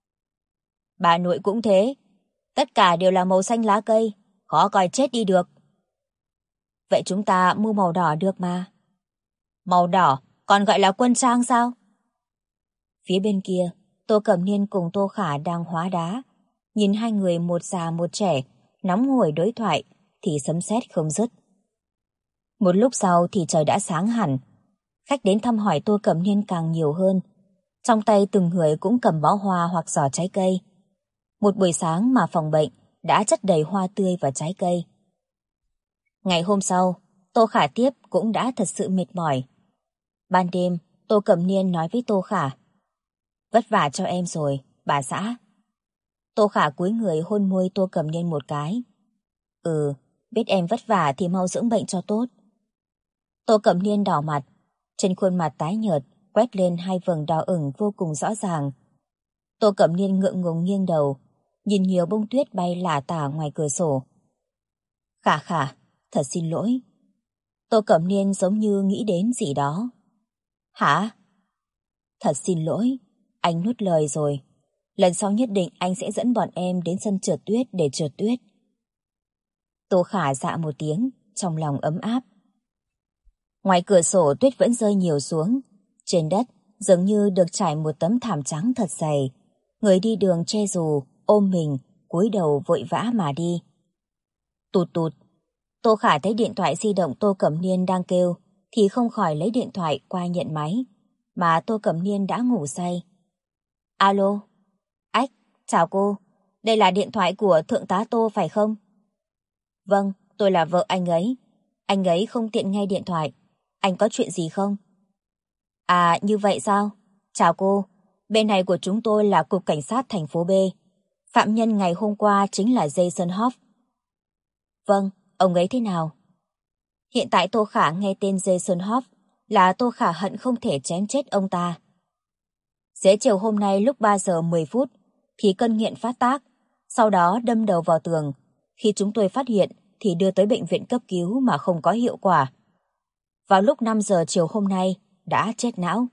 Bà nội cũng thế. Tất cả đều là màu xanh lá cây. Khó coi chết đi được. Vậy chúng ta mua màu đỏ được mà. Màu đỏ còn gọi là quân trang sao? Phía bên kia, Tô Cẩm Niên cùng Tô Khả đang hóa đá. Nhìn hai người một già một trẻ, nóng hổi đối thoại, thì sấm sét không dứt. Một lúc sau thì trời đã sáng hẳn. Khách đến thăm hỏi Tô Cẩm Niên càng nhiều hơn. Trong tay từng người cũng cầm bó hoa hoặc giỏ trái cây. Một buổi sáng mà phòng bệnh đã chất đầy hoa tươi và trái cây. Ngày hôm sau, Tô Khả tiếp cũng đã thật sự mệt mỏi. Ban đêm, Tô Cẩm Niên nói với Tô Khả. Vất vả cho em rồi, bà xã. Tô Khả cúi người hôn môi Tô Cẩm Niên một cái. Ừ, biết em vất vả thì mau dưỡng bệnh cho tốt. Tô Cẩm Niên đỏ mặt, trên khuôn mặt tái nhợt quét lên hai vầng đỏ ửng vô cùng rõ ràng. Tô Cẩm Niên ngượng ngùng nghiêng đầu, nhìn nhiều bông tuyết bay lả tả ngoài cửa sổ. Khả Khả, thật xin lỗi. Tô Cẩm Niên giống như nghĩ đến gì đó. Hả? Thật xin lỗi, anh nuốt lời rồi. Lần sau nhất định anh sẽ dẫn bọn em đến sân trượt tuyết để trượt tuyết. Tô Khả dạ một tiếng, trong lòng ấm áp. Ngoài cửa sổ tuyết vẫn rơi nhiều xuống. Trên đất dường như được trải một tấm thảm trắng thật dày. Người đi đường che dù, ôm mình, cúi đầu vội vã mà đi. Tụt tụt. Tô Khả thấy điện thoại di động Tô Cẩm Niên đang kêu, thì không khỏi lấy điện thoại qua nhận máy. Mà Tô Cẩm Niên đã ngủ say. Alo? Ách, chào cô. Đây là điện thoại của Thượng tá Tô phải không? Vâng, tôi là vợ anh ấy. Anh ấy không tiện nghe điện thoại. Anh có chuyện gì không? À, như vậy sao? Chào cô. Bên này của chúng tôi là Cục Cảnh sát thành phố B. Phạm nhân ngày hôm qua chính là Jason Hoff. Vâng, ông ấy thế nào? Hiện tại Tô Khả nghe tên Jason Hoff là Tô Khả hận không thể chém chết ông ta. Xế chiều hôm nay lúc 3 giờ 10 phút thì cơn nghiện phát tác, sau đó đâm đầu vào tường. Khi chúng tôi phát hiện thì đưa tới bệnh viện cấp cứu mà không có hiệu quả. Vào lúc 5 giờ chiều hôm nay đã chết não.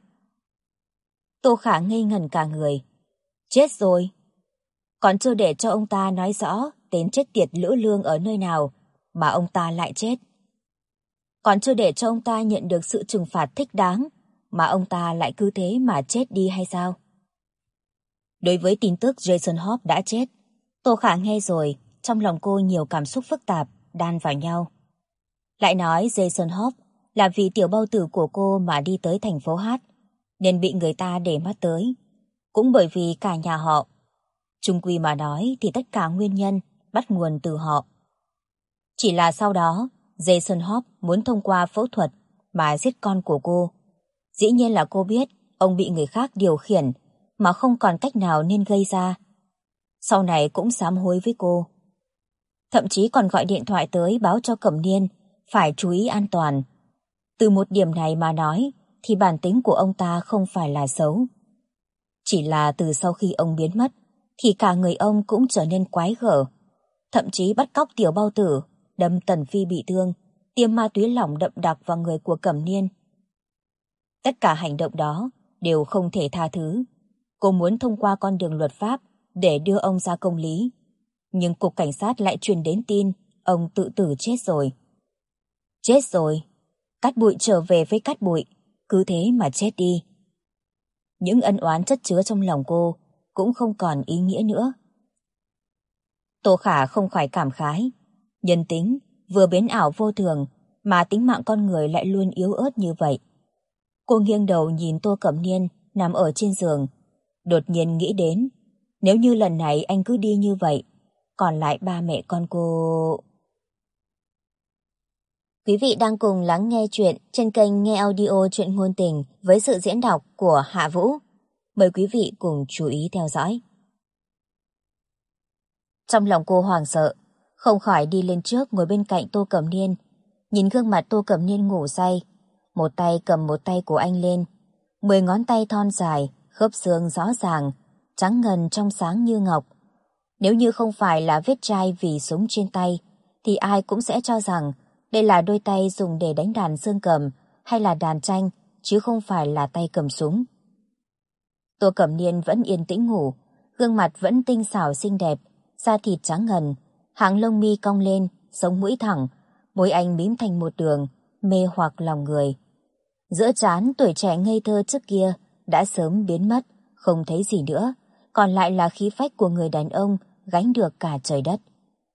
Tô Khả ngây ngẩn cả người. Chết rồi. Còn chưa để cho ông ta nói rõ tên chết tiệt Lữ Lương ở nơi nào mà ông ta lại chết. Còn chưa để cho ông ta nhận được sự trừng phạt thích đáng, mà ông ta lại cứ thế mà chết đi hay sao? Đối với tin tức Jason Hope đã chết, Tô Khả nghe rồi, trong lòng cô nhiều cảm xúc phức tạp, đan vào nhau. Lại nói Jason Hope là vì tiểu bao tử của cô mà đi tới thành phố Hát, nên bị người ta để mắt tới. Cũng bởi vì cả nhà họ. Chung quy mà nói thì tất cả nguyên nhân bắt nguồn từ họ. Chỉ là sau đó, Jason Hope muốn thông qua phẫu thuật mà giết con của cô. Dĩ nhiên là cô biết ông bị người khác điều khiển mà không còn cách nào nên gây ra. Sau này cũng sám hối với cô. Thậm chí còn gọi điện thoại tới báo cho Cẩm Niên phải chú ý an toàn. Từ một điểm này mà nói thì bản tính của ông ta không phải là xấu. Chỉ là từ sau khi ông biến mất thì cả người ông cũng trở nên quái gở. Thậm chí bắt cóc tiểu bao tử, đâm Tần Phi bị thương, tiêm ma túy lỏng đậm đặc vào người của Cẩm Niên. Tất cả hành động đó đều không thể tha thứ. Cô muốn thông qua con đường luật pháp để đưa ông ra công lý. Nhưng cục cảnh sát lại truyền đến tin ông tự tử chết rồi. Chết rồi. Cát Bụi trở về với Cát Bụi, cứ thế mà chết đi. Những ân oán chất chứa trong lòng cô cũng không còn ý nghĩa nữa. Tô Khả không khỏi cảm khái. Nhân tính vừa biến ảo vô thường mà tính mạng con người lại luôn yếu ớt như vậy. Cô nghiêng đầu nhìn Tô Cẩm Niên nằm ở trên giường, đột nhiên nghĩ đến nếu như lần này anh cứ đi như vậy, còn lại ba mẹ con cô... Quý vị đang cùng lắng nghe chuyện trên kênh Nghe Audio Chuyện Ngôn Tình với sự diễn đọc của Hạ Vũ. Mời quý vị cùng chú ý theo dõi. Trong lòng cô hoảng sợ, không khỏi đi lên trước ngồi bên cạnh Tô Cẩm Niên, nhìn gương mặt Tô Cẩm Niên ngủ say, một tay cầm một tay của anh lên, 10 ngón tay thon dài, khớp xương rõ ràng, trắng ngần trong sáng như ngọc. Nếu như không phải là vết chai vì súng trên tay, thì ai cũng sẽ cho rằng đây là đôi tay dùng để đánh đàn dương cầm hay là đàn tranh, chứ không phải là tay cầm súng. Tô Cẩm Niên vẫn yên tĩnh ngủ, gương mặt vẫn tinh xảo xinh đẹp, da thịt trắng ngần, hàng lông mi cong lên, sống mũi thẳng, môi anh mím thành một đường, mê hoặc lòng người. Giữa trán tuổi trẻ ngây thơ trước kia đã sớm biến mất, không thấy gì nữa, còn lại là khí phách của người đàn ông gánh được cả trời đất.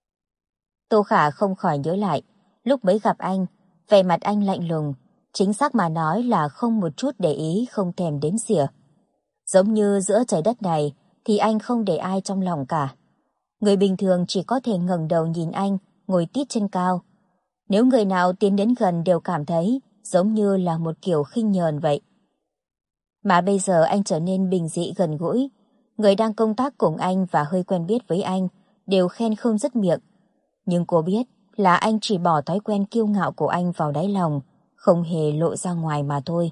Tô Khả không khỏi nhớ lại, lúc mới gặp anh, vẻ mặt anh lạnh lùng, chính xác mà nói là không một chút để ý, không thèm đếm xỉa. Giống như giữa trời đất này thì anh không để ai trong lòng cả. Người bình thường chỉ có thể ngẩng đầu nhìn anh ngồi tít trên cao. Nếu người nào tiến đến gần đều cảm thấy giống như là một kiểu khinh nhờn vậy. Mà bây giờ anh trở nên bình dị gần gũi. Người đang công tác cùng anh và hơi quen biết với anh đều khen không dứt miệng. Nhưng cô biết là anh chỉ bỏ thói quen kiêu ngạo của anh vào đáy lòng, không hề lộ ra ngoài mà thôi.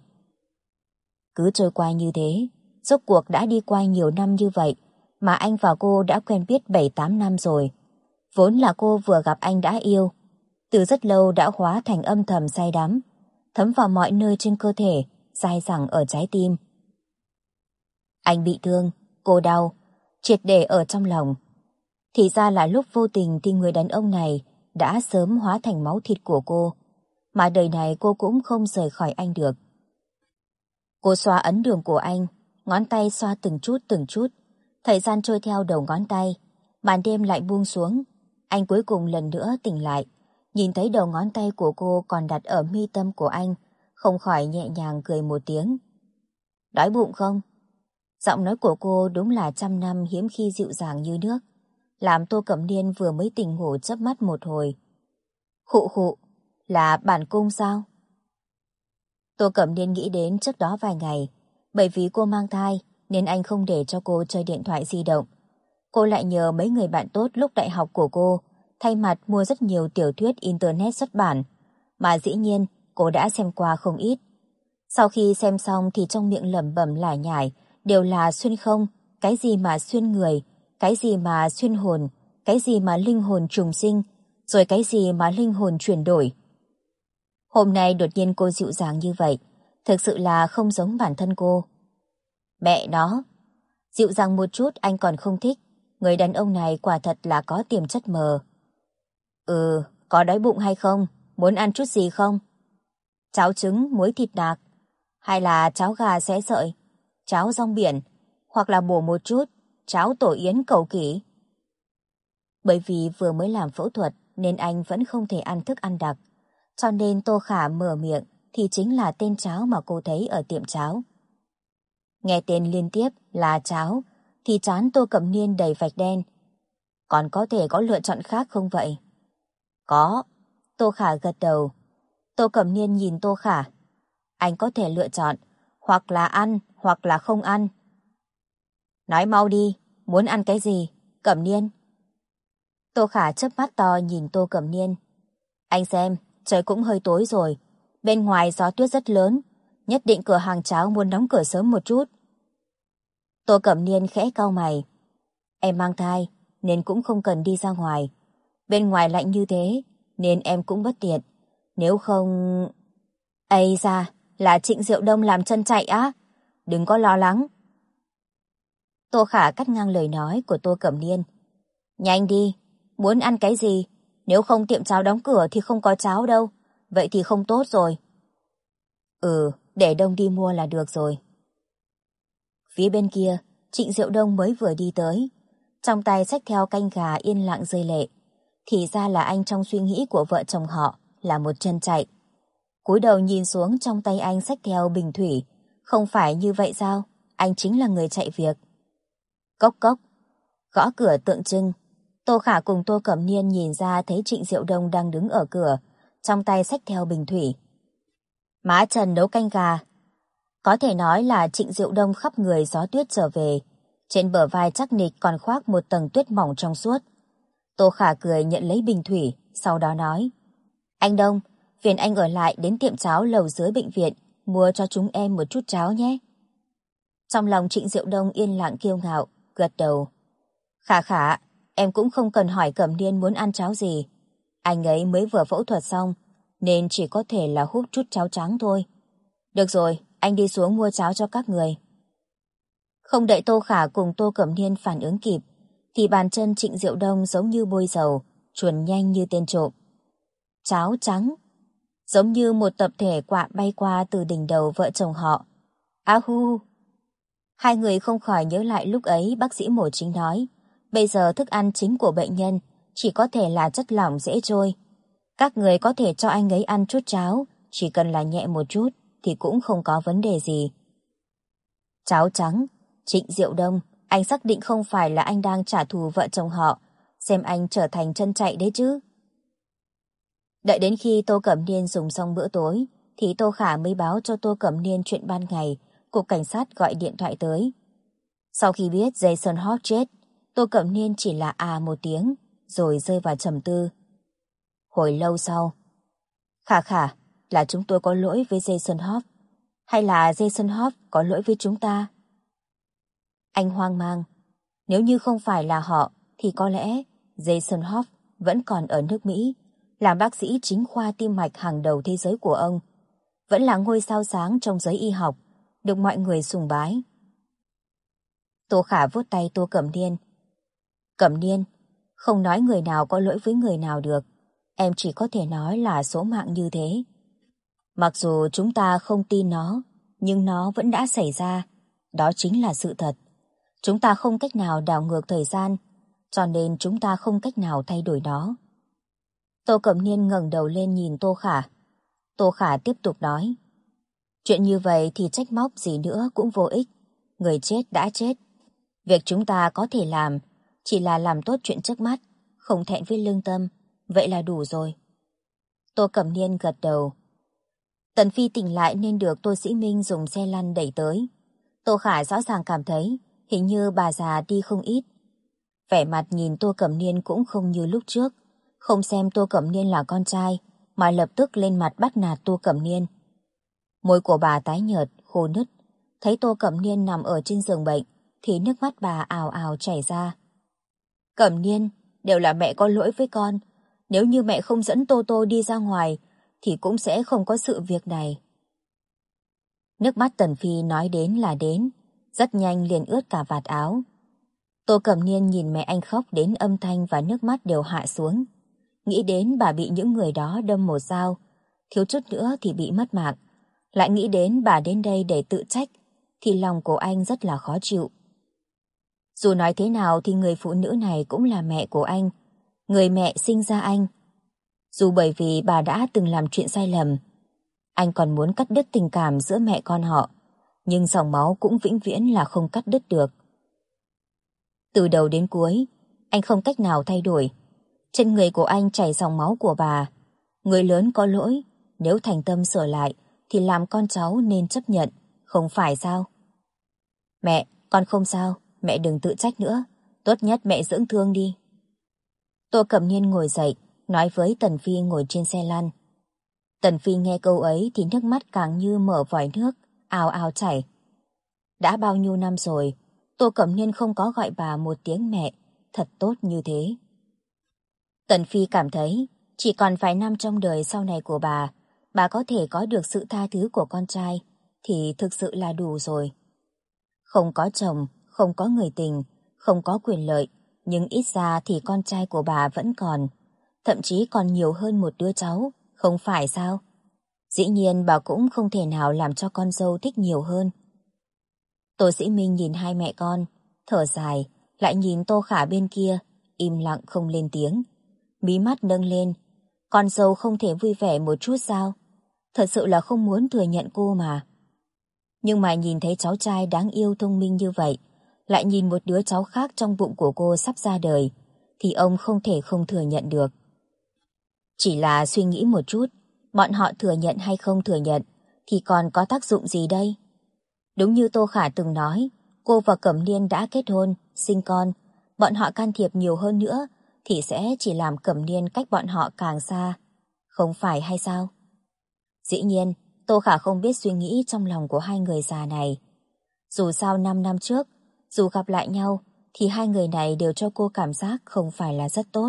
Cứ trôi qua như thế, rốt cuộc đã đi qua nhiều năm như vậy, mà anh và cô đã quen biết 7-8 năm rồi. Vốn là cô vừa gặp anh đã yêu, từ rất lâu đã hóa thành âm thầm say đắm, thấm vào mọi nơi trên cơ thể, dai dẳng ở trái tim. Anh bị thương, cô đau, triệt để ở trong lòng. Thì ra là lúc vô tình thì người đàn ông này đã sớm hóa thành máu thịt của cô, mà đời này cô cũng không rời khỏi anh được. Cô xoa ấn đường của anh, ngón tay xoa từng chút, thời gian trôi theo đầu ngón tay, màn đêm lại buông xuống, anh cuối cùng lần nữa tỉnh lại, nhìn thấy đầu ngón tay của cô còn đặt ở mi tâm của anh, không khỏi nhẹ nhàng cười một tiếng. Đói bụng không? Giọng nói của cô đúng là trăm năm hiếm khi dịu dàng như nước, làm Tô Cẩm Niên vừa mới tỉnh ngủ chớp mắt một hồi. Khụ khụ, là bản cung sao? Tô Cẩm Niên nghĩ đến trước đó vài ngày, bởi vì cô mang thai nên anh không để cho cô chơi điện thoại di động. Cô lại nhờ mấy người bạn tốt lúc đại học của cô thay mặt mua rất nhiều tiểu thuyết internet xuất bản, mà dĩ nhiên cô đã xem qua không ít. Sau khi xem xong thì trong miệng lẩm bẩm lải nhải đều là xuyên không, cái gì mà xuyên người, cái gì mà xuyên hồn, cái gì mà linh hồn trùng sinh, rồi cái gì mà linh hồn chuyển đổi. Hôm nay đột nhiên cô dịu dàng như vậy, thực sự là không giống bản thân cô. Mẹ nó, dịu dàng một chút anh còn không thích, người đàn ông này quả thật là có tiềm chất mờ. có đói bụng hay không? Muốn ăn chút gì không? Cháo trứng, muối thịt nạc, hay là cháo gà xé sợi, cháo rong biển, hoặc là bổ một chút, cháo tổ yến cầu kỷ. Bởi vì vừa mới làm phẫu thuật nên anh vẫn không thể ăn thức ăn đặc, cho nên Tô Khả mở miệng thì chính là tên cháo mà cô thấy ở tiệm cháo. Nghe tên liên tiếp là cháo thì trán Tô Cẩm Niên đầy vạch đen. Còn có thể có lựa chọn khác không vậy? Có. Tô Khả gật đầu. Tô Cẩm Niên nhìn Tô Khả. Anh có thể lựa chọn hoặc là ăn hoặc là không ăn. Nói mau đi, muốn ăn cái gì, Cẩm Niên? Tô Khả chớp mắt to nhìn Tô Cẩm Niên. Anh xem, trời cũng hơi tối rồi. Bên ngoài gió tuyết rất lớn. Nhất định cửa hàng cháo muốn đóng cửa sớm một chút. Tô Cẩm Niên khẽ cau mày. Em mang thai nên cũng không cần đi ra ngoài. Bên ngoài lạnh như thế nên em cũng bất tiện. Nếu không... Ây da, là Trịnh Diệu Đông làm chân chạy á. Đừng có lo lắng. Tô Khả cắt ngang lời nói của Tô Cẩm Niên. Nhanh đi, muốn ăn cái gì? Nếu không tiệm cháo đóng cửa thì không có cháo đâu. Vậy thì không tốt rồi. Để Đông đi mua là được rồi. Phía bên kia, Trịnh Diệu Đông mới vừa đi tới. Trong tay xách theo canh gà yên lặng rơi lệ. Thì ra là anh trong suy nghĩ của vợ chồng họ là một chân chạy. Cúi đầu nhìn xuống trong tay anh xách theo bình thủy. Không phải như vậy sao? Anh chính là người chạy việc. Cốc cốc. Gõ cửa tượng trưng. Tô Khả cùng Tô Cẩm Niên nhìn ra thấy Trịnh Diệu Đông đang đứng ở cửa, trong tay xách theo bình thủy. Má Trần nấu canh gà. Có thể nói là Trịnh Diệu Đông khắp người gió tuyết trở về. Trên bờ vai chắc nịch còn khoác một tầng tuyết mỏng trong suốt. Tô Khả cười nhận lấy bình thủy, sau đó nói. Anh Đông, phiền anh ở lại đến tiệm cháo lầu dưới bệnh viện, mua cho chúng em một chút cháo nhé. Trong lòng Trịnh Diệu Đông yên lặng kiêu ngạo, gật đầu. Khả, em cũng không cần hỏi Cẩm Niên muốn ăn cháo gì. Anh ấy mới vừa phẫu thuật xong, nên chỉ có thể là húp chút cháo trắng thôi. Được rồi, anh đi xuống mua cháo cho các người. Không đợi Tô Khả cùng Tô Cẩm Niên phản ứng kịp, thì bàn chân Trịnh Diệu Đông giống như bôi dầu, chuồn nhanh như tên trộm. Cháo trắng, giống như một tập thể quạ bay qua từ đỉnh đầu vợ chồng họ. Á hu! Hai người không khỏi nhớ lại lúc ấy bác sĩ mổ chính nói, bây giờ thức ăn chính của bệnh nhân chỉ có thể là chất lỏng dễ trôi. Các người có thể cho anh ấy ăn chút cháo, chỉ cần là nhẹ một chút thì cũng không có vấn đề gì. Cháo trắng, Trịnh Diệu Đông, anh xác định không phải là anh đang trả thù vợ chồng họ, xem anh trở thành chân chạy đấy chứ. Đợi đến khi Tô Cẩm Niên dùng xong bữa tối, thì Tô Khả mới báo cho Tô Cẩm Niên chuyện ban ngày, cục cảnh sát gọi điện thoại tới. Sau khi biết Jason Hawk chết, Tô Cẩm Niên chỉ là một tiếng, rồi rơi vào trầm tư. Hồi lâu sau, Khả, là chúng tôi có lỗi với Jason Hawk, hay là Jason Hawk có lỗi với chúng ta? Anh hoang mang, nếu như không phải là họ, thì có lẽ Jason Hawk vẫn còn ở nước Mỹ, làm bác sĩ chính khoa tim mạch hàng đầu thế giới của ông, vẫn là ngôi sao sáng trong giới y học, được mọi người sùng bái. Tô Khả vuốt tay Tô Cẩm Niên. Cẩm Niên, không nói người nào có lỗi với người nào được, em chỉ có thể nói là số mạng như thế. Mặc dù chúng ta không tin nó, nhưng nó vẫn đã xảy ra, đó chính là sự thật. Chúng ta không cách nào đảo ngược thời gian, cho nên chúng ta không cách nào thay đổi nó. Tô Cẩm Niên ngẩng đầu lên nhìn Tô Khả. Tô Khả tiếp tục nói. Chuyện như vậy thì trách móc gì nữa cũng vô ích. Người chết đã chết. Việc chúng ta có thể làm chỉ là làm tốt chuyện trước mắt, không thẹn với lương tâm. Vậy là đủ rồi. Tô Cẩm Niên gật đầu. Tần Phi tỉnh lại nên được Tô Sĩ Minh dùng xe lăn đẩy tới. Tô Khả rõ ràng cảm thấy hình như bà già đi không ít. Vẻ mặt nhìn Tô Cẩm Niên cũng không như lúc trước, không xem Tô Cẩm Niên là con trai, mà lập tức lên mặt bắt nạt Tô Cẩm Niên. Môi của bà tái nhợt, khô nứt, thấy Tô Cẩm Niên nằm ở trên giường bệnh, thì nước mắt bà ào ào chảy ra. Cẩm Niên, đều là mẹ có lỗi với con. Nếu như mẹ không dẫn Tô Tô đi ra ngoài, thì cũng sẽ không có sự việc này. Nước mắt Tần Phi nói đến là đến, rất nhanh liền ướt cả vạt áo. Tô Cẩm Niên nhìn mẹ anh khóc đến âm thanh và nước mắt đều hạ xuống. nghĩ đến bà bị những người đó đâm một dao, thiếu chút nữa thì bị mất mạng. Lại nghĩ đến bà đến đây để tự trách, thì lòng của anh rất là khó chịu. Dù nói thế nào thì người phụ nữ này cũng là mẹ của anh, người mẹ sinh ra anh. Dù bởi vì bà đã từng làm chuyện sai lầm, anh còn muốn cắt đứt tình cảm giữa mẹ con họ, nhưng dòng máu cũng vĩnh viễn là không cắt đứt được. Từ đầu đến cuối, anh không cách nào thay đổi. Trên người của anh chảy dòng máu của bà. Người lớn có lỗi, nếu thành tâm sửa lại thì làm con cháu nên chấp nhận, không phải sao? Mẹ, con không sao, mẹ đừng tự trách nữa, tốt nhất mẹ dưỡng thương đi. Tô Cẩm Niên ngồi dậy, nói với Tần Phi ngồi trên xe lăn. Tần Phi nghe câu ấy thì nước mắt càng như mở vòi nước, ào ào chảy. Đã bao nhiêu năm rồi, Tô Cẩm Niên không có gọi bà một tiếng mẹ, thật tốt như thế. Tần Phi cảm thấy, chỉ còn vài năm trong đời sau này của bà có thể có được sự tha thứ của con trai, thì thực sự là đủ rồi. Không có chồng, không có người tình, không có quyền lợi, nhưng ít ra thì con trai của bà vẫn còn, thậm chí còn nhiều hơn một đứa cháu, không phải sao? Dĩ nhiên bà cũng không thể nào làm cho con dâu thích nhiều hơn. Tô Sĩ Minh nhìn hai mẹ con, thở dài, lại nhìn Tô Khả bên kia, im lặng không lên tiếng. Mí mắt nâng lên, con dâu không thể vui vẻ một chút sao? Thật sự là không muốn thừa nhận cô mà. Nhưng mà nhìn thấy cháu trai đáng yêu thông minh như vậy, lại nhìn một đứa cháu khác trong bụng của cô sắp ra đời, thì ông không thể không thừa nhận được. Chỉ là suy nghĩ một chút, bọn họ thừa nhận hay không thừa nhận, thì còn có tác dụng gì đây? Đúng như Tô Khả từng nói, cô và Cẩm Niên đã kết hôn, sinh con, bọn họ can thiệp nhiều hơn nữa, thì sẽ chỉ làm Cẩm Niên cách bọn họ càng xa. Không phải hay sao? Dĩ nhiên, Tô Khả không biết suy nghĩ trong lòng của hai người già này. Dù sao 5 năm trước, dù gặp lại nhau, thì hai người này đều cho cô cảm giác không phải là rất tốt.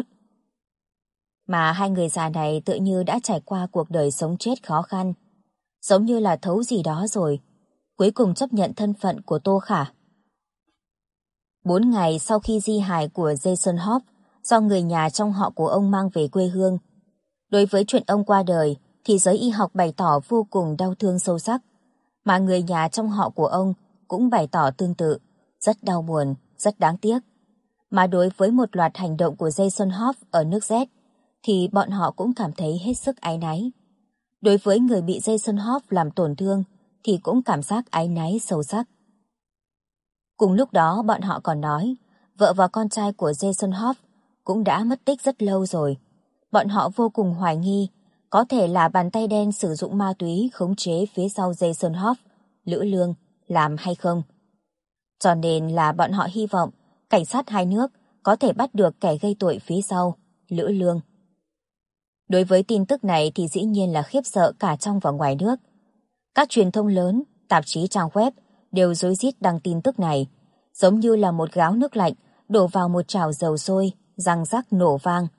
Mà hai người già này tự như đã trải qua cuộc đời sống chết khó khăn, giống như là thấu gì đó rồi, cuối cùng chấp nhận thân phận của Tô Khả. 4 ngày sau khi di hài của Jason Hoff do người nhà trong họ của ông mang về quê hương, đối với chuyện ông qua đời thì giới y học bày tỏ vô cùng đau thương sâu sắc, mà người nhà trong họ của ông cũng bày tỏ tương tự, rất đau buồn, rất đáng tiếc. Mà đối với một loạt hành động của Jason Hoff ở nước Z thì bọn họ cũng cảm thấy hết sức áy náy. Đối với người bị Jason Hoff làm tổn thương thì cũng cảm giác áy náy sâu sắc. Cùng lúc đó bọn họ còn nói, vợ và con trai của Jason Hoff cũng đã mất tích rất lâu rồi. Bọn họ vô cùng hoài nghi, có thể là bàn tay đen sử dụng ma túy khống chế phía sau Jason Hoff, Lữ Lương, làm hay không. Cho nên là bọn họ hy vọng cảnh sát hai nước có thể bắt được kẻ gây tội phía sau, Lữ Lương. Đối với tin tức này thì dĩ nhiên là khiếp sợ cả trong và ngoài nước. Các truyền thông lớn, tạp chí trang web đều rối rít đăng tin tức này, giống như là một gáo nước lạnh đổ vào một chảo dầu sôi, răng rắc nổ vang.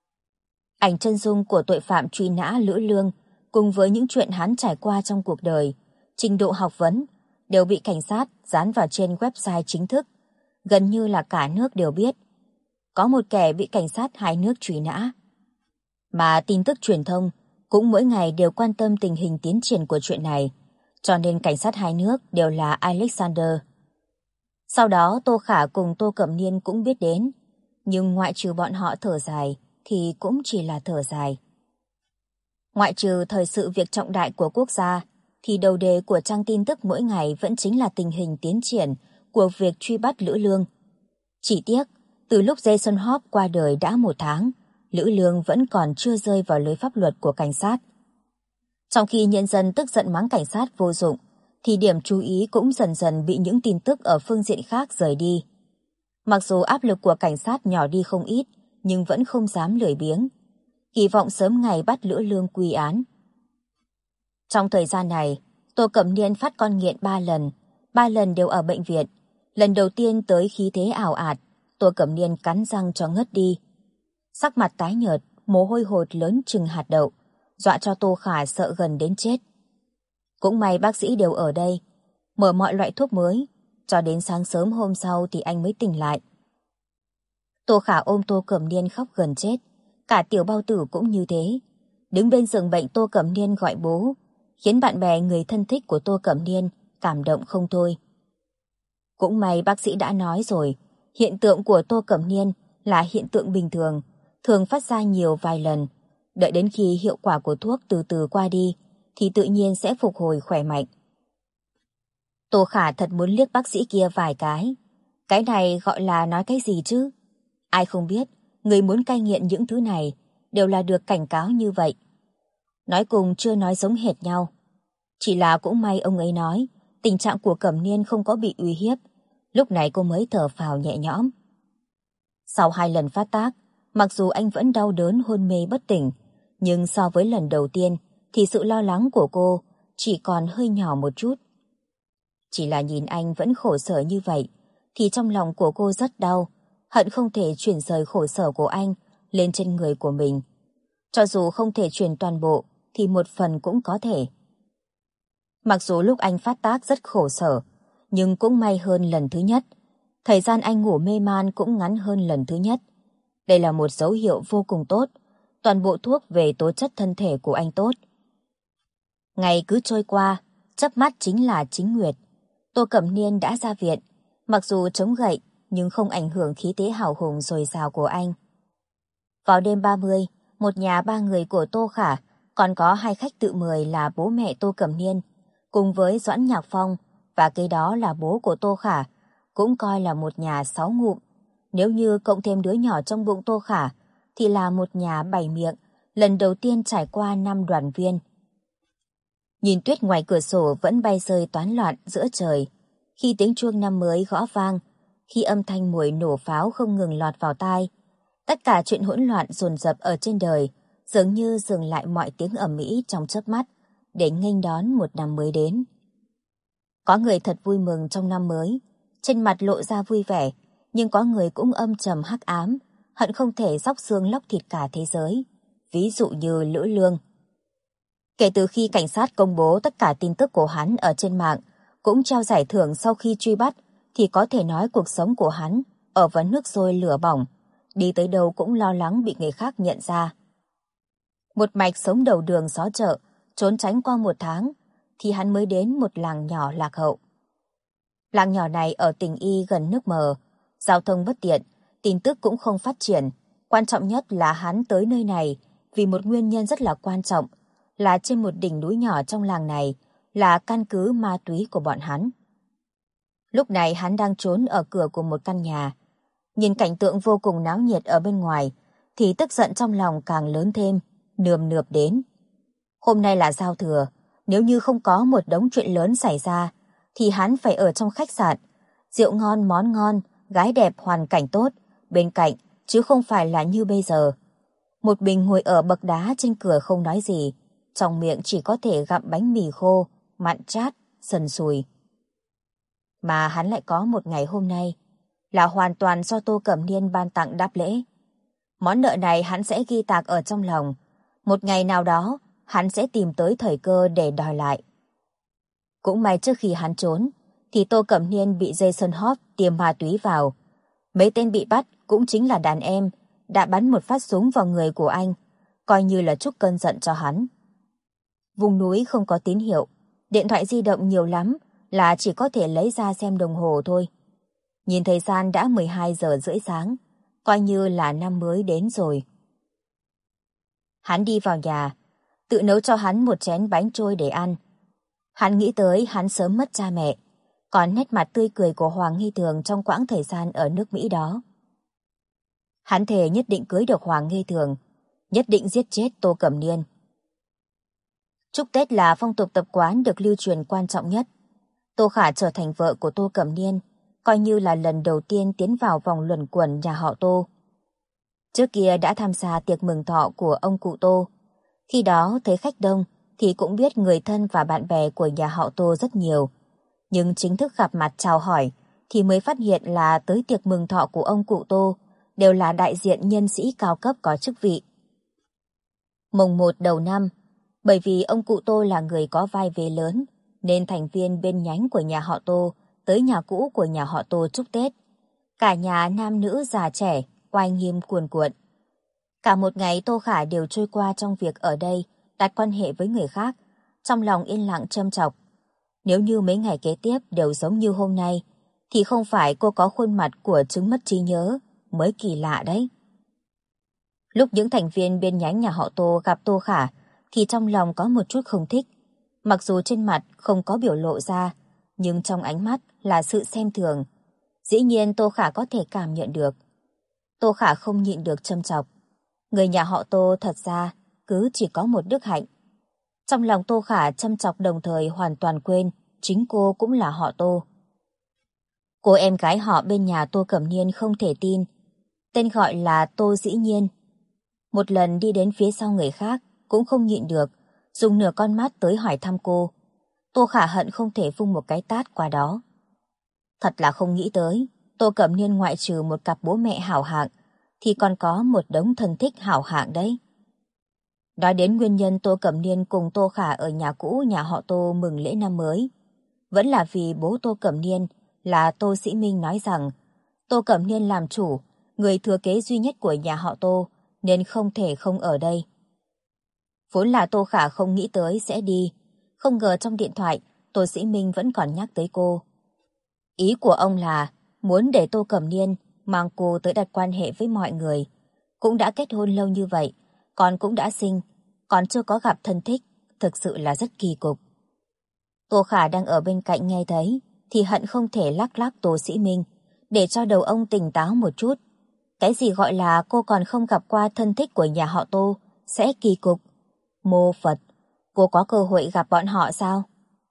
Ảnh chân dung của tội phạm truy nã Lữ Lương cùng với những chuyện hắn trải qua trong cuộc đời, trình độ học vấn đều bị cảnh sát dán vào trên website chính thức, gần như là cả nước đều biết. Có một kẻ bị cảnh sát hai nước truy nã. Mà tin tức truyền thông cũng mỗi ngày đều quan tâm tình hình tiến triển của chuyện này, cho nên cảnh sát hai nước đều là Alexander. Sau đó Tô Khả cùng Tô Cẩm Niên cũng biết đến, nhưng ngoại trừ bọn họ thở dài thì cũng chỉ là thở dài. Ngoại trừ thời sự việc trọng đại của quốc gia, thì đầu đề của trang tin tức mỗi ngày vẫn chính là tình hình tiến triển của việc truy bắt Lữ Lương. Chỉ tiếc, từ lúc Jason Hoff qua đời đã 1 tháng, Lữ Lương vẫn còn chưa rơi vào lưới pháp luật của cảnh sát. Trong khi nhân dân tức giận mắng cảnh sát vô dụng, thì điểm chú ý cũng dần dần bị những tin tức ở phương diện khác rời đi. Mặc dù áp lực của cảnh sát nhỏ đi không ít, nhưng vẫn không dám lười biếng, kỳ vọng sớm ngày bắt Lữ Lương quy án. Trong thời gian này, Tô Cẩm Niên phát con nghiện 3 lần đều ở bệnh viện. Lần đầu tiên tới khí thế ảo ạt, Tô Cẩm Niên cắn răng cho ngất đi. Sắc mặt tái nhợt, mồ hôi hột lớn chừng hạt đậu, dọa cho Tô Khả sợ gần đến chết. Cũng may bác sĩ đều ở đây, mở mọi loại thuốc mới, cho đến sáng sớm hôm sau thì anh mới tỉnh lại. Tô Khả ôm Tô Cẩm Niên khóc gần chết, cả Tiểu Bao Tử cũng như thế. Đứng bên giường bệnh Tô Cẩm Niên gọi bố, khiến bạn bè người thân thích của Tô Cẩm Niên cảm động không thôi. Cũng may bác sĩ đã nói rồi, hiện tượng của Tô Cẩm Niên là hiện tượng bình thường, thường phát ra nhiều vài lần. Đợi đến khi hiệu quả của thuốc từ từ qua đi, thì tự nhiên sẽ phục hồi khỏe mạnh. Tô Khả thật muốn liếc bác sĩ kia vài cái. Cái này gọi là nói cái gì chứ? Ai không biết, người muốn cai nghiện những thứ này đều là được cảnh cáo như vậy. Nói cùng chưa nói giống hệt nhau. Chỉ là cũng may ông ấy nói, tình trạng của Cẩm Niên không có bị uy hiếp. Lúc này cô mới thở phào nhẹ nhõm. Sau 2 lần phát tác, mặc dù anh vẫn đau đớn hôn mê bất tỉnh, nhưng so với lần đầu tiên thì sự lo lắng của cô chỉ còn hơi nhỏ một chút. Chỉ là nhìn anh vẫn khổ sở như vậy, thì trong lòng của cô rất đau, hận không thể chuyển rời khổ sở của anh lên trên người của mình. Cho dù không thể chuyển toàn bộ, thì một phần cũng có thể. Mặc dù lúc anh phát tác rất khổ sở, nhưng cũng may hơn lần thứ nhất. Thời gian anh ngủ mê man cũng ngắn hơn lần thứ nhất. Đây là một dấu hiệu vô cùng tốt. Toàn bộ thuốc về tố chất thân thể của anh tốt. Ngày cứ trôi qua, chớp mắt chính là chính nguyệt. Tô Cẩm Niên đã ra viện. Mặc dù chống gậy, nhưng không ảnh hưởng khí thế hào hùng dồi dào của anh. Vào đêm 30, một nhà 3 người của Tô Khả, còn có 2 khách tự mời là bố mẹ Tô Cẩm Niên, cùng với Doãn Nhạc Phong, và kế đó là bố của Tô Khả, cũng coi là một nhà 6 ngụm. Nếu như cộng thêm đứa nhỏ trong bụng Tô Khả, thì là một nhà 7 miệng, lần đầu tiên trải qua 5 đoàn viên. Nhìn tuyết ngoài cửa sổ vẫn bay rơi toán loạn giữa trời. Khi tiếng chuông năm mới gõ vang, khi âm thanh mùi nổ pháo không ngừng lọt vào tai, tất cả chuyện hỗn loạn dồn dập ở trên đời dường như dừng lại mọi tiếng ầm ĩ trong chớp mắt để nghênh đón một năm mới đến. Có người thật vui mừng trong năm mới, trên mặt lộ ra vui vẻ, nhưng có người cũng âm trầm hắc ám, hận không thể róc xương lóc thịt cả thế giới, ví dụ như Lữ Lương. Kể từ khi cảnh sát công bố tất cả tin tức của hắn ở trên mạng, cũng trao giải thưởng sau khi truy bắt, thì có thể nói cuộc sống của hắn ở vào nước sôi lửa bỏng, đi tới đâu cũng lo lắng bị người khác nhận ra. Một mạch sống đầu đường xó chợ, trốn tránh qua 1 tháng, thì hắn mới đến một làng nhỏ lạc hậu. Làng nhỏ này ở tỉnh Y gần nước Mờ, giao thông bất tiện, tin tức cũng không phát triển. Quan trọng nhất là hắn tới nơi này vì một nguyên nhân rất là quan trọng, là trên một đỉnh núi nhỏ trong làng này là căn cứ ma túy của bọn hắn. Lúc này hắn đang trốn ở cửa của một căn nhà. Nhìn cảnh tượng vô cùng náo nhiệt ở bên ngoài, thì tức giận trong lòng càng lớn thêm, nườm nượp đến. Hôm nay là giao thừa, nếu như không có một đống chuyện lớn xảy ra, thì hắn phải ở trong khách sạn, rượu ngon món ngon, gái đẹp hoàn cảnh tốt, bên cạnh, chứ không phải là như bây giờ. Một mình ngồi ở bậc đá trên cửa không nói gì, trong miệng chỉ có thể gặm bánh mì khô, mặn chát, sần sùi. Mà hắn lại có một ngày hôm nay, là hoàn toàn do Tô Cẩm Niên ban tặng đáp lễ. Món nợ này hắn sẽ ghi tạc ở trong lòng. Một ngày nào đó, hắn sẽ tìm tới thời cơ để đòi lại. Cũng may trước khi hắn trốn, thì Tô Cẩm Niên bị Jason Hoff tiêm ma túy vào. Mấy tên bị bắt cũng chính là đàn em, đã bắn một phát súng vào người của anh, coi như là trút cơn giận cho hắn. Vùng núi không có tín hiệu, điện thoại di động nhiều lắm là chỉ có thể lấy ra xem đồng hồ thôi. Nhìn thời gian đã 12 giờ rưỡi sáng, coi như là năm mới đến rồi. Hắn đi vào nhà, tự nấu cho hắn một chén bánh trôi để ăn. Hắn nghĩ tới hắn sớm mất cha mẹ, còn nét mặt tươi cười của Hoàng Nghi Thường trong quãng thời gian ở nước Mỹ đó. Hắn thề nhất định cưới được Hoàng Nghi Thường, nhất định giết chết Tô Cẩm Niên. Chúc Tết là phong tục tập quán được lưu truyền quan trọng nhất. Tô Khả trở thành vợ của Tô Cẩm Niên, coi như là lần đầu tiên tiến vào vòng luẩn quẩn nhà họ Tô. Trước kia đã tham gia tiệc mừng thọ của ông cụ Tô. Khi đó thấy khách đông thì cũng biết người thân và bạn bè của nhà họ Tô rất nhiều. Nhưng chính thức gặp mặt chào hỏi thì mới phát hiện là tới tiệc mừng thọ của ông cụ Tô đều là đại diện nhân sĩ cao cấp có chức vị. Mùng 1 đầu năm, bởi vì ông cụ Tô là người có vai vế lớn, nên thành viên bên nhánh của nhà họ Tô tới nhà cũ của nhà họ Tô chúc Tết. Cả nhà nam nữ già trẻ, oai nghiêm cuồn cuộn. Cả một ngày Tô Khả đều trôi qua trong việc ở đây đặt quan hệ với người khác, trong lòng yên lặng châm chọc. Nếu như mấy ngày kế tiếp đều giống như hôm nay, thì không phải cô có khuôn mặt của chứng mất trí nhớ, mới kỳ lạ đấy. Lúc những thành viên bên nhánh nhà họ Tô gặp Tô Khả, thì trong lòng có một chút không thích. Mặc dù trên mặt không có biểu lộ ra, nhưng trong ánh mắt là sự xem thường. Dĩ nhiên Tô Khả có thể cảm nhận được. Tô Khả không nhịn được châm chọc. Người nhà họ Tô thật ra cứ chỉ có một đức hạnh. Trong lòng Tô Khả châm chọc đồng thời hoàn toàn quên chính cô cũng là họ Tô. Cô em gái họ bên nhà Tô Cẩm Niên không thể tin. Tên gọi là Tô Dĩ Nhiên. Một lần đi đến phía sau người khác cũng không nhịn được, dùng nửa con mắt tới hỏi thăm cô. Tô Khả hận không thể vung một cái tát qua đó. Thật là không nghĩ tới, Tô Cẩm Niên ngoại trừ một cặp bố mẹ hảo hạng, thì còn có một đống thân thích hảo hạng đấy. Nói đến nguyên nhân Tô Cẩm Niên cùng Tô Khả ở nhà cũ nhà họ Tô mừng lễ năm mới, vẫn là vì bố Tô Cẩm Niên là Tô Sĩ Minh nói rằng Tô Cẩm Niên làm chủ, người thừa kế duy nhất của nhà họ Tô, nên không thể không ở đây. Vốn là Tô Khả không nghĩ tới sẽ đi, không ngờ trong điện thoại Tô Sĩ Minh vẫn còn nhắc tới cô. Ý của ông là muốn để Tô Cẩm Niên mang cô tới đặt quan hệ với mọi người. Cũng đã kết hôn lâu như vậy, con cũng đã sinh, còn chưa có gặp thân thích, thực sự là rất kỳ cục. Tô Khả đang ở bên cạnh nghe thấy, thì hận không thể lắc lắc Tô Sĩ Minh, để cho đầu ông tỉnh táo một chút. Cái gì gọi là cô còn không gặp qua thân thích của nhà họ Tô, sẽ kỳ cục. Mô Phật, cô có cơ hội gặp bọn họ sao?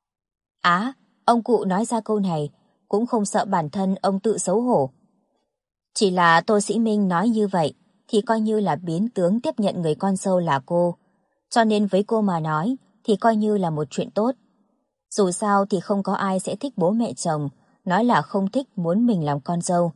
Á, ông cụ nói ra câu này, cũng không sợ bản thân ông tự xấu hổ. Chỉ là Tô Sĩ Minh nói như vậy, thì coi như là biến tướng tiếp nhận người con dâu là cô. Cho nên với cô mà nói, thì coi như là một chuyện tốt. Dù sao thì không có ai sẽ thích bố mẹ chồng, nói là không thích muốn mình làm con dâu.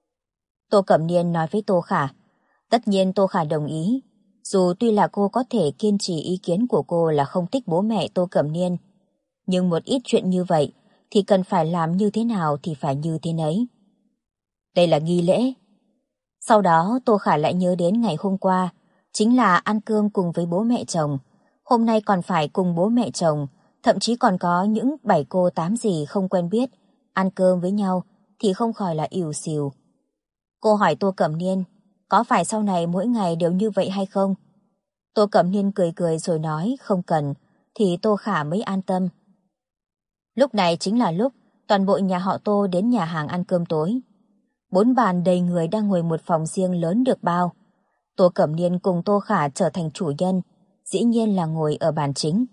Tô Cẩm Niên nói với Tô Khả. Tất nhiên Tô Khả đồng ý. Dù tuy là cô có thể kiên trì ý kiến của cô là không thích bố mẹ Tô Cẩm Niên, nhưng một ít chuyện như vậy thì cần phải làm như thế nào thì phải như thế nấy. Đây là nghi lễ. Sau đó Tô Khả lại nhớ đến ngày hôm qua, chính là ăn cơm cùng với bố mẹ chồng. Hôm nay còn phải cùng bố mẹ chồng, thậm chí còn có những 7 cô 8 dì không quen biết, ăn cơm với nhau thì không khỏi là ỉu xìu. Cô hỏi Tô Cẩm Niên, có phải sau này mỗi ngày đều như vậy hay không? Tô Cẩm Niên cười cười rồi nói không cần, thì Tô Khả mới an tâm. Lúc này chính là lúc toàn bộ nhà họ Tô đến nhà hàng ăn cơm tối. 4 bàn đầy người đang ngồi một phòng riêng lớn được bao. Tô Cẩm Niên cùng Tô Khả trở thành chủ nhân, dĩ nhiên là ngồi ở bàn chính.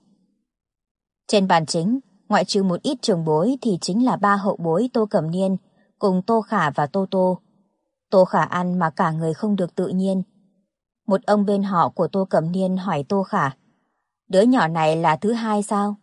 Trên bàn chính, ngoại trừ một ít trưởng bối thì chính là 3 hậu bối Tô Cẩm Niên cùng Tô Khả và Tô Tô. Tô Khả ăn mà cả người không được tự nhiên. Một ông bên họ của Tô Cẩm Niên hỏi Tô Khả, đứa nhỏ này là thứ hai sao?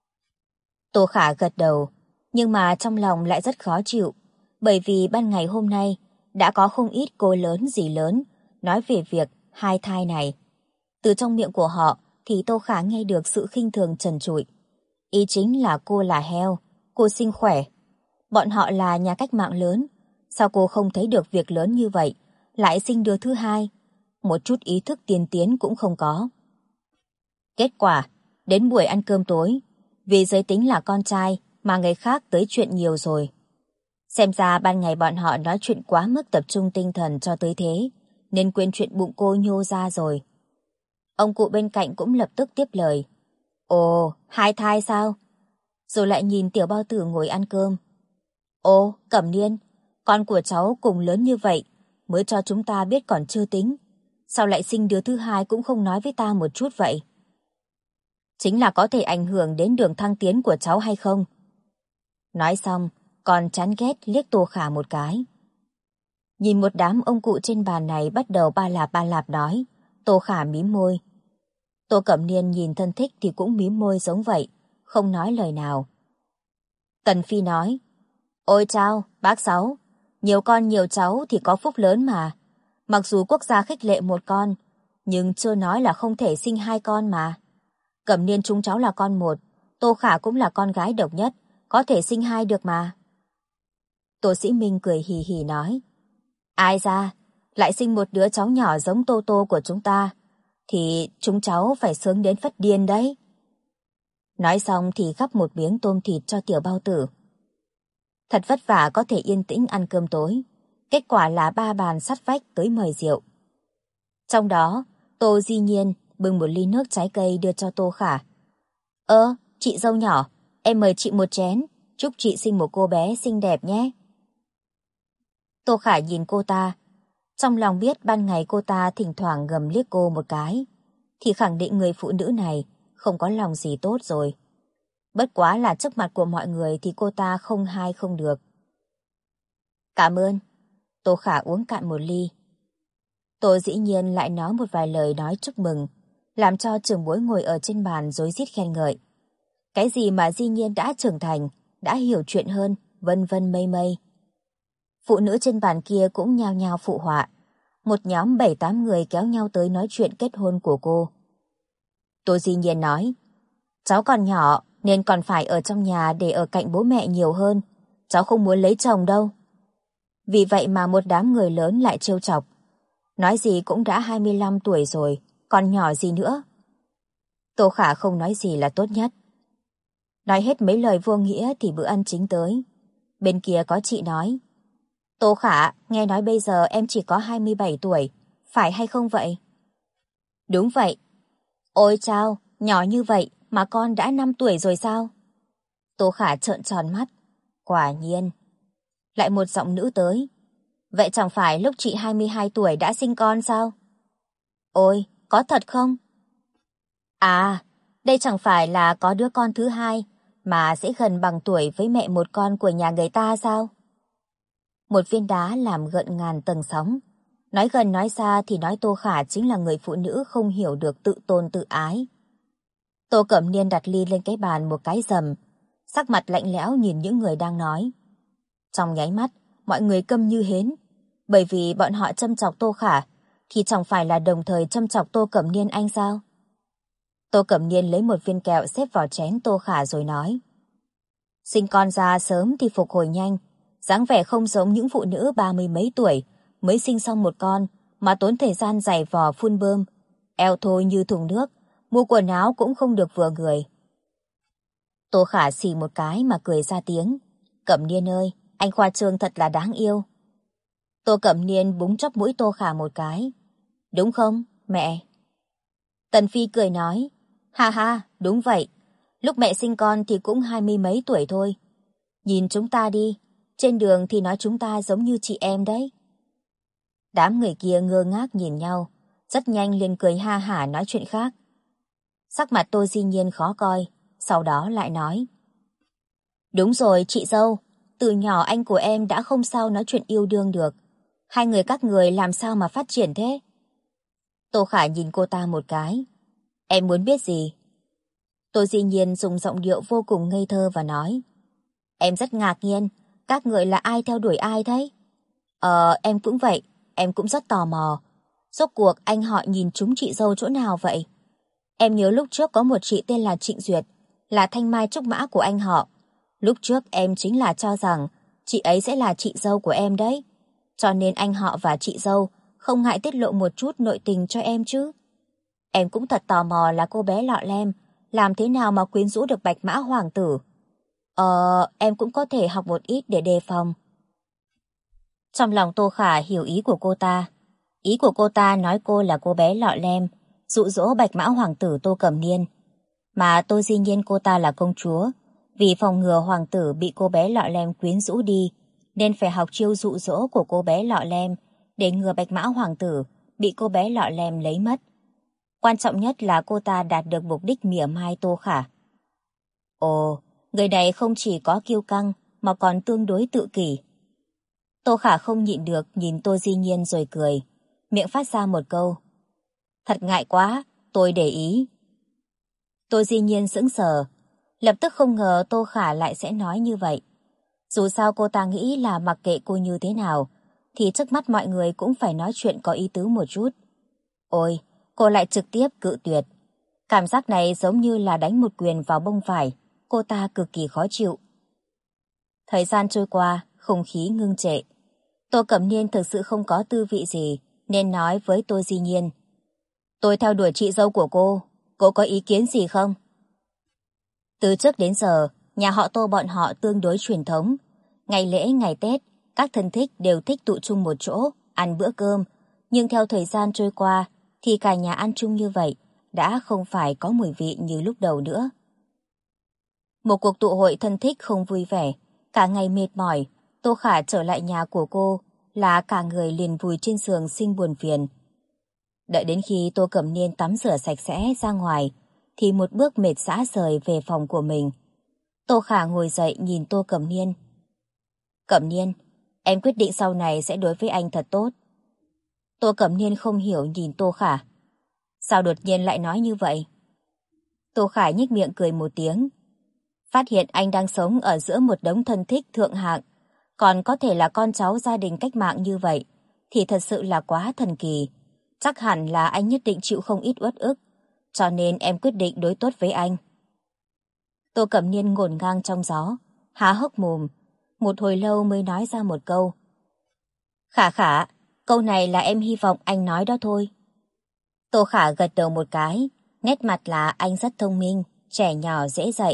Tô Khả gật đầu, nhưng mà trong lòng lại rất khó chịu, bởi vì ban ngày hôm nay đã có không ít cô lớn dì lớn nói về việc hai thai này. Từ trong miệng của họ thì Tô Khả nghe được sự khinh thường trần trụi. Ý chính là cô là heo, cô sinh khỏe. Bọn họ là nhà cách mạng lớn, sao cô không thấy được việc lớn như vậy, lại sinh đứa thứ hai, một chút ý thức tiên tiến cũng không có. Kết quả, đến buổi ăn cơm tối, vì giới tính là con trai mà người khác tới chuyện nhiều rồi. Xem ra ban ngày bọn họ nói chuyện quá mức tập trung tinh thần cho tới thế, nên quên chuyện bụng cô nhô ra rồi. Ông cụ bên cạnh cũng lập tức tiếp lời. Ồ, hai thai sao? Rồi lại nhìn tiểu bao tử ngồi ăn cơm. Ồ, Cẩm Niên, con của cháu cùng lớn như vậy, mới cho chúng ta biết còn chưa tính. Sao lại sinh đứa thứ hai cũng không nói với ta một chút vậy? Chính là có thể ảnh hưởng đến đường thăng tiến của cháu hay không? Nói xong, còn chán ghét liếc Tô Khả một cái. Nhìn một đám ông cụ trên bàn này bắt đầu ba lạp nói, Tô Khả mím môi. Tô Cẩm Niên nhìn thân thích thì cũng mím môi giống vậy, không nói lời nào. Tần Phi nói, ôi chao, bác Sáu, nhiều con nhiều cháu thì có phúc lớn mà. Mặc dù quốc gia khích lệ một con, nhưng chưa nói là không thể sinh hai con mà. Cẩm Niên chúng cháu là con một, Tô Khả cũng là con gái độc nhất, có thể sinh hai được mà. Tô Sĩ Minh cười hì hì nói, ai ra, lại sinh một đứa cháu nhỏ giống Tô Tô của chúng ta, thì chúng cháu phải sướng đến phát điên đấy. Nói xong thì gắp một miếng tôm thịt cho tiểu bao tử. Thật vất vả có thể yên tĩnh ăn cơm tối, kết quả là 3 bàn sát vách tới mời rượu. Trong đó, Tô Di Nhiên bưng một ly nước trái cây đưa cho Tô Khả. Chị dâu nhỏ, em mời chị một chén, chúc chị sinh một cô bé xinh đẹp nhé. Tô Khả nhìn cô ta, trong lòng biết ban ngày cô ta thỉnh thoảng gầm liếc cô một cái, thì khẳng định người phụ nữ này không có lòng gì tốt rồi. Bất quá là trước mặt của mọi người thì cô ta không hay không được. Cảm ơn. Tô Khả uống cạn một ly. Tô Dĩ Nhiên lại nói một vài lời nói chúc mừng, làm cho trưởng bối ngồi ở trên bàn rối rít khen ngợi. Cái gì mà Dĩ Nhiên đã trưởng thành, đã hiểu chuyện hơn, vân vân mây mây. Phụ nữ trên bàn kia cũng nhao nhao phụ họa. Một nhóm 7-8 người kéo nhau tới nói chuyện kết hôn của cô. Tô Dĩ Nhiên nói, cháu còn nhỏ nên còn phải ở trong nhà để ở cạnh bố mẹ nhiều hơn. Cháu không muốn lấy chồng đâu. Vì vậy mà một đám người lớn lại trêu chọc. Nói gì cũng đã 25 tuổi rồi, còn nhỏ gì nữa. Tô Khả không nói gì là tốt nhất. Nói hết mấy lời vô nghĩa thì bữa ăn chính tới. Bên kia có chị nói, Tô Khả, nghe nói bây giờ em chỉ có 27 tuổi, phải hay không vậy? Đúng vậy. Ôi chao, nhỏ như vậy mà con đã 5 tuổi rồi sao? Tô Khả trợn tròn mắt. Quả nhiên. Lại một giọng nữ tới. Vậy chẳng phải lúc chị 22 tuổi đã sinh con sao? Ôi, có thật không? À, đây chẳng phải là có đứa con thứ hai mà sẽ gần bằng tuổi với mẹ một con của nhà người ta sao? Một viên đá làm gợn ngàn tầng sóng. Nói gần nói xa thì nói Tô Khả chính là người phụ nữ không hiểu được tự tôn tự ái. Tô Cẩm Niên đặt ly lên cái bàn một cái rầm, sắc mặt lạnh lẽo nhìn những người đang nói. Trong nháy mắt, mọi người câm như hến, bởi vì bọn họ châm chọc Tô Khả, thì chẳng phải là đồng thời châm chọc Tô Cẩm Niên anh sao? Tô Cẩm Niên lấy một viên kẹo xếp vào chén Tô Khả rồi nói. Sinh con ra sớm thì phục hồi nhanh, dáng vẻ không giống những phụ nữ 30 mấy tuổi, mới sinh xong một con, mà tốn thời gian giày vò phun bơm, eo thô như thùng nước, mua quần áo cũng không được vừa người. Tô Khả xì một cái mà cười ra tiếng. Cẩm Niên ơi, anh khoa trương thật là đáng yêu. Tô Cẩm Niên búng chóp mũi Tô Khả một cái. Đúng không, mẹ? Tần Phi cười nói. Ha ha, đúng vậy. Lúc mẹ sinh con thì cũng 20 mấy tuổi thôi. Nhìn chúng ta đi, trên đường thì nói chúng ta giống như chị em đấy. Đám người kia ngơ ngác nhìn nhau, rất nhanh liền cười ha hả nói chuyện khác. Sắc mặt Tô Di Nhiên khó coi, sau đó lại nói. Đúng rồi chị dâu, từ nhỏ anh của em đã không sao nói chuyện yêu đương được. Hai người các người làm sao mà phát triển thế? Tô Khả nhìn cô ta một cái. Em muốn biết gì? Tô Di Nhiên dùng giọng điệu vô cùng ngây thơ và nói. Em rất ngạc nhiên, các người là ai theo đuổi ai đấy? Em cũng vậy, em cũng rất tò mò. Rốt cuộc anh họ nhìn chúng chị dâu chỗ nào vậy? Em nhớ lúc trước có một chị tên là Trịnh Duyệt, là thanh mai trúc mã của anh họ. Lúc trước em chính là cho rằng chị ấy sẽ là chị dâu của em đấy. Cho nên anh họ và chị dâu không ngại tiết lộ một chút nội tình cho em chứ. Em cũng thật tò mò là cô bé Lọ Lem làm thế nào mà quyến rũ được Bạch Mã Hoàng tử. Em cũng có thể học một ít để đề phòng. Trong lòng Tô Khả hiểu ý của cô ta. Ý của cô ta nói cô là cô bé Lọ Lem, dụ dỗ Bạch Mã Hoàng tử Tô Cẩm Niên. Mà Tô Di Nhiên cô ta là công chúa, vì phòng ngừa hoàng tử bị cô bé Lọ Lem quyến rũ đi, nên phải học chiêu dụ dỗ của cô bé Lọ Lem để ngừa Bạch Mã Hoàng tử bị cô bé Lọ Lem lấy mất. Quan trọng nhất là cô ta đạt được mục đích mỉa mai Tô Khả. Ồ, người này không chỉ có kiêu căng mà còn tương đối tự kỷ. Tô Khả không nhịn được nhìn Tô Di Nhiên rồi cười, miệng phát ra một câu. Thật ngại quá, tôi để ý. Tô Di Nhiên sững sờ, lập tức không ngờ Tô Khả lại sẽ nói như vậy. Dù sao cô ta nghĩ là mặc kệ cô như thế nào, thì trước mắt mọi người cũng phải nói chuyện có ý tứ một chút. Ôi, cô lại trực tiếp cự tuyệt. Cảm giác này giống như là đánh một quyền vào bông vải, cô ta cực kỳ khó chịu. Thời gian trôi qua, không khí ngưng trệ. Tô Cẩm Niên thực sự không có tư vị gì, nên nói với Tô Di Nhiên. Tôi theo đuổi chị dâu của cô có ý kiến gì không? Từ trước đến giờ, nhà họ Tô bọn họ tương đối truyền thống. Ngày lễ, ngày Tết, các thân thích đều thích tụ chung một chỗ, ăn bữa cơm. Nhưng theo thời gian trôi qua, thì cả nhà ăn chung như vậy đã không phải có mùi vị như lúc đầu nữa. Một cuộc tụ hội thân thích không vui vẻ, cả ngày mệt mỏi, Tô Khả trở lại nhà của cô là cả người liền vùi trên giường sinh buồn phiền. Đợi đến khi Tô Cẩm Niên tắm rửa sạch sẽ ra ngoài, thì một bước mệt rã rời về phòng của mình. Tô Khả ngồi dậy nhìn Tô Cẩm Niên. Cẩm Niên, em quyết định sau này sẽ đối với anh thật tốt. Tô Cẩm Niên không hiểu nhìn Tô Khả. Sao đột nhiên lại nói như vậy? Tô Khả nhếch miệng cười một tiếng. Phát hiện anh đang sống ở giữa một đống thân thích thượng hạng, còn có thể là con cháu gia đình cách mạng như vậy, thì thật sự là quá thần kỳ. Chắc hẳn là anh nhất định chịu không ít uất ức, cho nên em quyết định đối tốt với anh. Tô Cẩm Niên ngổn ngang trong gió, há hốc mồm, một hồi lâu mới nói ra một câu. Khả Khả, câu này là em hy vọng anh nói đó thôi. Tô Khả gật đầu một cái, nét mặt là anh rất thông minh, trẻ nhỏ dễ dạy.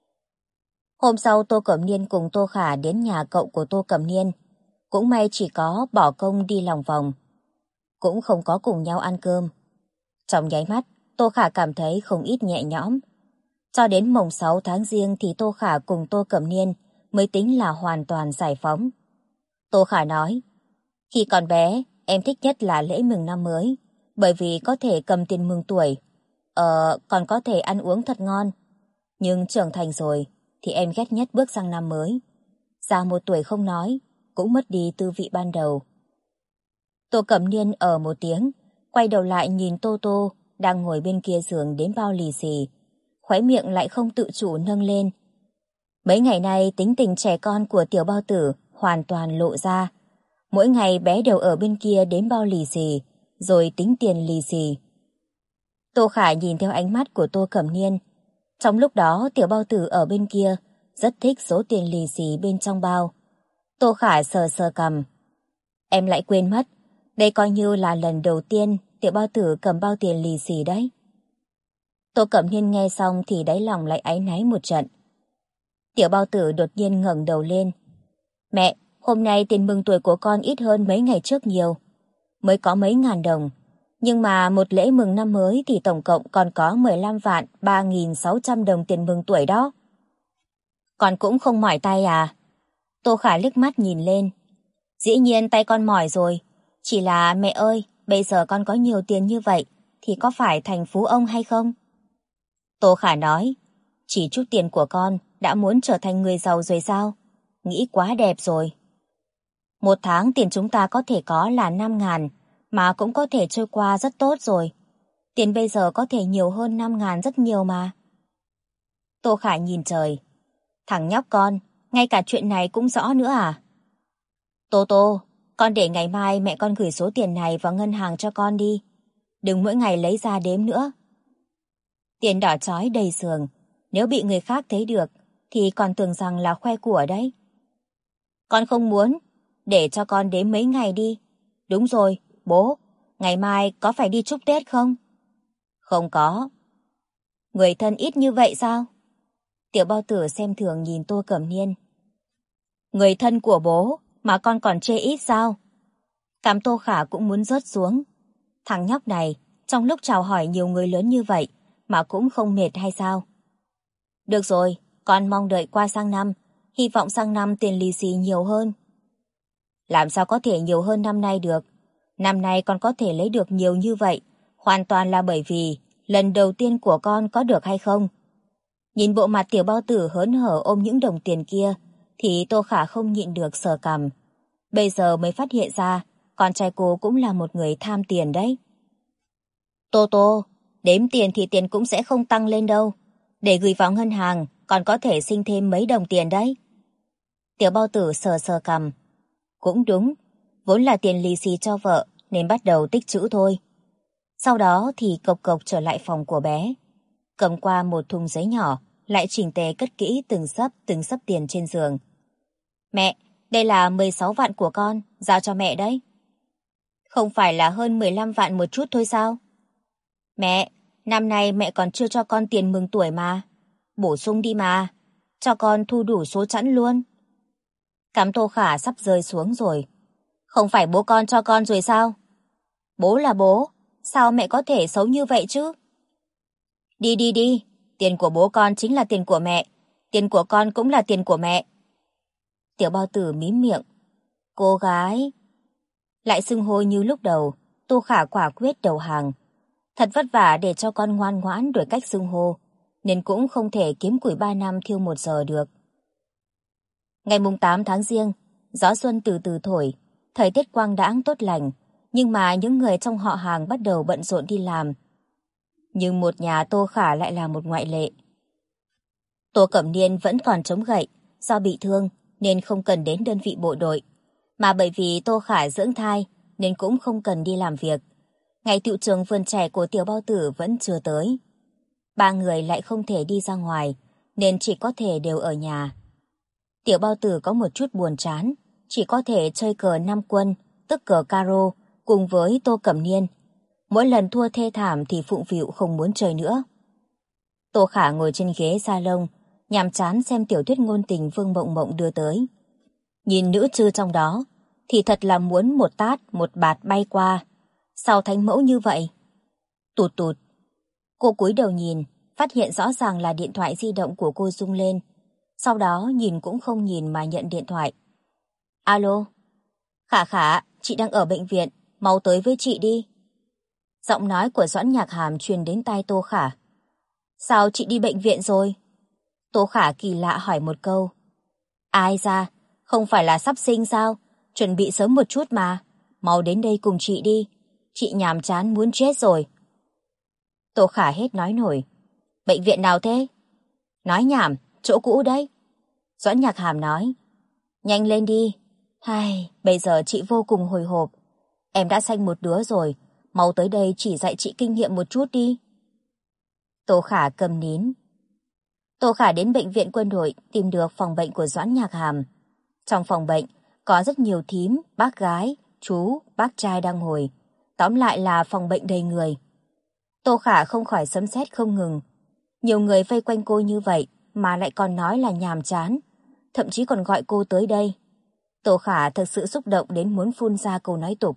Hôm sau Tô Cẩm Niên cùng Tô Khả đến nhà cậu của Tô Cẩm Niên. Cũng may chỉ có bỏ công đi lòng vòng, cũng không có cùng nhau ăn cơm. Trong nháy mắt, Tô Khả cảm thấy không ít nhẹ nhõm. Cho đến mồng 6 tháng Giêng thì Tô Khả cùng Tô Cẩm Niên mới tính là hoàn toàn giải phóng. Tô Khả nói, khi còn bé, em thích nhất là lễ mừng năm mới, bởi vì có thể cầm tiền mừng tuổi, còn có thể ăn uống thật ngon. Nhưng trưởng thành rồi, thì em ghét nhất bước sang năm mới. Già một tuổi không nói, cũng mất đi tư vị ban đầu. Tô Cẩm Niên ở một tiếng, quay đầu lại nhìn Tô Tô đang ngồi bên kia giường đếm bao lì xì, khóe miệng lại không tự chủ nâng lên. Mấy ngày nay tính tình trẻ con của tiểu bao tử hoàn toàn lộ ra. Mỗi ngày bé đều ở bên kia đếm bao lì xì, rồi tính tiền lì xì. Tô Khả nhìn theo ánh mắt của Tô Cẩm Niên. Trong lúc đó tiểu bao tử ở bên kia rất thích số tiền lì xì bên trong bao. Tô Khả sờ sờ cằm. Em lại quên mất, đây coi như là lần đầu tiên tiểu bao tử cầm bao tiền lì xì đấy. Tô Cẩm Niên nghe xong thì đáy lòng lại áy náy một trận. Tiểu bao tử đột nhiên ngẩng đầu lên. Mẹ, hôm nay tiền mừng tuổi của con ít hơn mấy ngày trước nhiều. Mới có mấy ngàn đồng. Nhưng mà một lễ mừng năm mới thì tổng cộng còn có 15 vạn 3.600 đồng tiền mừng tuổi đó. Con cũng không mỏi tay à? Tô Khả liếc mắt nhìn lên. Dĩ nhiên tay con mỏi rồi. Chỉ là mẹ ơi, bây giờ con có nhiều tiền như vậy thì có phải thành phú ông hay không? Tô Khả nói, chỉ chút tiền của con đã muốn trở thành người giàu rồi sao? Nghĩ quá đẹp rồi. Một tháng tiền chúng ta có thể có là 5.000, mà cũng có thể trôi qua rất tốt rồi. Tiền bây giờ có thể nhiều hơn 5.000 rất nhiều mà. Tô Khả nhìn trời. Thằng nhóc con, ngay cả chuyện này cũng rõ nữa à? Tô Tô, con để ngày mai mẹ con gửi số tiền này vào ngân hàng cho con đi. Đừng mỗi ngày lấy ra đếm nữa. Tiền đỏ chói đầy giường, nếu bị người khác thấy được thì còn tưởng rằng là khoe của đấy. Con không muốn, để cho con đếm mấy ngày đi. Đúng rồi, bố, ngày mai có phải đi chúc Tết không? Không có. Người thân ít như vậy sao? Tiểu bao tử xem thường nhìn Tô Cẩm Niên. Người thân của bố mà con còn chê ít sao? Cằm Tô Khả cũng muốn rớt xuống. Thằng nhóc này, trong lúc chào hỏi nhiều người lớn như vậy mà cũng không mệt hay sao? Được rồi, con mong đợi qua sang năm, hy vọng sang năm tiền lì xì nhiều hơn. Làm sao có thể nhiều hơn năm nay được? Năm nay con có thể lấy được nhiều như vậy, hoàn toàn là bởi vì lần đầu tiên của con có được hay không? Nhìn bộ mặt tiểu bao tử hớn hở ôm những đồng tiền kia, thì Tô Khả không nhịn được sờ cằm. Bây giờ mới phát hiện ra, con trai cô cũng là một người tham tiền đấy. Tô Tô, đếm tiền thì tiền cũng sẽ không tăng lên đâu. Để gửi vào ngân hàng, còn có thể sinh thêm mấy đồng tiền đấy. Tiểu bao tử sờ sờ cằm. Cũng đúng, vốn là tiền lì xì cho vợ nên bắt đầu tích trữ thôi. Sau đó thì cộc cộc trở lại phòng của bé. Cầm qua một thùng giấy nhỏ, lại chỉnh tề cất kỹ từng sấp tiền trên giường. Mẹ, Đây là 16 vạn của con, giao cho mẹ đấy. Không phải là hơn 15 vạn một chút thôi sao? Mẹ, năm nay mẹ còn chưa cho con tiền mừng tuổi mà. Bổ sung đi mà, cho con thu đủ số chẵn luôn. Cắm Tô Khả sắp rơi xuống rồi. Không phải bố con cho con rồi sao? Bố là bố, sao mẹ có thể xấu như vậy chứ? Đi đi đi, tiền của bố con chính là tiền của mẹ, tiền của con cũng là tiền của mẹ. Tiểu Bao Tử mím miệng. Cô gái... Lại xưng hô như lúc đầu, Tô Khả quả quyết đầu hàng. Thật vất vả để cho con ngoan ngoãn đổi cách xưng hô, nên cũng không thể kiếm củi 3 năm thiêu 1 giờ được. Ngày mùng 8 tháng Giêng, gió xuân từ từ thổi, thời tiết quang đãng tốt lành, nhưng mà những người trong họ hàng bắt đầu bận rộn đi làm. Nhưng một nhà Tô Khả lại là một ngoại lệ. Tô Cẩm Niên vẫn còn chống gậy, do bị thương nên không cần đến đơn vị bộ đội. Mà bởi vì Tô Khả dưỡng thai nên cũng không cần đi làm việc. Ngày tựu trường vườn trẻ của Tiểu Bao Tử vẫn chưa tới. 3 người lại không thể đi ra ngoài, nên chỉ có thể đều ở nhà. Tiểu Bao Tử có một chút buồn chán, chỉ có thể chơi cờ 5 quân, tức cờ caro, cùng với Tô Cẩm Niên. Mỗi lần thua thê thảm thì phụng phịu không muốn chơi nữa. Tô Khả ngồi trên ghế salon, nhàm chán xem tiểu thuyết ngôn tình Vương Mộng Mộng đưa tới. Nhìn nữ trư trong đó, thì thật là muốn một tát, một bạt bay qua. Sao thánh mẫu như vậy? Tụt tụt. Cô cúi đầu nhìn, phát hiện rõ ràng là điện thoại di động của cô rung lên. Sau đó nhìn cũng không nhìn mà nhận điện thoại. Alo? Khả Khả, chị đang ở bệnh viện, mau tới với chị đi. Giọng nói của Doãn Nhạc Hàm truyền đến tai Tô Khả. Sao chị đi bệnh viện rồi? Tô Khả kỳ lạ hỏi một câu. Ai ra, không phải là sắp sinh sao? Chuẩn bị sớm một chút mà. Mau đến đây cùng chị đi. Chị nhàm chán muốn chết rồi. Tô Khả hết nói nổi. Bệnh viện nào thế? Nói nhảm, chỗ cũ đấy. Doãn Nhạc Hàm nói. Nhanh lên đi. Bây giờ chị vô cùng hồi hộp. Em đã sanh một đứa rồi. Mau tới đây chỉ dạy chị kinh nghiệm một chút đi. Tô Khả cầm nín. Tô Khả đến bệnh viện quân đội tìm được phòng bệnh của Doãn Nhạc Hàm. Trong phòng bệnh có rất nhiều thím, bác gái, chú, bác trai đang ngồi. Tóm lại là phòng bệnh đầy người. Tô Khả không khỏi sấm sét không ngừng. Nhiều người vây quanh cô như vậy mà lại còn nói là nhàm chán. Thậm chí còn gọi cô tới đây. Tô Khả thực sự xúc động đến muốn phun ra câu nói tục.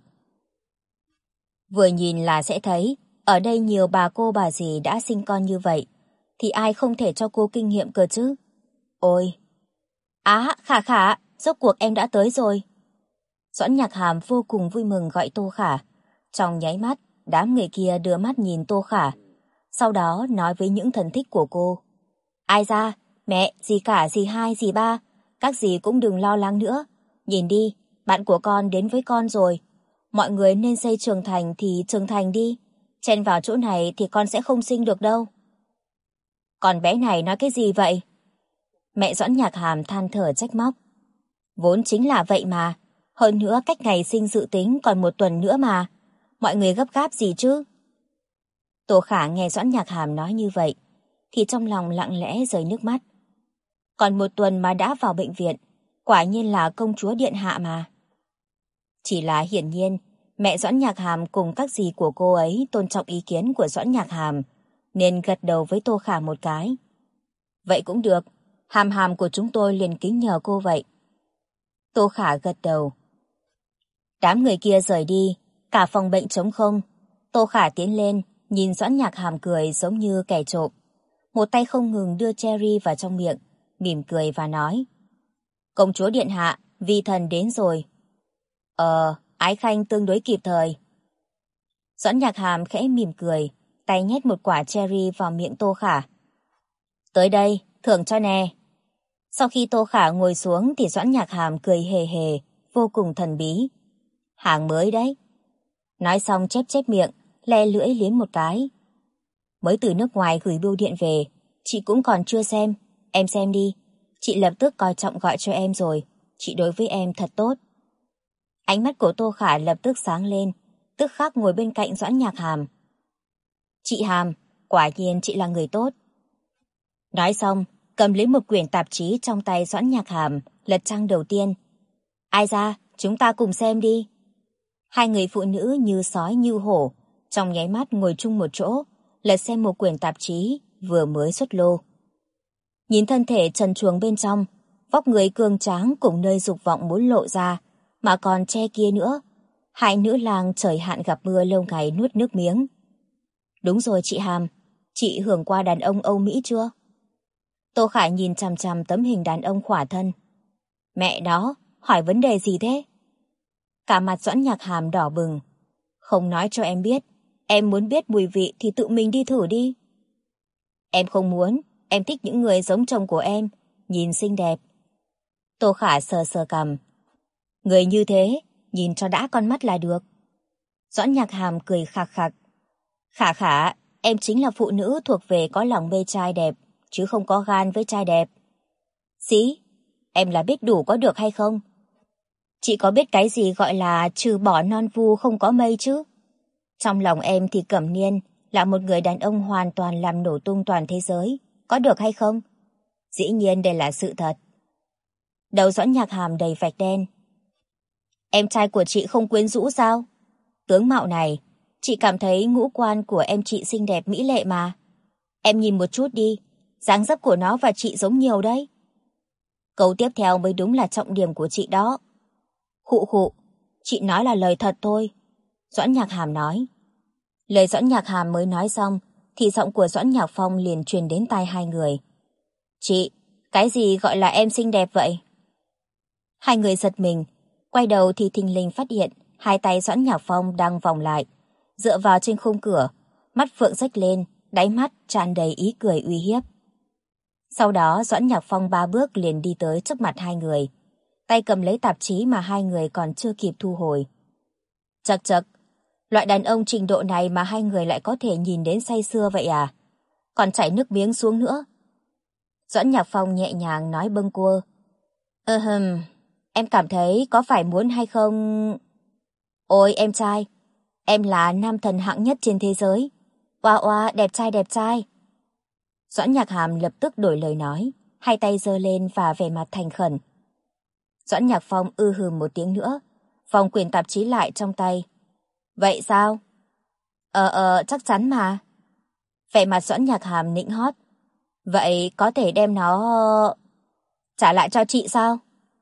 Vừa nhìn là sẽ thấy, ở đây nhiều bà cô bà dì đã sinh con như vậy, thì ai không thể cho cô kinh nghiệm cơ chứ? Ôi! Khả Khả, rốt cuộc em đã tới rồi. Doãn Nhạc Hàm vô cùng vui mừng gọi Tô Khả. Trong nháy mắt, đám người kia đưa mắt nhìn Tô Khả. Sau đó nói với những thân thích của cô. Ai ra, mẹ, dì cả, dì hai, dì ba, các dì cũng đừng lo lắng nữa. Nhìn đi, bạn của con đến với con rồi. Mọi người nên xây trường thành thì trường thành đi. Chen vào chỗ này thì con sẽ không sinh được đâu. Con bé này nói cái gì vậy? Mẹ Doãn Nhạc Hàm than thở trách móc. Vốn chính là vậy mà. Hơn nữa cách ngày sinh dự tính còn 1 tuần nữa mà. Mọi người gấp gáp gì chứ? Tô Khả nghe Doãn Nhạc Hàm nói như vậy, thì trong lòng lặng lẽ rơi nước mắt. Còn 1 tuần mà đã vào bệnh viện, quả nhiên là công chúa điện hạ mà. Chỉ là hiển nhiên, mẹ Doãn Nhạc Hàm cùng các dì của cô ấy tôn trọng ý kiến của Doãn Nhạc Hàm, nên gật đầu với Tô Khả một cái. Vậy cũng được, Hàm Hàm của chúng tôi liền kính nhờ cô vậy. Tô Khả gật đầu. Đám người kia rời đi, cả phòng bệnh trống không. Tô Khả tiến lên, nhìn Doãn Nhạc Hàm cười giống như kẻ trộm. Một tay không ngừng đưa cherry vào trong miệng, mỉm cười và nói. Công chúa điện hạ, vi thần đến rồi. Ái khanh tương đối kịp thời. Doãn Nhạc Hàm khẽ mỉm cười, tay nhét một quả cherry vào miệng Tô Khả. Tới đây, thưởng cho nè. Sau khi Tô Khả ngồi xuống thì Doãn Nhạc Hàm cười hề hề, vô cùng thần bí. Hàng mới đấy. Nói xong chép chép miệng, le lưỡi liếm một cái. Mới từ nước ngoài gửi bưu điện về, chị cũng còn chưa xem, em xem đi. Chị lập tức coi trọng gọi cho em rồi, chị đối với em thật tốt. Ánh mắt của Tô Khả lập tức sáng lên, tức khắc ngồi bên cạnh Doãn Nhạc Hàm. Chị Hàm, quả nhiên chị là người tốt. Nói xong, cầm lấy một quyển tạp chí trong tay Doãn Nhạc Hàm, lật trang đầu tiên. Ai ra, chúng ta cùng xem đi. Hai người phụ nữ như sói như hổ, trong nháy mắt ngồi chung một chỗ, lật xem một quyển tạp chí vừa mới xuất lô. Nhìn thân thể trần truồng bên trong, vóc người cường tráng cùng nơi dục vọng muốn lộ ra, mà còn che kia nữa. Hai nữ lang trời hạn gặp mưa lâu ngày nuốt nước miếng. Đúng rồi chị Hàm, chị hưởng qua đàn ông Âu Mỹ chưa? Tô Khải nhìn chằm chằm tấm hình đàn ông khỏa thân. Mẹ đó, hỏi vấn đề gì thế? Cả mặt Doãn Nhạc Hàm đỏ bừng. Không nói cho em biết, em muốn biết mùi vị thì tự mình đi thử đi. Em không muốn, em thích những người giống chồng của em, nhìn xinh đẹp. Tô Khả sờ sờ cằm. Người như thế, nhìn cho đã con mắt là được. Doãn Nhạc Hàm cười khạc khạc. Khả khả, em chính là phụ nữ thuộc về có lòng mê trai đẹp, chứ không có gan với trai đẹp. Xí, em là biết đủ có được hay không? Chị có biết cái gì gọi là trừ bỏ non vu không có mây chứ? Trong lòng em thì Cẩm Niên là một người đàn ông hoàn toàn làm nổ tung toàn thế giới, có được hay không? Dĩ nhiên đây là sự thật. Đầu Doãn Nhạc Hàm đầy vạch đen. Em trai của chị không quyến rũ sao? Tướng mạo này, chị cảm thấy ngũ quan của em chị xinh đẹp mỹ lệ mà. Em nhìn một chút đi, dáng dấp của nó và chị giống nhiều đấy. Câu tiếp theo mới đúng là trọng điểm của chị đó. Khụ khụ, chị nói là lời thật thôi. Doãn Nhạc Hàm nói. Lời Doãn Nhạc Hàm mới nói xong, thì giọng của Doãn Nhạc Phong liền truyền đến tai hai người. Chị, cái gì gọi là em xinh đẹp vậy? Hai người giật mình, quay đầu thì thình lình phát hiện hai tay Doãn Nhạc Phong đang vòng lại, dựa vào trên khung cửa, mắt phượng rách lên, đáy mắt tràn đầy ý cười uy hiếp. Sau đó Doãn Nhạc Phong ba bước liền đi tới trước mặt hai người, tay cầm lấy tạp chí mà hai người còn chưa kịp thu hồi. Chậc chậc, loại đàn ông trình độ này mà hai người lại có thể nhìn đến say sưa vậy à? Còn chảy nước miếng xuống nữa. Doãn Nhạc Phong nhẹ nhàng nói bâng quơ. Em cảm thấy có phải muốn hay không? Ôi em trai, em là nam thần hạng nhất trên thế giới. Oa oa, đẹp trai đẹp trai. Doãn Nhạc Hàm lập tức đổi lời nói, hai tay giơ lên và vẻ mặt thành khẩn. Doãn Nhạc Phong hừ một tiếng nữa, vòng quyển tạp chí lại trong tay. Vậy sao? Chắc chắn mà. Vẻ mặt Doãn Nhạc Hàm nịnh hót. Vậy có thể đem nó trả lại cho chị sao?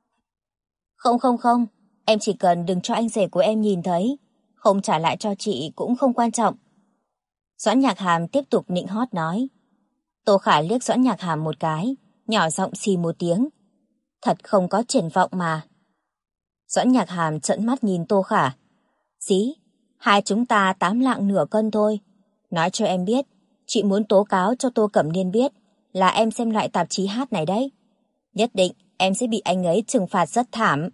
Không, em chỉ cần đừng cho anh rể của em nhìn thấy, không trả lại cho chị cũng không quan trọng. Doãn Nhạc Hàm tiếp tục nịnh hót nói. Tô Khả liếc Doãn Nhạc Hàm một cái, nhỏ giọng xì một tiếng. Thật không có triển vọng mà. Doãn Nhạc Hàm trợn mắt nhìn Tô Khả. Dí, hai chúng ta 8 lạng nửa cân thôi. Nói cho em biết, chị muốn tố cáo cho Tô Cẩm Niên biết là em xem loại tạp chí hát này đấy. Nhất định em sẽ bị anh ấy trừng phạt rất thảm.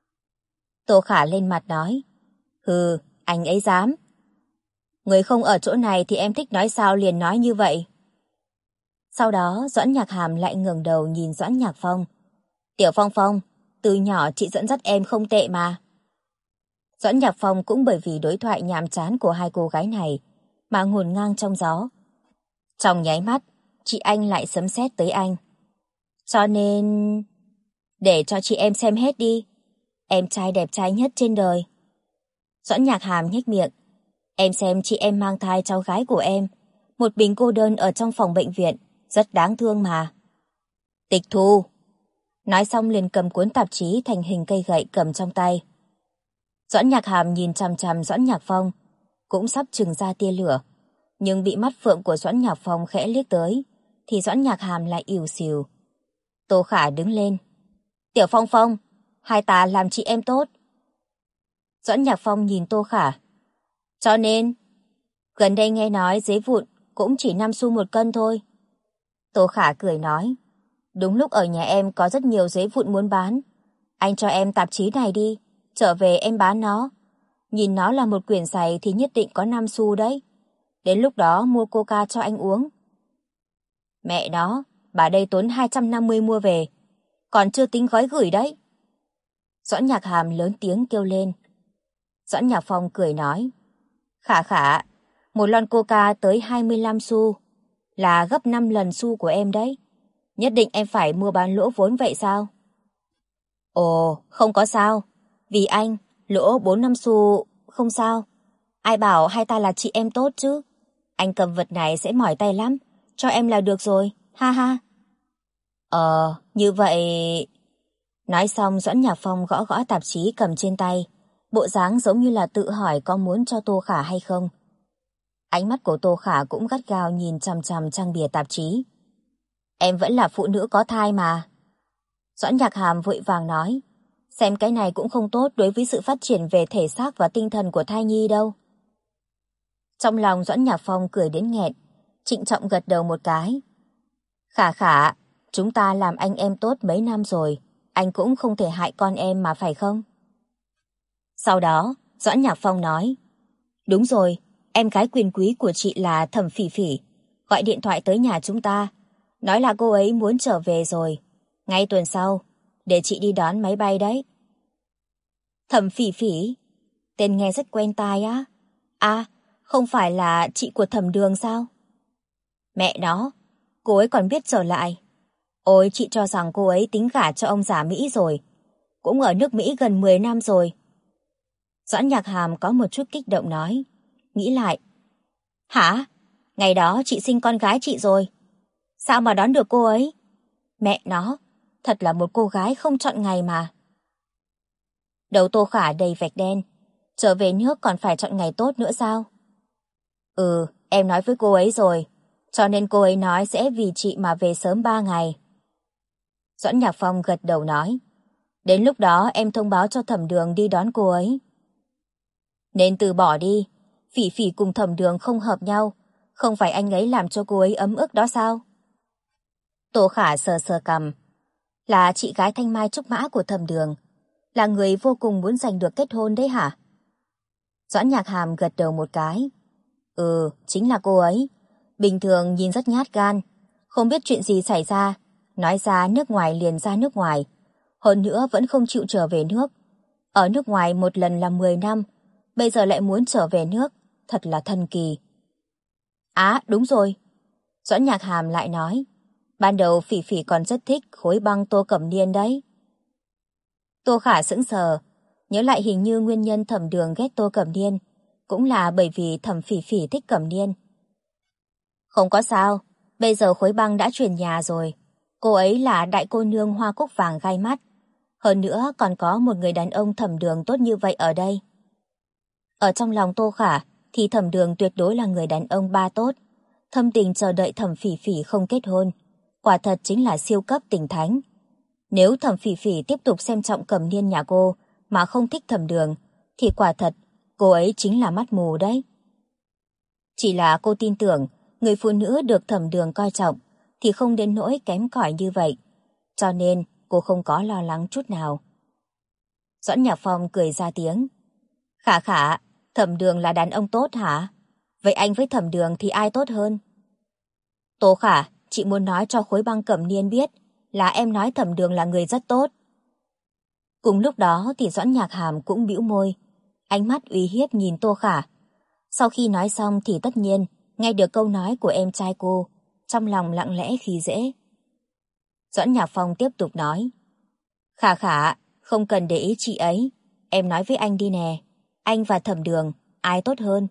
Tô Khả lên mặt nói. Hừ, anh ấy dám. Người không ở chỗ này thì em thích nói sao liền nói như vậy. Sau đó Doãn Nhạc Hàm lại ngẩng đầu nhìn Doãn Nhạc Phong. Tiểu Phong Phong, từ nhỏ chị dẫn dắt em không tệ mà. Doãn Nhạc Phong cũng bởi vì đối thoại nhàm chán của hai cô gái này mà ngổn ngang trong gió. Trong nháy mắt, chị anh lại sấm sét tới anh. Cho nên... để cho chị em xem hết đi. Em trai đẹp trai nhất trên đời. Doãn Nhạc Hàm nhếch miệng. Em xem chị em mang thai cháu gái của em, một mình cô đơn ở trong phòng bệnh viện, rất đáng thương mà. Tịch thu. Nói xong liền cầm cuốn tạp chí thành hình cây gậy cầm trong tay. Doãn Nhạc Hàm nhìn chằm chằm Doãn Nhạc Phong, cũng sắp trừng ra tia lửa, nhưng bị mắt phượng của Doãn Nhạc Phong khẽ liếc tới, thì Doãn Nhạc Hàm lại ỉu xìu. Tô Khả đứng lên. Tiểu Phong Phong, hai ta làm chị em tốt. Doãn Nhạc Phong nhìn Tô Khả. Cho nên, gần đây nghe nói giấy vụn cũng chỉ 5 xu một cân thôi. Tô Khả cười nói. Đúng lúc ở nhà em có rất nhiều giấy vụn muốn bán. Anh cho em tạp chí này đi, trở về em bán nó. Nhìn nó là một quyển giày thì nhất định có 5 xu đấy. Đến lúc đó mua coca cho anh uống. Mẹ nó, bà đây tốn 250 mua về, còn chưa tính gói gửi đấy. Doãn Nhạc Hàm lớn tiếng kêu lên. Doãn Nhạc Phong cười nói. Khả khả, một lon coca tới 25 xu, là gấp 5 lần xu của em đấy. Nhất định em phải mua bán lỗ vốn vậy sao? Ồ, không có sao. Vì anh, lỗ 4-5 xu, không sao. Ai bảo hai ta là chị em tốt chứ. Anh cầm vật này sẽ mỏi tay lắm. Cho em là được rồi, ha ha. Như vậy... Nói xong Doãn Nhạc Phong gõ gõ tạp chí cầm trên tay. Bộ dáng giống như là tự hỏi có muốn cho Tô Khả hay không. Ánh mắt của Tô Khả cũng gắt gao nhìn chằm chằm trang bìa tạp chí. Em vẫn là phụ nữ có thai mà. Doãn Nhạc Hàm vội vàng nói. Xem cái này cũng không tốt đối với sự phát triển về thể xác và tinh thần của thai nhi đâu. Trong lòng Doãn Nhạc Phong cười đến nghẹn, trịnh trọng gật đầu một cái. Khả khả, chúng ta làm anh em tốt mấy năm rồi, anh cũng không thể hại con em mà phải không? Sau đó, Doãn Nhạc Phong nói. Đúng rồi, em gái quyền quý của chị là Thẩm Phỉ Phỉ, gọi điện thoại tới nhà chúng ta, nói là cô ấy muốn trở về rồi, ngay tuần sau, để chị đi đón máy bay đấy. Thẩm Phỉ Phỉ? Tên nghe rất quen tai á. À, không phải là chị của Thẩm Đường sao? Mẹ nó, cô ấy còn biết trở lại. Ôi, chị cho rằng cô ấy tính gả cho ông già Mỹ rồi. Cũng ở nước Mỹ gần 10 năm rồi. Doãn Nhạc Hàm có một chút kích động nói. Nghĩ lại. Hả? Ngày đó chị sinh con gái chị rồi. Sao mà đón được cô ấy? Mẹ nó, thật là một cô gái không chọn ngày mà. Đầu Tô Khả đầy vạch đen. Trở về nước còn phải chọn ngày tốt nữa sao? Ừ, em nói với cô ấy rồi. Cho nên cô ấy nói sẽ vì chị mà về sớm 3 ngày. Doãn Nhạc Phong gật đầu nói. Đến lúc đó em thông báo cho Thẩm Đường đi đón cô ấy. Nên từ bỏ đi. Phỉ Phỉ cùng Thẩm Đường không hợp nhau. Không phải anh ấy làm cho cô ấy ấm ức đó sao? Tô Khả sờ sờ cằm. Là chị gái thanh mai trúc mã của Thẩm Đường. Là người vô cùng muốn giành được kết hôn đấy hả? Doãn Nhạc Hàm gật đầu một cái. Ừ, chính là cô ấy. Bình thường nhìn rất nhát gan. Không biết chuyện gì xảy ra. Nói ra nước ngoài liền ra nước ngoài. Hơn nữa vẫn không chịu trở về nước. Ở nước ngoài một lần là 10 năm. Bây giờ lại muốn trở về nước. Thật là thần kỳ. À, đúng rồi. Doãn Nhạc Hàm lại nói. Ban đầu Phỉ Phỉ còn rất thích khối băng Tô Cẩm Niên đấy. Tô Khả sững sờ. Nhớ lại hình như nguyên nhân Thẩm Đường ghét Tô Cẩm Niên cũng là bởi vì Thẩm Phỉ Phỉ thích Cẩm Niên. Không có sao. Bây giờ khối băng đã chuyển nhà rồi. Cô ấy là đại cô nương hoa cúc vàng gai mắt. Hơn nữa còn có một người đàn ông Thẩm Đường tốt như vậy ở đây. Ở trong lòng Tô Khả thì Thẩm Đường tuyệt đối là người đàn ông ba tốt. Thâm tình chờ đợi Thẩm Phỉ Phỉ không kết hôn. Quả thật chính là siêu cấp tình thánh. Nếu Thẩm Phỉ Phỉ tiếp tục xem trọng Cẩm Niên nhà cô mà không thích Thẩm Đường thì quả thật cô ấy chính là mắt mù đấy. Chỉ là cô tin tưởng người phụ nữ được Thẩm Đường coi trọng thì không đến nỗi kém cỏi như vậy. Cho nên cô không có lo lắng chút nào. Doãn Nhạc Phong cười ra tiếng. Khả khả, Thẩm Đường là đàn ông tốt hả? Vậy anh với Thẩm Đường thì ai tốt hơn? Tô Khả, chị muốn nói cho khối băng Cẩm Niên biết là em nói Thẩm Đường là người rất tốt. Cùng lúc đó thì Doãn Nhạc Hàm cũng bĩu môi. Ánh mắt uy hiếp nhìn Tô Khả. Sau khi nói xong thì tất nhiên nghe được câu nói của em trai cô, trong lòng lặng lẽ khi dễ. Doãn Nhạc Phong tiếp tục nói. Khả khả, không cần để ý chị ấy. Em nói với anh đi nè. Anh và Thẩm Đường, ai tốt hơn?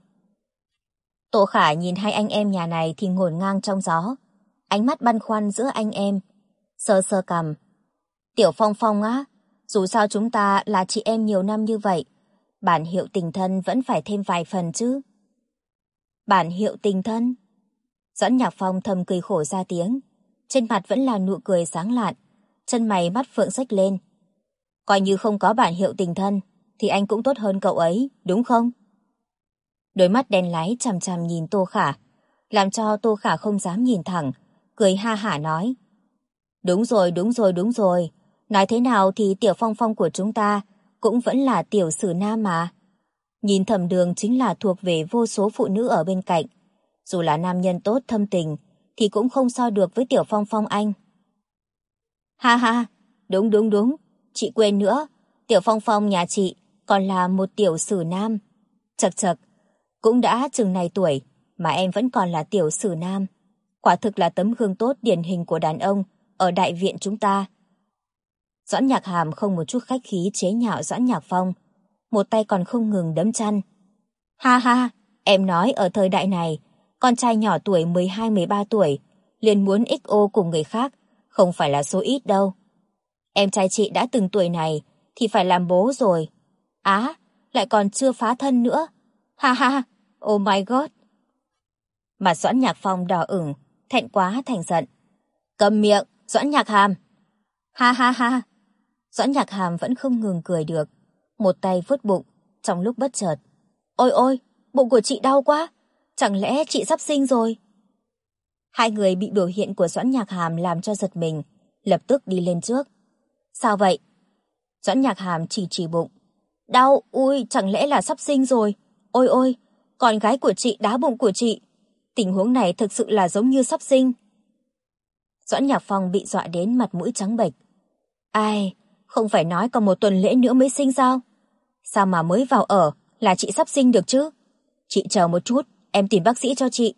Tô Khả nhìn hai anh em nhà này thì ngổn ngang trong gió. Ánh mắt băn khoăn giữa anh em. Sơ sơ cằm. Tiểu Phong Phong á, dù sao chúng ta là chị em nhiều năm như vậy. Bản hiệu tình thân vẫn phải thêm vài phần chứ. Bản hiệu tình thân? Doãn Nhạc Phong thầm cười khổ ra tiếng. Trên mặt vẫn là nụ cười sáng lạn. Chân mày mắt phượng xếch lên. Coi như không có bản hiệu tình thân thì anh cũng tốt hơn cậu ấy, đúng không? Đôi mắt đen láy chằm chằm nhìn Tô Khả, làm cho Tô Khả không dám nhìn thẳng, cười ha hả nói. Đúng rồi, đúng rồi, đúng rồi. Nói thế nào thì Tiểu Phong Phong của chúng ta cũng vẫn là tiểu sử nam mà. Nhìn Thẩm Đường chính là thuộc về vô số phụ nữ ở bên cạnh. Dù là nam nhân tốt thâm tình thì cũng không so được với Tiểu Phong Phong anh. Ha ha, đúng đúng đúng, chị quên nữa, Tiểu Phong Phong nhà chị còn là một tiểu sử nam. Chật chật, cũng đã chừng này tuổi mà em vẫn còn là tiểu sử nam. Quả thực là tấm gương tốt điển hình của đàn ông ở đại viện chúng ta. Doãn Nhạc Hàm không một chút khách khí chế nhạo Doãn Nhạc Phong, một tay còn không ngừng đấm chăn. Ha ha, em nói ở thời đại này, con trai nhỏ tuổi 12-13 tuổi liền muốn XO cùng người khác, không phải là số ít đâu. Em trai chị đã từng tuổi này thì phải làm bố rồi. Á, lại còn chưa phá thân nữa. Ha ha, oh my god. Mặt Doãn Nhạc Phong đỏ ửng, thẹn quá thành giận. Cầm miệng, Doãn Nhạc Hàm. Ha ha ha. Doãn Nhạc Hàm vẫn không ngừng cười được, một tay vuốt bụng, trong lúc bất chợt. Ôi ôi, bụng của chị đau quá, chẳng lẽ chị sắp sinh rồi? Hai người bị biểu hiện của Doãn Nhạc Hàm làm cho giật mình, lập tức đi lên trước. Sao vậy? Doãn Nhạc Hàm chỉ bụng. Đau, ui, chẳng lẽ là sắp sinh rồi? Ôi ôi, con gái của chị đá bụng của chị. Tình huống này thực sự là giống như sắp sinh. Doãn Nhạc Phong bị dọa đến mặt mũi trắng bệch. Ai, không phải nói còn một tuần lễ nữa mới sinh sao? Sao mà mới vào ở là chị sắp sinh được chứ? Chị chờ một chút, em tìm bác sĩ cho chị.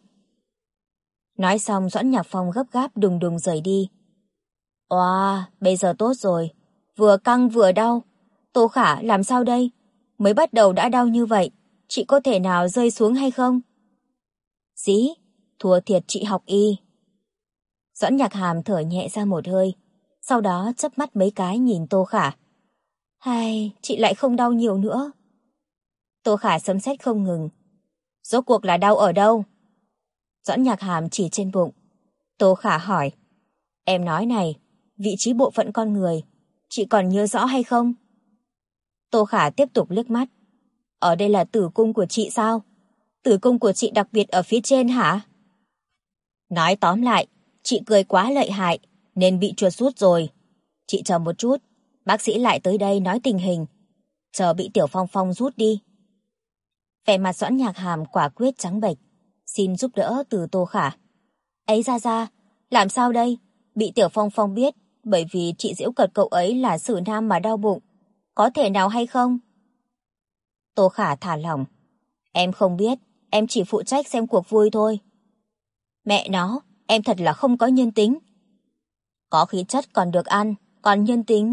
Nói xong Doãn Nhạc Phong gấp gáp đùng đùng rời đi. Oa, bây giờ tốt rồi, vừa căng vừa đau. Tô Khả làm sao đây? Mới bắt đầu đã đau như vậy, chị có thể nào rơi xuống hay không? Dĩ, thua thiệt chị học y. Doãn Nhạc Hàm thở nhẹ ra một hơi, sau đó chớp mắt mấy cái nhìn Tô Khả. Hay, chị lại không đau nhiều nữa. Tô Khả sấm sét không ngừng. Rốt cuộc là đau ở đâu? Doãn Nhạc Hàm chỉ trên bụng. Tô Khả hỏi. Em nói này, vị trí bộ phận con người, chị còn nhớ rõ hay không? Tô Khả tiếp tục liếc mắt. Ở đây là tử cung của chị sao? Tử cung của chị đặc biệt ở phía trên hả? Nói tóm lại, chị cười quá lợi hại, nên bị chuột rút rồi. Chị chờ một chút, bác sĩ lại tới đây nói tình hình. Chờ bị Tiểu Phong Phong rút đi. Vẻ mặt Doãn Nhạc Hàm quả quyết trắng bệch, xin giúp đỡ từ Tô Khả. Ấy ra, làm sao đây? Bị Tiểu Phong Phong biết, bởi vì chị giễu cợt cậu ấy là xử nam mà đau bụng. Có thể nào hay không? Tô Khả thả lỏng. Em không biết, em chỉ phụ trách xem cuộc vui thôi. Mẹ nó, em thật là không có nhân tính. Có khí chất còn được ăn, còn nhân tính...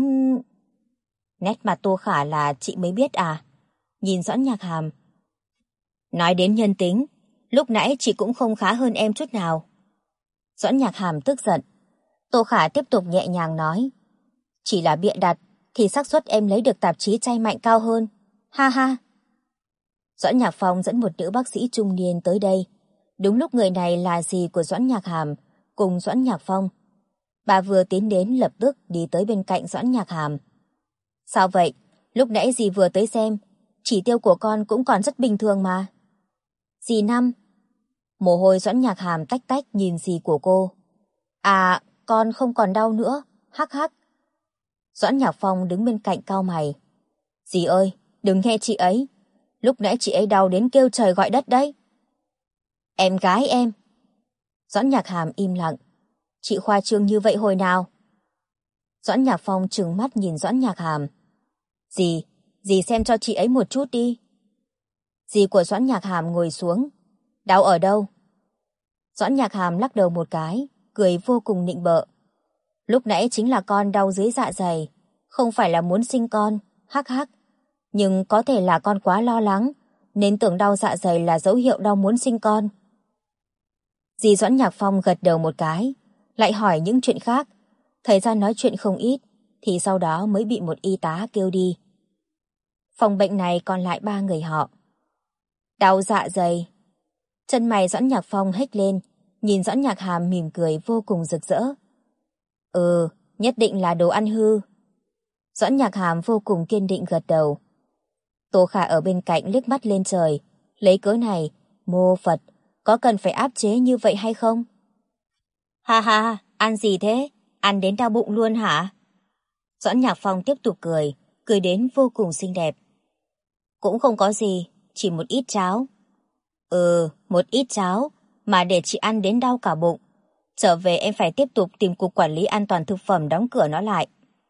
Nét mặt Tô Khả là chị mới biết à? Nhìn Doãn Nhạc Hàm. Nói đến nhân tính, lúc nãy chị cũng không khá hơn em chút nào. Doãn Nhạc Hàm tức giận. Tô Khả tiếp tục nhẹ nhàng nói. Chỉ là bịa đặt, thì xác suất em lấy được tạp chí trai mạnh cao hơn. Ha ha. Doãn Nhạc Phong dẫn một nữ bác sĩ trung niên tới đây. Đúng lúc người này là dì của Doãn Nhạc Hàm, cùng Doãn Nhạc Phong. Bà vừa tiến đến lập tức đi tới bên cạnh Doãn Nhạc Hàm. Sao vậy? Lúc nãy dì vừa tới xem, chỉ tiêu của con cũng còn rất bình thường mà. Dì Năm. Mồ hôi Doãn Nhạc Hàm tách tách nhìn dì của cô. À, con không còn đau nữa, hắc hắc. Doãn Nhạc Phong đứng bên cạnh cau mày. Dì ơi, đừng nghe chị ấy. Lúc nãy chị ấy đau đến kêu trời gọi đất đấy. Em gái em. Doãn Nhạc Hàm im lặng. Chị khoa trương như vậy hồi nào? Doãn Nhạc Phong trừng mắt nhìn Doãn Nhạc Hàm. Dì xem cho chị ấy một chút đi. Dì của Doãn Nhạc Hàm ngồi xuống. Đau ở đâu? Doãn Nhạc Hàm lắc đầu một cái, cười vô cùng nịnh bợ. Lúc nãy chính là con đau dưới dạ dày, không phải là muốn sinh con, hắc hắc. Nhưng có thể là con quá lo lắng, nên tưởng đau dạ dày là dấu hiệu đau muốn sinh con. Dì Doãn Nhạc Phong gật đầu một cái, lại hỏi những chuyện khác. Thời gian nói chuyện không ít, thì sau đó mới bị một y tá kêu đi. Phòng bệnh này còn lại 3 người họ. Đau dạ dày. Chân mày Doãn Nhạc Phong hếch lên, nhìn Doãn Nhạc Hàm mỉm cười vô cùng rực rỡ. Nhất định là đồ ăn hư. Doãn Nhạc Hàm vô cùng kiên định gật đầu. Tô Khả ở bên cạnh liếc mắt lên trời, lấy cớ này, mô Phật, có cần phải áp chế như vậy hay không? Ha ha, ăn gì thế? Ăn đến đau bụng luôn hả? Doãn Nhạc Phong tiếp tục cười đến vô cùng xinh đẹp. Cũng không có gì, chỉ một ít cháo. Một ít cháo, mà để chị ăn đến đau cả bụng. Trở về em phải tiếp tục tìm cục quản lý an toàn thực phẩm đóng cửa nó lại.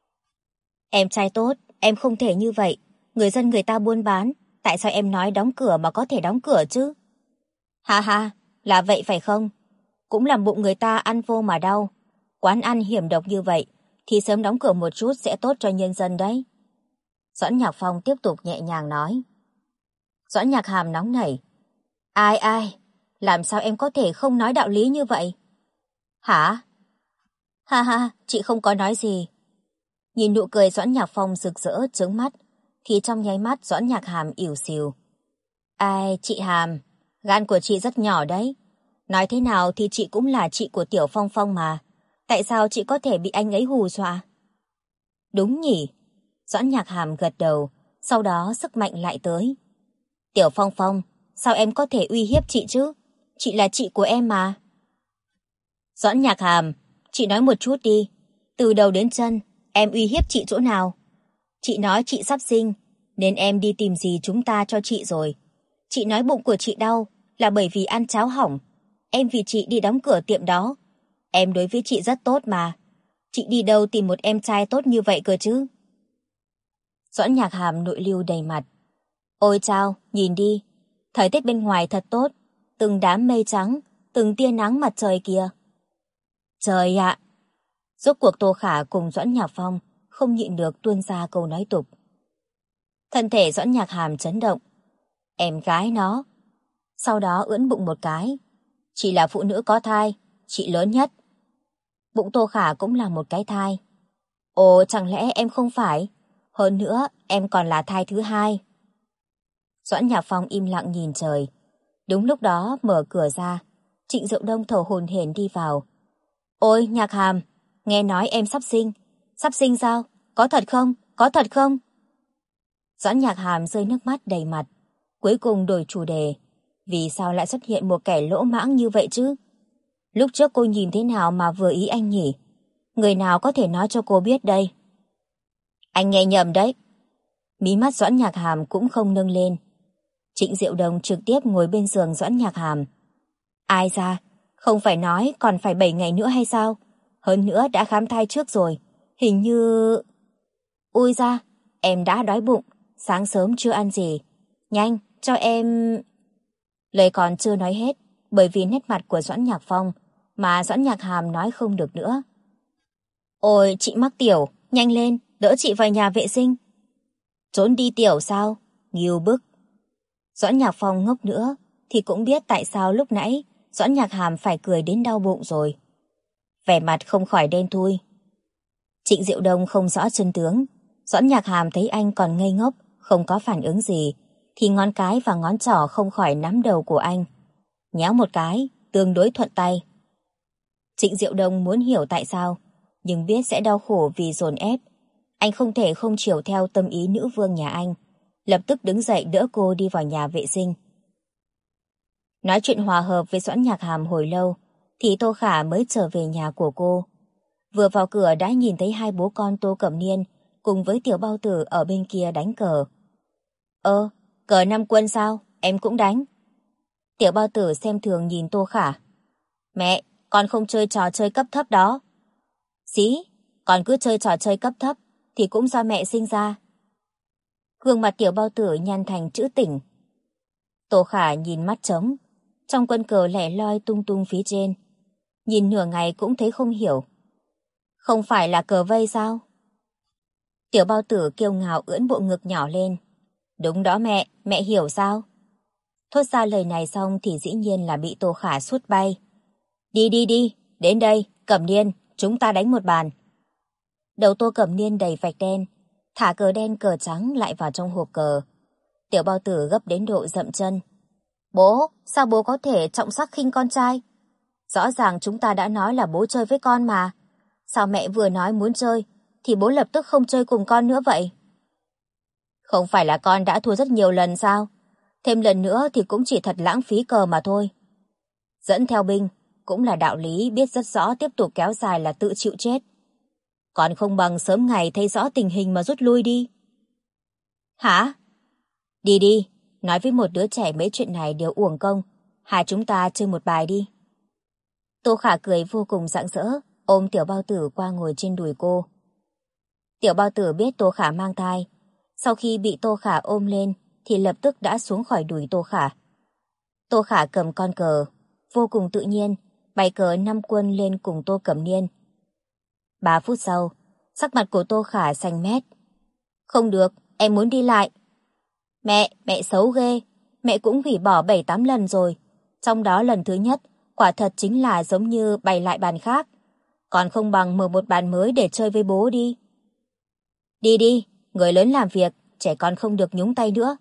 Em trai tốt, em không thể như vậy. Người dân người ta buôn bán, tại sao em nói đóng cửa mà có thể đóng cửa chứ? Ha ha, là vậy phải không? Cũng làm bụng người ta ăn vô mà đau. Quán ăn hiểm độc như vậy, thì sớm đóng cửa một chút sẽ tốt cho nhân dân đấy. Doãn Nhạc Phong tiếp tục nhẹ nhàng nói. Doãn Nhạc Hàm nóng nảy. Ai, làm sao em có thể không nói đạo lý như vậy? Hả? Ha ha, chị không có nói gì. Nhìn nụ cười Doãn Nhạc Phong rực rỡ trướng mắt, thì trong nháy mắt Doãn Nhạc Hàm ỉu xìu. Ai, chị Hàm, gan của chị rất nhỏ đấy. Nói thế nào thì chị cũng là chị của Tiểu Phong Phong mà. Tại sao chị có thể bị anh ấy hù dọa? Đúng nhỉ? Doãn Nhạc Hàm gật đầu, sau đó sức mạnh lại tới. Tiểu Phong Phong, sao em có thể uy hiếp chị chứ? Chị là chị của em mà. Doãn Nhạc Hàm, chị nói một chút đi. Từ đầu đến chân, em uy hiếp chị chỗ nào? Chị nói chị sắp sinh, nên em đi tìm gì chúng ta cho chị rồi. Chị nói bụng của chị đau là bởi vì ăn cháo hỏng. Em vì chị đi đóng cửa tiệm đó. Em đối với chị rất tốt mà. Chị đi đâu tìm một em trai tốt như vậy cơ chứ? Doãn Nhạc Hàm nội lưu đầy mặt. Ôi chao, nhìn đi. Thời tiết bên ngoài thật tốt. Từng đám mây trắng, từng tia nắng mặt trời kìa. Trời ạ! Rốt cuộc Tô Khả cùng Doãn Nhạc Phong không nhịn được tuôn ra câu nói tục. Thân thể Doãn Nhạc Hàm chấn động. Em gái nó. Sau đó ưỡn bụng một cái. Chị là phụ nữ có thai, chị lớn nhất. Bụng Tô Khả cũng là một cái thai. Ồ, chẳng lẽ em không phải? Hơn nữa, em còn là thai thứ hai. Doãn Nhạc Phong im lặng nhìn trời. Đúng lúc đó mở cửa ra, Trịnh Diệu Đông thở hổn hển đi vào. Ôi, Nhạc Hàm, nghe nói em sắp sinh. Sắp sinh sao? Có thật không? Có thật không? Doãn Nhạc Hàm rơi nước mắt đầy mặt. Cuối cùng đổi chủ đề. Vì sao lại xuất hiện một kẻ lỗ mãng như vậy chứ? Lúc trước cô nhìn thế nào mà vừa ý anh nhỉ? Người nào có thể nói cho cô biết đây? Anh nghe nhầm đấy. Mí mắt Doãn Nhạc Hàm cũng không nâng lên. Trịnh Diệu Đông trực tiếp ngồi bên giường Doãn Nhạc Hàm. Ai ra? Không phải nói còn phải 7 ngày nữa hay sao? Hơn nữa đã khám thai trước rồi. Hình như... Ui ra, em đã đói bụng. Sáng sớm chưa ăn gì. Nhanh, cho em... Lời còn chưa nói hết, bởi vì nét mặt của Doãn Nhạc Phong mà Doãn Nhạc Hàm nói không được nữa. Ôi, chị mắc tiểu, nhanh lên, đỡ chị vào nhà vệ sinh. Trốn đi tiểu sao? Nghiêu bức. Doãn Nhạc Phong ngốc nữa, thì cũng biết tại sao lúc nãy Doãn Nhạc Hàm phải cười đến đau bụng rồi. Vẻ mặt không khỏi đen thui. Trịnh Diệu Đông không rõ chân tướng. Doãn Nhạc Hàm thấy anh còn ngây ngốc, không có phản ứng gì, thì ngón cái và ngón trỏ không khỏi nắm đầu của anh. Nhéo một cái, tương đối thuận tay. Trịnh Diệu Đông muốn hiểu tại sao, nhưng biết sẽ đau khổ vì dồn ép. Anh không thể không chiều theo tâm ý nữ vương nhà anh. Lập tức đứng dậy đỡ cô đi vào nhà vệ sinh. Nói chuyện hòa hợp với Doãn Nhạc Hàm hồi lâu, thì Tô Khả mới trở về nhà của cô. Vừa vào cửa đã nhìn thấy hai bố con Tô Cẩm Niên cùng với Tiểu Bao Tử ở bên kia đánh cờ. Cờ năm quân sao? Em cũng đánh. Tiểu Bao Tử xem thường nhìn Tô Khả. Mẹ, con không chơi trò chơi cấp thấp đó. Xí, con cứ chơi trò chơi cấp thấp thì cũng do mẹ sinh ra. Gương mặt Tiểu Bao Tử nhăn thành chữ tỉnh. Tô Khả nhìn mắt trống, trong quân cờ lẻ loi tung tung phía trên. Nhìn nửa ngày cũng thấy không hiểu. Không phải là cờ vây sao? Tiểu Bao Tử kiêu ngạo ưỡn bộ ngực nhỏ lên. Đúng đó mẹ, mẹ hiểu sao? Thốt ra lời này xong thì dĩ nhiên là bị Tô Khả sút bay. Đi, đến đây, Cẩm Niên, chúng ta đánh một bàn. Đầu Tô Cẩm Niên đầy vạch đen, thả cờ đen cờ trắng lại vào trong hộp cờ. Tiểu Bao Tử gấp đến độ dậm chân. Bố, sao bố có thể trọng sắc khinh con trai? Rõ ràng chúng ta đã nói là bố chơi với con mà. Sao mẹ vừa nói muốn chơi, thì bố lập tức không chơi cùng con nữa vậy? Không phải là con đã thua rất nhiều lần sao? Thêm lần nữa thì cũng chỉ thật lãng phí cờ mà thôi. Dẫn theo binh cũng là đạo lý biết rất rõ tiếp tục kéo dài là tự chịu chết. Còn không bằng sớm ngày thấy rõ tình hình mà rút lui đi. Hả? Đi, nói với một đứa trẻ mấy chuyện này đều uổng công. Hai chúng ta chơi một bài đi. Tô Khả cười vô cùng rạng rỡ, ôm Tiểu Bao Tử qua ngồi trên đùi cô. Tiểu Bao Tử biết Tô Khả mang thai. Sau khi bị Tô Khả ôm lên thì lập tức đã xuống khỏi đùi Tô Khả. Tô Khả cầm con cờ, vô cùng tự nhiên, bày cờ 5 quân lên cùng Tô Cẩm Niên. 3 phút sau, Sắc mặt của Tô Khả xanh mét. Không được, em muốn đi lại. Mẹ xấu ghê. Mẹ cũng hủy bỏ 7-8 lần rồi. Trong đó lần thứ nhất, quả thật chính là giống như bày lại bàn khác. Còn không bằng mở một bàn mới để chơi với bố đi. Đi đi, người lớn làm việc, trẻ con không được nhúng tay nữa.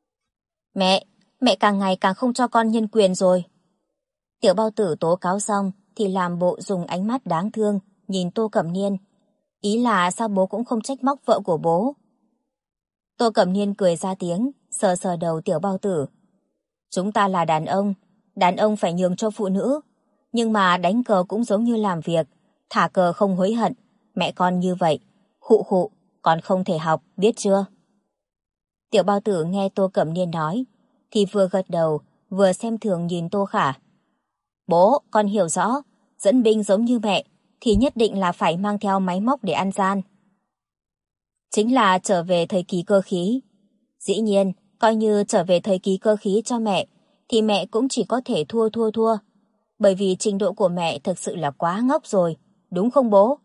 Mẹ càng ngày càng không cho con nhân quyền rồi. Tiểu Bao Tử tố cáo xong thì làm bộ dùng ánh mắt đáng thương nhìn Tô Cẩm Niên. Ý là sao bố cũng không trách móc vợ của bố. Tô Cẩm Niên cười ra tiếng, sờ sờ đầu Tiểu Bao Tử. Chúng ta là đàn ông phải nhường cho phụ nữ. Nhưng mà đánh cờ cũng giống như làm việc, thả cờ không hối hận. Mẹ con như vậy, khụ, con không thể học, biết chưa? Tiểu Bao Tử nghe Tô Cẩm Niên nói, thì vừa gật đầu, vừa xem thường nhìn Tô Khả. Bố, con hiểu rõ, dẫn binh giống như mẹ, thì nhất định là phải mang theo máy móc để ăn gian. Chính là trở về thời kỳ cơ khí. Dĩ nhiên, coi như trở về thời kỳ cơ khí cho mẹ, thì mẹ cũng chỉ có thể thua. Bởi vì trình độ của mẹ thực sự là quá ngốc rồi, đúng không bố?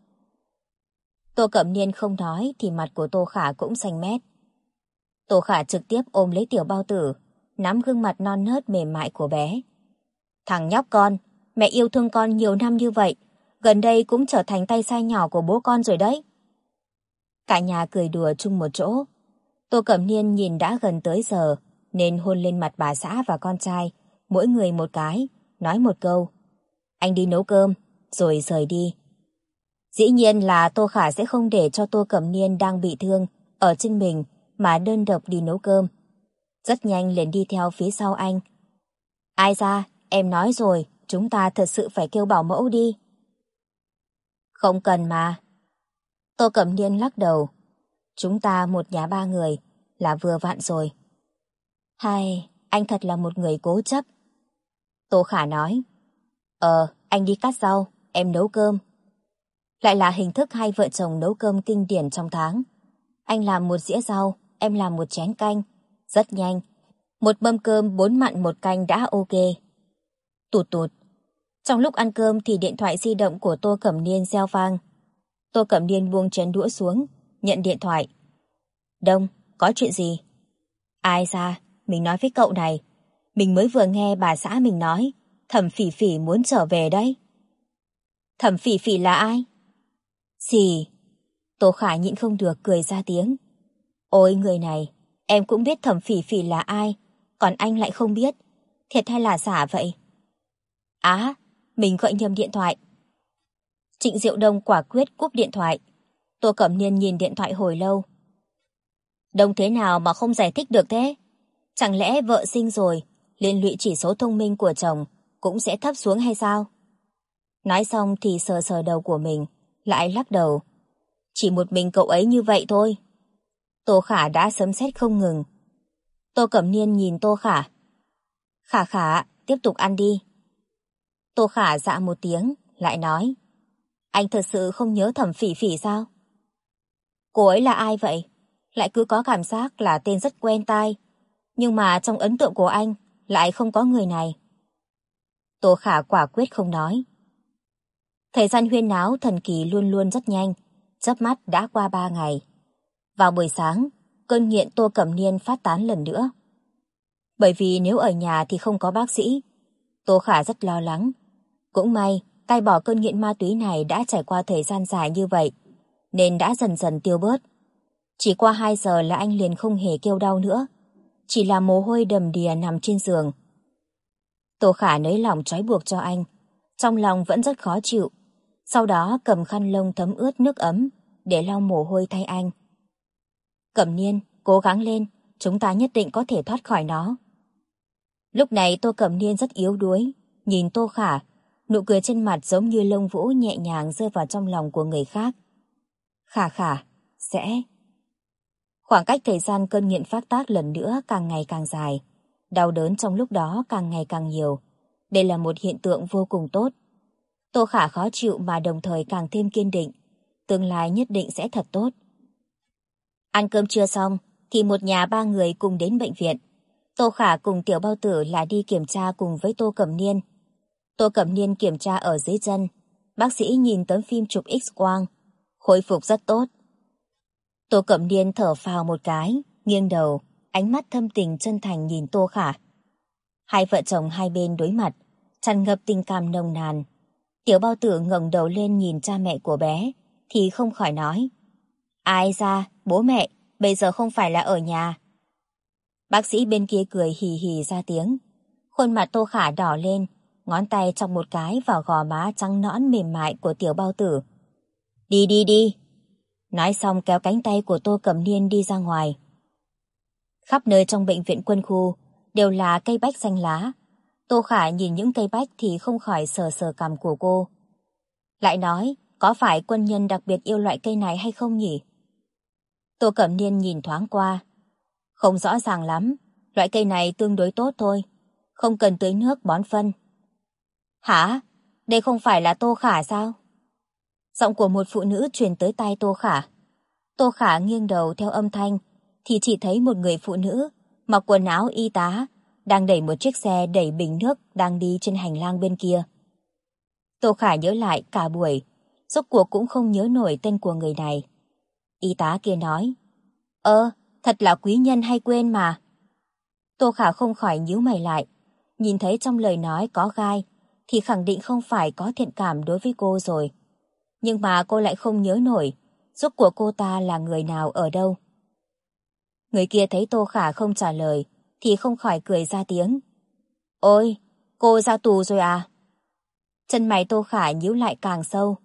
Tô Cẩm Niên không nói thì mặt của Tô Khả cũng xanh mét. Tô Khả trực tiếp ôm lấy Tiểu Bao Tử, nắm gương mặt non nớt mềm mại của bé. Thằng nhóc con, mẹ yêu thương con nhiều năm như vậy, gần đây cũng trở thành tay sai nhỏ của bố con rồi đấy. Cả nhà cười đùa chung một chỗ. Tô Cẩm Niên nhìn đã gần tới giờ, nên hôn lên mặt bà xã và con trai, mỗi người một cái, nói một câu. Anh đi nấu cơm, rồi rời đi. Dĩ nhiên là Tô Khả sẽ không để cho Tô Cẩm Niên đang bị thương ở trên mình mà đơn độc đi nấu cơm. Rất nhanh liền đi theo phía sau anh. Ai ra, em nói rồi, chúng ta thật sự phải kêu bảo mẫu đi. Không cần mà. Tô Cẩm Niên lắc đầu. Chúng ta một nhà 3 người là vừa vặn rồi. Hay, anh thật là một người cố chấp. Tô Khả nói. Anh đi cắt rau, em nấu cơm. Lại là hình thức hai vợ chồng nấu cơm kinh điển trong tháng. Anh làm một dĩa rau, em làm một chén canh. Rất nhanh. Một mâm cơm 4 mặn 1 canh đã ok. Tụt. Trong lúc ăn cơm thì điện thoại di động của Tô Cẩm Niên reo vang. Tô Cẩm Niên buông chén đũa xuống, nhận điện thoại. Đông, có chuyện gì? Ai ra, mình nói với cậu này. Mình mới vừa nghe bà xã mình nói, Thẩm Phỉ Phỉ muốn trở về đấy. Thẩm Phỉ Phỉ là ai? Gì? Tô Khả nhịn không được cười ra tiếng. Ôi người này, em cũng biết Thẩm Phỉ Phỉ là ai, còn anh lại không biết. Thiệt hay là giả vậy? Mình gọi nhầm điện thoại. Trịnh Diệu Đông quả quyết cúp điện thoại. Tô Cẩm Niên nhìn điện thoại hồi lâu. Đông thế nào mà không giải thích được thế? Chẳng lẽ vợ sinh rồi, liên lụy chỉ số thông minh của chồng cũng sẽ thấp xuống hay sao? Nói xong thì sờ sờ đầu của mình, lại lắc đầu. Chỉ một mình cậu ấy như vậy thôi. Tô Khả đã sấm sét không ngừng. Tô Cẩm Niên nhìn Tô Khả. Khả, tiếp tục ăn đi. Tô Khả dạ một tiếng, lại nói. Anh thật sự không nhớ Thẩm Phỉ Phỉ sao? Cô ấy là ai vậy? Lại cứ có cảm giác là tên rất quen tai. Nhưng mà trong ấn tượng của anh lại không có người này. Tô Khả quả quyết không nói. Thời gian huyên náo thần kỳ luôn luôn rất nhanh, chớp mắt đã qua 3 ngày. Vào buổi sáng, cơn nghiện Tô Cẩm Niên phát tán lần nữa. Bởi vì nếu ở nhà thì không có bác sĩ, Tô Khả rất lo lắng. Cũng may, cai bỏ cơn nghiện ma túy này đã trải qua thời gian dài như vậy, nên đã dần dần tiêu bớt. Chỉ qua 2 giờ là anh liền không hề kêu đau nữa, chỉ là mồ hôi đầm đìa nằm trên giường. Tô Khả nới lỏng trói buộc cho anh, trong lòng vẫn rất khó chịu. Sau đó cầm khăn lông thấm ướt nước ấm để lau mồ hôi thay anh. Cẩm Niên, cố gắng lên, chúng ta nhất định có thể thoát khỏi nó. Lúc này Tô Cẩm Niên rất yếu đuối, nhìn Tô Khả, nụ cười trên mặt giống như lông vũ nhẹ nhàng rơi vào trong lòng của người khác. Khả, sẽ... Khoảng cách thời gian cơn nghiện phát tác lần nữa càng ngày càng dài, đau đớn trong lúc đó càng ngày càng nhiều. Đây là một hiện tượng vô cùng tốt. Tô Khả khó chịu mà đồng thời càng thêm kiên định, tương lai nhất định sẽ thật tốt. Ăn cơm trưa xong thì một nhà 3 người cùng đến bệnh viện. Tô Khả cùng Tiểu Bao Tử là đi kiểm tra cùng với Tô Cẩm Niên. Tô Cẩm Niên kiểm tra ở dưới chân. Bác sĩ nhìn tấm phim chụp X-quang. Khôi phục rất tốt. Tô Cẩm Niên thở phào một cái, nghiêng đầu, ánh mắt thâm tình chân thành nhìn Tô Khả. Hai vợ chồng hai bên đối mặt, tràn ngập tình cảm nồng nàn. Tiểu Bao Tử ngẩng đầu lên nhìn cha mẹ của bé, thì không khỏi nói. Ai ra, bố mẹ, bây giờ không phải là ở nhà. Bác sĩ bên kia cười hì hì ra tiếng. Khuôn mặt Tô Khả đỏ lên, ngón tay trong một cái vào gò má trắng nõn mềm mại của Tiểu Bao Tử. Đi đi đi. Nói xong kéo cánh tay của Tô Cẩm Niên đi ra ngoài. Khắp nơi trong bệnh viện quân khu đều là cây bách xanh lá. Tô Khả nhìn những cây bách thì không khỏi sờ sờ cằm của cô. Lại nói, có phải quân nhân đặc biệt yêu loại cây này hay không nhỉ? Tô Cẩm Niên nhìn thoáng qua. Không rõ ràng lắm, loại cây này tương đối tốt thôi, không cần tưới nước bón phân. Hả? Đây không phải là Tô Khả sao? Giọng của một phụ nữ truyền tới tai Tô Khả. Tô Khả nghiêng đầu theo âm thanh, thì chỉ thấy một người phụ nữ mặc quần áo y tá đang đẩy một chiếc xe đẩy bình nước đang đi trên hành lang bên kia. Tô Khả nhớ lại cả buổi, rốt cuộc cũng không nhớ nổi tên của người này. Y tá kia nói, thật là quý nhân hay quên mà. Tô Khả không khỏi nhíu mày lại, nhìn thấy trong lời nói có gai, thì khẳng định không phải có thiện cảm đối với cô rồi. Nhưng mà cô lại không nhớ nổi, rốt cuộc cô ta là người nào ở đâu. Người kia thấy Tô Khả không trả lời, thì không khỏi cười ra tiếng. Ôi, cô ra tù rồi à? Chân mày Tô Khả nhíu lại càng sâu.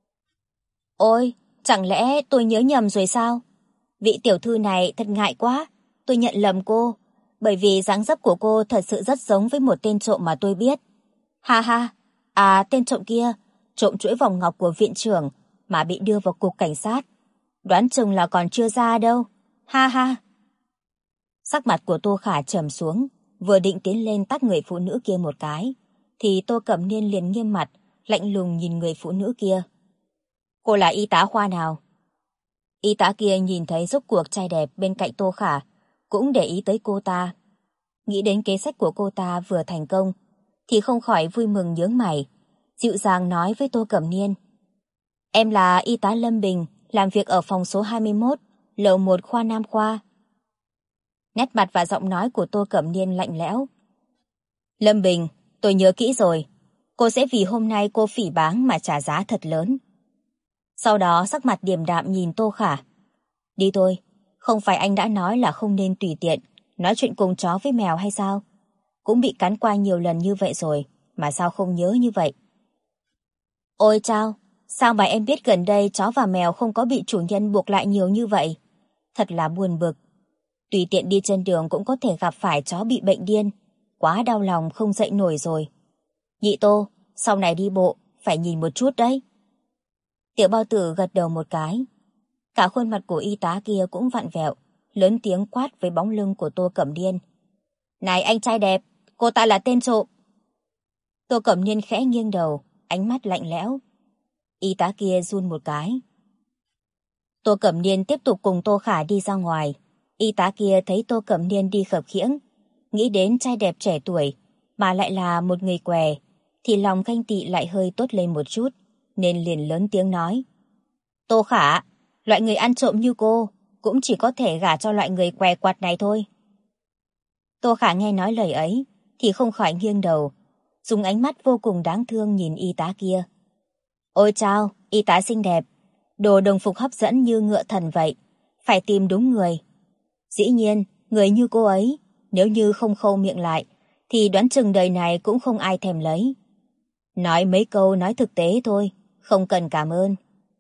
Ôi, chẳng lẽ tôi nhớ nhầm rồi sao? Vị tiểu thư này thật ngại quá, tôi nhận lầm cô, bởi vì dáng dấp của cô thật sự rất giống với một tên trộm mà tôi biết. Ha ha, tên trộm kia, trộm chuỗi vòng ngọc của viện trưởng mà bị đưa vào cục cảnh sát. Đoán chừng là còn chưa ra đâu. Ha ha. Sắc mặt của Tô Khả trầm xuống, vừa định tiến lên tát người phụ nữ kia một cái, thì Tô Cẩm Niên liền nghiêm mặt, lạnh lùng nhìn người phụ nữ kia. Cô là y tá khoa nào? Y tá kia nhìn thấy rốt cuộc trai đẹp bên cạnh Tô Khả, cũng để ý tới cô ta. Nghĩ đến kế sách của cô ta vừa thành công, thì không khỏi vui mừng nhướng mày, dịu dàng nói với Tô Cẩm Niên. Em là y tá Lâm Bình, làm việc ở phòng số 21, lầu 1 khoa Nam khoa. Nét mặt và giọng nói của Tô Cẩm Niên lạnh lẽo. Lâm Bình, tôi nhớ kỹ rồi, cô sẽ vì hôm nay cô phỉ báng mà trả giá thật lớn. Sau đó sắc mặt điềm đạm nhìn Tô Khả. Đi thôi, không phải anh đã nói là không nên tùy tiện nói chuyện cùng chó với mèo hay sao? Cũng bị cắn qua nhiều lần như vậy rồi, mà sao không nhớ như vậy? Ôi chao, sao mà em biết gần đây chó và mèo không có bị chủ nhân buộc lại nhiều như vậy? Thật là buồn bực. Tùy tiện đi trên đường cũng có thể gặp phải chó bị bệnh điên. Quá đau lòng không dậy nổi rồi. Nhị Tô, sau này đi bộ, phải nhìn một chút đấy. Tiểu Bao Tử gật đầu một cái. Cả khuôn mặt của y tá kia cũng vặn vẹo, lớn tiếng quát với bóng lưng của Tô Cẩm Niên. Này anh trai đẹp, cô ta là tên trộm. Tô Cẩm Niên khẽ nghiêng đầu, ánh mắt lạnh lẽo. Y tá kia run một cái. Tô Cẩm Niên tiếp tục cùng Tô Khả đi ra ngoài. Y tá kia thấy Tô Cẩm Niên đi khập khiễng, nghĩ đến trai đẹp trẻ tuổi, mà lại là một người què, thì lòng ganh tị lại hơi tốt lên một chút, nên liền lớn tiếng nói. Tô Khả, loại người ăn trộm như cô, cũng chỉ có thể gả cho loại người què quặt này thôi. Tô Khả nghe nói lời ấy, thì không khỏi nghiêng đầu, dùng ánh mắt vô cùng đáng thương nhìn y tá kia. Ôi chao, y tá xinh đẹp, đồ đồng phục hấp dẫn như ngựa thần vậy, phải tìm đúng người. Dĩ nhiên, người như cô ấy, nếu như không khâu miệng lại, thì đoán chừng đời này cũng không ai thèm lấy. Nói mấy câu nói thực tế thôi, không cần cảm ơn.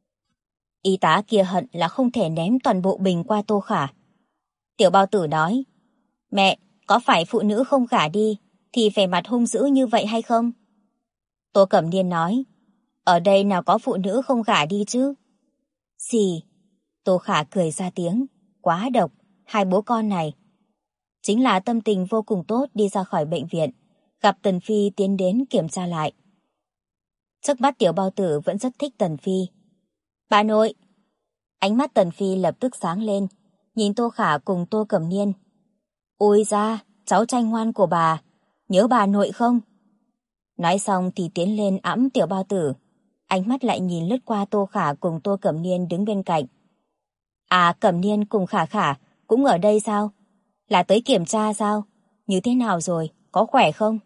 Y tá kia hận là không thể ném toàn bộ bình qua Tô Khả. Tiểu Bao Tử nói, mẹ, có phải phụ nữ không gả đi, thì vẻ mặt hung dữ như vậy hay không? Tô Cẩm Niên nói, ở đây nào có phụ nữ không gả đi chứ? Xì, Tô Khả cười ra tiếng, quá độc, hai bố con này. Chính là tâm tình vô cùng tốt đi ra khỏi bệnh viện, gặp Tần Phi tiến đến kiểm tra lại. Trước mắt Tiểu Bao Tử vẫn rất thích Tần Phi. Bà nội! Ánh mắt Tần Phi lập tức sáng lên, nhìn Tô Khả cùng Tô Cẩm Niên. Ôi da, cháu trai ngoan của bà, nhớ bà nội không? Nói xong thì tiến lên ẵm Tiểu Bao Tử. ánh mắt lại nhìn lướt qua Tô Khả cùng Tô Cẩm Niên đứng bên cạnh. À, Cẩm Niên cùng Khả Khả cũng ở đây sao? Là tới kiểm tra sao? Như thế nào rồi? Có khỏe không?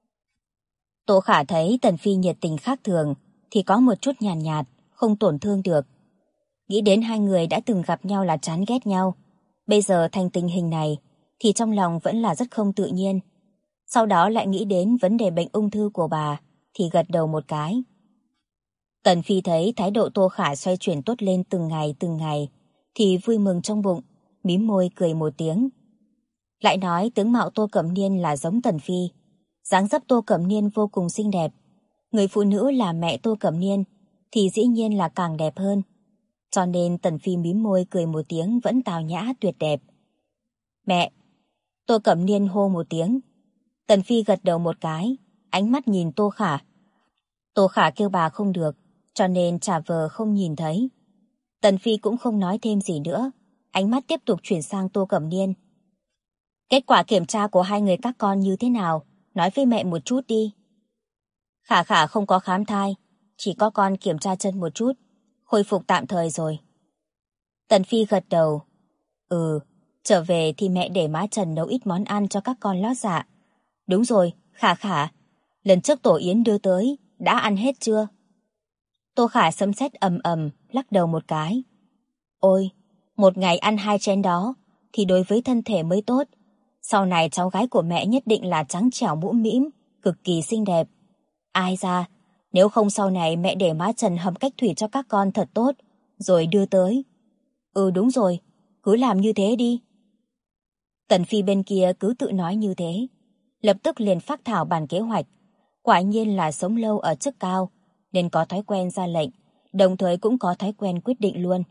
Tô Khả thấy Tần Phi nhiệt tình khác thường thì có một chút nhàn nhạt, không tổn thương được. Nghĩ đến hai người đã từng gặp nhau là chán ghét nhau. Bây giờ thành tình hình này thì trong lòng vẫn là rất không tự nhiên. Sau đó lại nghĩ đến vấn đề bệnh ung thư của bà thì gật đầu một cái. Tần Phi thấy thái độ Tô Khả xoay chuyển tốt lên từng ngày thì vui mừng trong bụng, mím môi cười một tiếng. Lại nói tướng mạo Tô Cẩm Niên là giống Tần Phi. Dáng dấp Tô Cẩm Niên vô cùng xinh đẹp. Người phụ nữ là mẹ Tô Cẩm Niên thì dĩ nhiên là càng đẹp hơn. Cho nên Tần Phi mím môi cười một tiếng vẫn tào nhã tuyệt đẹp. Mẹ! Tô Cẩm Niên hô một tiếng. Tần Phi gật đầu một cái, ánh mắt nhìn Tô Khả. Tô Khả kêu bà không được, cho nên trả vờ không nhìn thấy. Tần Phi cũng không nói thêm gì nữa, ánh mắt tiếp tục chuyển sang Tô Cẩm Niên. Kết quả kiểm tra của hai người các con như thế nào? Nói với mẹ một chút đi. Khả Khả không có khám thai, chỉ có con kiểm tra chân một chút, khôi phục tạm thời rồi. Tần Phi gật đầu. Trở về thì mẹ để má Trần nấu ít món ăn cho các con lót dạ. Đúng rồi, Khả Khả, lần trước tổ yến đưa tới, đã ăn hết chưa? Tô Khả sấm sét ầm ầm, lắc đầu một cái. Ôi, một ngày ăn 2 chén đó, thì đối với thân thể mới tốt. Sau này cháu gái của mẹ nhất định là trắng trẻo mũm mĩm, cực kỳ xinh đẹp. Ai ra, nếu không sau này mẹ để má Trần hầm cách thủy cho các con thật tốt, rồi đưa tới. Đúng rồi, cứ làm như thế đi. Tần Phi bên kia cứ tự nói như thế, lập tức liền phác thảo bản kế hoạch. Quả nhiên là sống lâu ở chức cao, nên có thói quen ra lệnh, đồng thời cũng có thói quen quyết định luôn.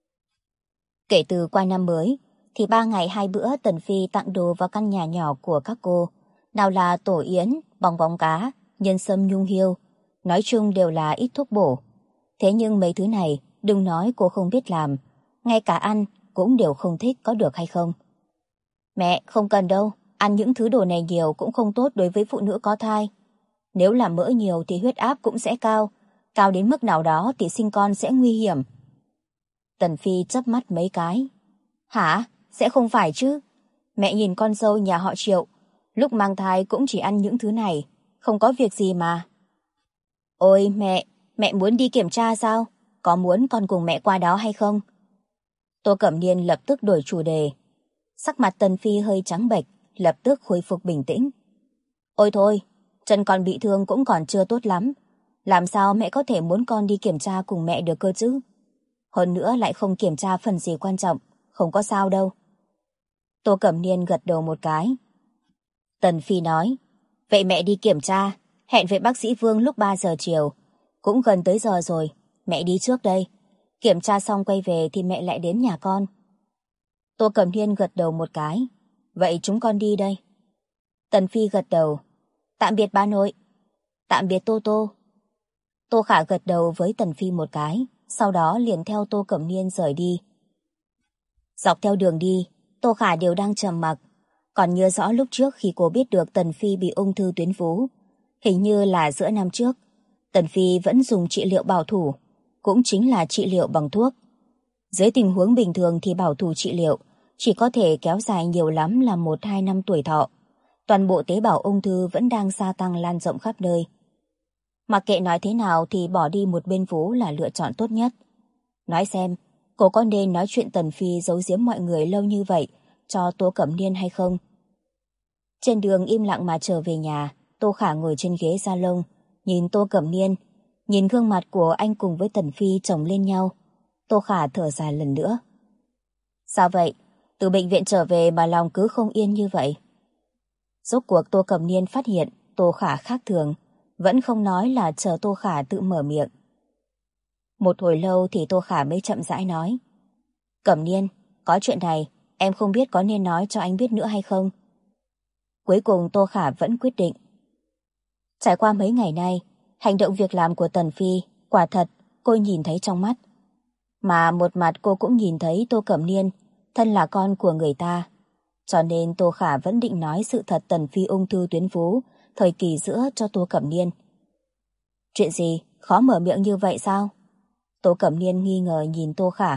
Kể từ qua năm mới, thì 3 ngày 2 bữa Tần Phi tặng đồ vào căn nhà nhỏ của các cô. Nào là tổ yến, bong bóng cá, nhân sâm nhung hiêu, nói chung đều là ít thuốc bổ. Thế nhưng mấy thứ này, đừng nói cô không biết làm, ngay cả ăn cũng đều không thích có được hay không. Mẹ, không cần đâu, ăn những thứ đồ này nhiều cũng không tốt đối với phụ nữ có thai. Nếu làm mỡ nhiều thì huyết áp cũng sẽ cao, cao đến mức nào đó thì sinh con sẽ nguy hiểm. Tần Phi chớp mắt mấy cái. Hả? Sẽ không phải chứ? Mẹ nhìn con dâu nhà họ Triệu, lúc mang thai cũng chỉ ăn những thứ này, không có việc gì mà. Ôi mẹ muốn đi kiểm tra sao? Có muốn con cùng mẹ qua đó hay không? Tô Cẩm Niên lập tức đổi chủ đề. Sắc mặt Tần Phi hơi trắng bệch, lập tức khôi phục bình tĩnh. Ôi thôi, chân con bị thương cũng còn chưa tốt lắm. Làm sao mẹ có thể muốn con đi kiểm tra cùng mẹ được cơ chứ? Hơn nữa lại không kiểm tra phần gì quan trọng, không có sao đâu. Tô Cẩm Niên gật đầu một cái. Tần Phi nói, vậy mẹ đi kiểm tra, hẹn với bác sĩ Vương lúc 3 giờ chiều. Cũng gần tới giờ rồi, mẹ đi trước đây. Kiểm tra xong quay về thì mẹ lại đến nhà con. Tô Cẩm Niên gật đầu một cái. Vậy chúng con đi đây. Tần Phi gật đầu. Tạm biệt ba nội. Tạm biệt Tô Tô. Tô Khả gật đầu với Tần Phi một cái, sau đó liền theo Tô Cẩm Niên rời đi. Dọc theo đường đi, Tô Khả đều đang trầm mặc. Còn nhớ rõ lúc trước khi cô biết được Tần Phi bị ung thư tuyến vú, hình như là giữa năm trước, Tần Phi vẫn dùng trị liệu bảo thủ, cũng chính là trị liệu bằng thuốc. Dưới tình huống bình thường thì bảo thủ trị liệu chỉ có thể kéo dài nhiều lắm là 1-2 năm tuổi thọ. Toàn bộ tế bào ung thư vẫn đang gia tăng lan rộng khắp nơi. Mặc kệ nói thế nào thì bỏ đi một bên vú là lựa chọn tốt nhất. Nói xem, cô có nên nói chuyện Tần Phi giấu giếm mọi người lâu như vậy cho Tô Cẩm Niên hay không? Trên đường im lặng mà trở về nhà, Tô Khả ngồi trên ghế salon, nhìn Tô Cẩm Niên, nhìn gương mặt của anh cùng với Tần Phi chồng lên nhau. Tô Khả thở dài lần nữa. Sao vậy? Từ bệnh viện trở về mà lòng cứ không yên như vậy. Rốt cuộc Tô Cẩm Niên phát hiện Tô Khả khác thường, vẫn không nói là chờ Tô Khả tự mở miệng. Một hồi lâu thì Tô Khả mới chậm rãi nói. Cẩm Niên, có chuyện này, em không biết có nên nói cho anh biết nữa hay không? Cuối cùng Tô Khả vẫn quyết định. Trải qua mấy ngày nay, hành động việc làm của Tần Phi, quả thật, cô nhìn thấy trong mắt. Mà một mặt cô cũng nhìn thấy Tô Cẩm Niên, thân là con của người ta. Cho nên Tô Khả vẫn định nói sự thật Tần Phi ung thư tuyến vú, thời kỳ giữa cho Tô Cẩm Niên. Chuyện gì? khó mở miệng như vậy sao? Tô Cẩm Niên nghi ngờ nhìn Tô Khả.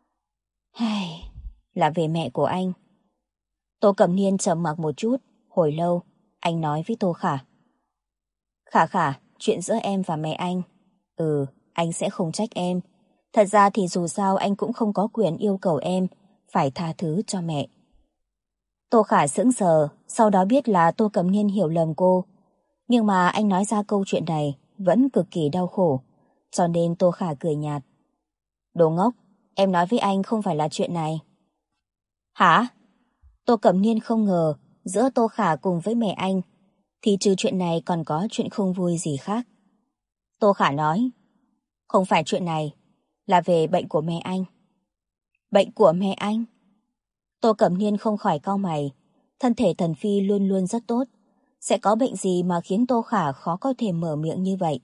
Là về mẹ của anh. Tô Cẩm Niên trầm mặc một chút, hồi lâu, anh nói với Tô Khả. Khả Khả, chuyện giữa em và mẹ anh. Anh sẽ không trách em. Thật ra thì dù sao anh cũng không có quyền yêu cầu em phải tha thứ cho mẹ. Tô Khả sững sờ, sau đó biết là Tô Cẩm Niên hiểu lầm cô. Nhưng mà anh nói ra câu chuyện này vẫn cực kỳ đau khổ, cho nên Tô Khả cười nhạt. Đồ ngốc, em nói với anh không phải là chuyện này. Hả? Tô Cẩm Niên không ngờ giữa Tô Khả cùng với mẹ anh thì trừ chuyện này còn có chuyện không vui gì khác. Tô Khả nói, không phải chuyện này, là về bệnh của mẹ anh. Bệnh của mẹ anh? Tô Cẩm Niên không khỏi cau mày, thân thể Tần Phi luôn luôn rất tốt, sẽ có bệnh gì mà khiến Tô Khả khó có thể mở miệng như vậy?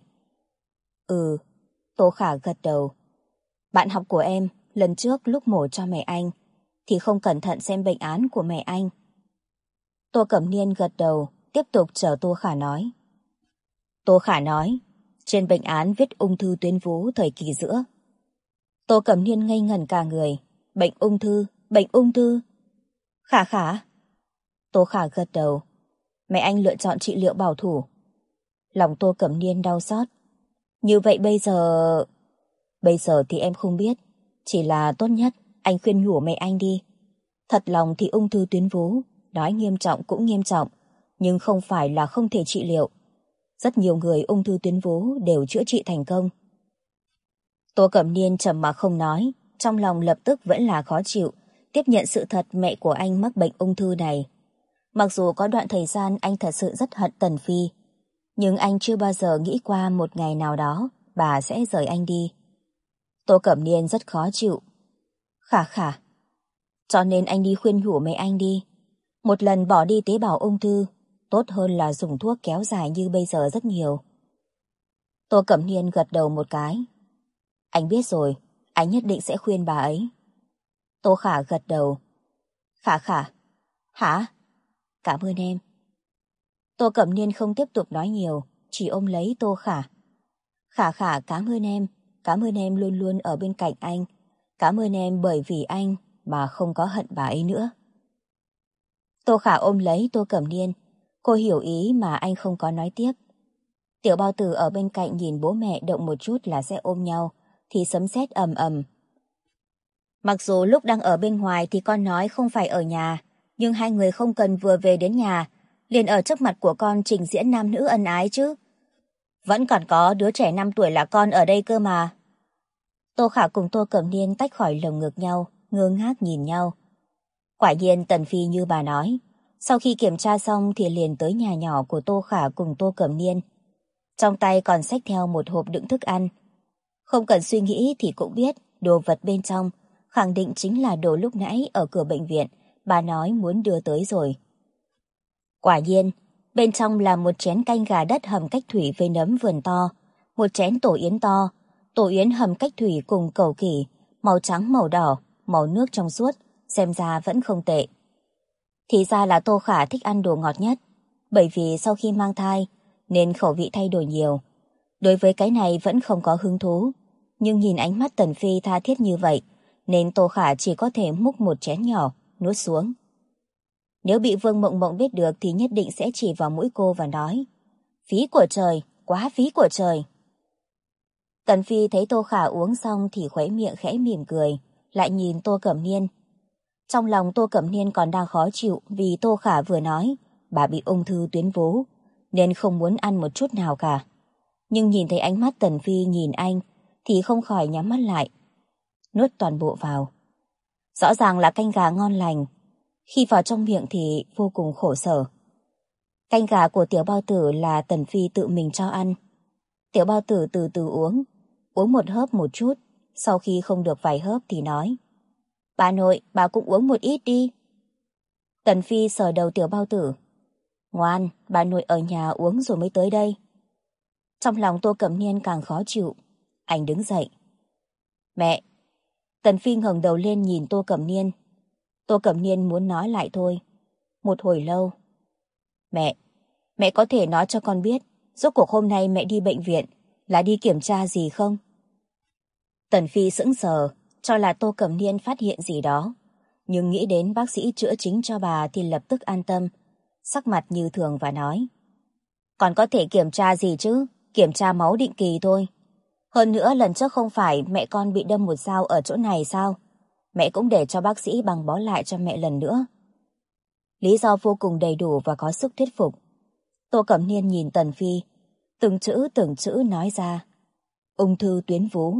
Tô Khả gật đầu. Bạn học của em lần trước lúc mổ cho mẹ anh thì không cẩn thận xem bệnh án của mẹ anh. Tô Cẩm Niên gật đầu, tiếp tục chờ Tô Khả nói. Tô Khả nói, trên bệnh án viết ung thư tuyến vú thời kỳ giữa. Tô Cẩm Niên ngây ngẩn cả người. Bệnh ung thư. Khả Khả. Tô Khả gật đầu. Mẹ anh lựa chọn trị liệu bảo thủ. Lòng Tô Cẩm Niên đau xót. Như vậy bây giờ... Bây giờ thì em không biết. Chỉ là tốt nhất anh khuyên nhủ mẹ anh đi. Thật lòng thì ung thư tuyến vú, nói nghiêm trọng cũng nghiêm trọng, nhưng không phải là không thể trị liệu. Rất nhiều người ung thư tuyến vú đều chữa trị thành công. Tô Cẩm Niên trầm mặc không nói, trong lòng lập tức vẫn là khó chịu, tiếp nhận sự thật mẹ của anh mắc bệnh ung thư này. Mặc dù có đoạn thời gian anh thật sự rất hận Tần Phi, nhưng anh chưa bao giờ nghĩ qua một ngày nào đó bà sẽ rời anh đi. Tô Cẩm Niên rất khó chịu. Khả Khả, cho nên anh đi khuyên nhủ mẹ anh đi. Một lần bỏ đi tế bào ung thư, tốt hơn là dùng thuốc kéo dài như bây giờ rất nhiều. Tô Cẩm Niên gật đầu một cái. Anh biết rồi, anh nhất định sẽ khuyên bà ấy. Tô Khả gật đầu. Khả Khả. Hả? Cảm ơn em. Tô Cẩm Niên không tiếp tục nói nhiều, chỉ ôm lấy Tô Khả. Khả Khả cảm ơn em luôn luôn ở bên cạnh anh. Cảm ơn em bởi vì anh mà không có hận bà ấy nữa. Tô Khả ôm lấy Tô Cẩm Niên, cô hiểu ý mà anh không có nói tiếp. Tiểu Bao Tử ở bên cạnh nhìn bố mẹ động một chút là sẽ ôm nhau, thì sấm sét ầm ầm. Mặc dù lúc đang ở bên ngoài thì con nói không phải ở nhà, nhưng hai người không cần vừa về đến nhà, liền ở trước mặt của con trình diễn nam nữ ân ái chứ. Vẫn còn có đứa trẻ 5 tuổi là con ở đây cơ mà. Tô Khả cùng Tô Cẩm Niên tách khỏi lồng ngực nhau, ngơ ngác nhìn nhau. Quả nhiên Tần Phi như bà nói, sau khi kiểm tra xong thì liền tới nhà nhỏ của Tô Khả cùng Tô Cẩm Niên. Trong tay còn xách theo một hộp đựng thức ăn. Không cần suy nghĩ thì cũng biết đồ vật bên trong khẳng định chính là đồ lúc nãy ở cửa bệnh viện bà nói muốn đưa tới rồi. Quả nhiên, bên trong là một chén canh gà đất hầm cách thủy với nấm vườn to, một chén tổ yến to, tổ yến hầm cách thủy cùng cẩu kỷ, màu trắng màu đỏ, màu nước trong suốt, xem ra vẫn không tệ. Thì ra là Tô Khả thích ăn đồ ngọt nhất, bởi vì sau khi mang thai nên khẩu vị thay đổi nhiều. Đối với cái này vẫn không có hứng thú, nhưng nhìn ánh mắt Tần Phi tha thiết như vậy, nên Tô Khả chỉ có thể múc một chén nhỏ, nuốt xuống. Nếu bị Vương Mộng Mộng biết được thì nhất định sẽ chỉ vào mũi cô và nói, phí của trời, quá phí của trời. Tần Phi thấy Tô Khả uống xong thì khuấy miệng khẽ mỉm cười, lại nhìn Tô Cẩm Niên. Trong lòng Tô Cẩm Niên còn đang khó chịu vì Tô Khả vừa nói bà bị ung thư tuyến vú, nên không muốn ăn một chút nào cả. Nhưng nhìn thấy ánh mắt Tần Phi nhìn anh thì không khỏi nhắm mắt lại, nuốt toàn bộ vào. Rõ ràng là canh gà ngon lành, khi vào trong miệng thì vô cùng khổ sở. Canh gà của Tiểu Bao Tử là Tần Phi tự mình cho ăn. Tiểu Bao Tử từ từ uống một hớp một chút, sau khi không được vài hớp thì nói, bà nội, bà cũng uống một ít đi. Tần Phi sờ đầu Tiểu Bao Tử, ngoan, bà nội ở nhà uống rồi mới tới đây. Trong lòng Tô Cẩm Niên càng khó chịu, anh đứng dậy. Mẹ! Tần Phi ngẩng đầu lên nhìn Tô Cẩm Niên. Tô Cẩm Niên muốn nói lại thôi. Một hồi lâu. Mẹ có thể nói cho con biết, rốt cuộc hôm nay mẹ đi bệnh viện Là đi kiểm tra gì không? Tần Phi sững sờ, cho là Tô Cẩm Niên phát hiện gì đó. Nhưng nghĩ đến bác sĩ chữa chính cho bà thì lập tức an tâm, sắc mặt như thường và nói. Còn có thể kiểm tra gì chứ? Kiểm tra máu định kỳ thôi. Hơn nữa lần trước không phải mẹ con bị đâm một dao ở chỗ này sao? Mẹ cũng để cho bác sĩ băng bó lại cho mẹ lần nữa. Lý do vô cùng đầy đủ và có sức thuyết phục. Tô Cẩm Niên nhìn Tần Phi, từng chữ nói ra. Ung thư tuyến vú.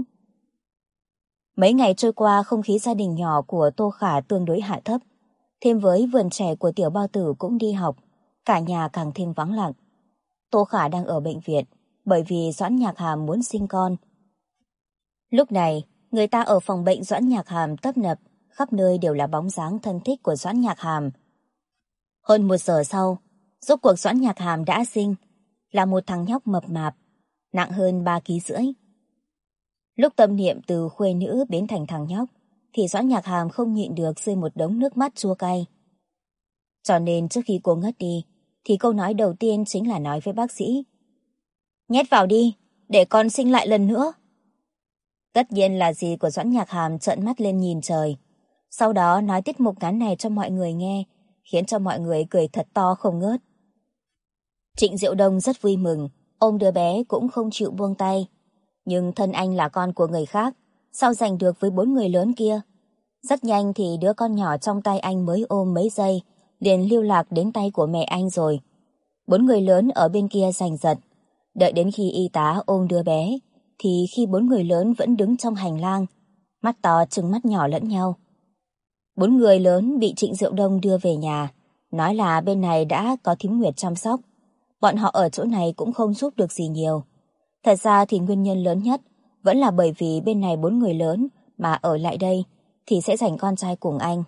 Mấy ngày trôi qua, không khí gia đình nhỏ của Tô Khả tương đối hạ thấp. Thêm với vườn trẻ của tiểu bao tử cũng đi học, cả nhà càng thêm vắng lặng. Tô Khả đang ở bệnh viện, bởi vì Doãn Nhạc Hàm muốn sinh con. Lúc này, người ta ở phòng bệnh Doãn Nhạc Hàm tấp nập, khắp nơi đều là bóng dáng thân thích của Doãn Nhạc Hàm. Hơn 1 giờ sau, rốt cuộc Doãn Nhạc Hàm đã sinh, là một thằng nhóc mập mạp, nặng hơn 3,5 kg. Lúc tâm niệm từ khuê nữ biến thành thằng nhóc, thì Doãn Nhạc Hàm không nhịn được rơi một đống nước mắt chua cay. Cho nên trước khi cô ngất đi, thì câu nói đầu tiên chính là nói với bác sĩ. Nhét vào đi, để con sinh lại lần nữa. Tất nhiên là dì của Doãn Nhạc Hàm trợn mắt lên nhìn trời. Sau đó nói tiết mục ngắn này cho mọi người nghe, khiến cho mọi người cười thật to không ngớt. Trịnh Diệu Đông rất vui mừng, ôm đứa bé cũng không chịu buông tay. Nhưng thân anh là con của người khác, sao giành được với 4 người lớn kia? Rất nhanh thì đứa con nhỏ trong tay anh mới ôm mấy giây, liền lưu lạc đến tay của mẹ anh rồi. 4 người lớn ở bên kia giành giật. Đợi đến khi y tá ôm đứa bé, thì khi 4 người lớn vẫn đứng trong hành lang, mắt to trừng mắt nhỏ lẫn nhau. 4 người lớn bị Trịnh Diệu Đông đưa về nhà, nói là bên này đã có thím Nguyệt chăm sóc. Bọn họ ở chỗ này cũng không giúp được gì nhiều. Thật ra thì nguyên nhân lớn nhất vẫn là bởi vì bên này 4 người lớn mà ở lại đây thì sẽ giành con trai cùng anh.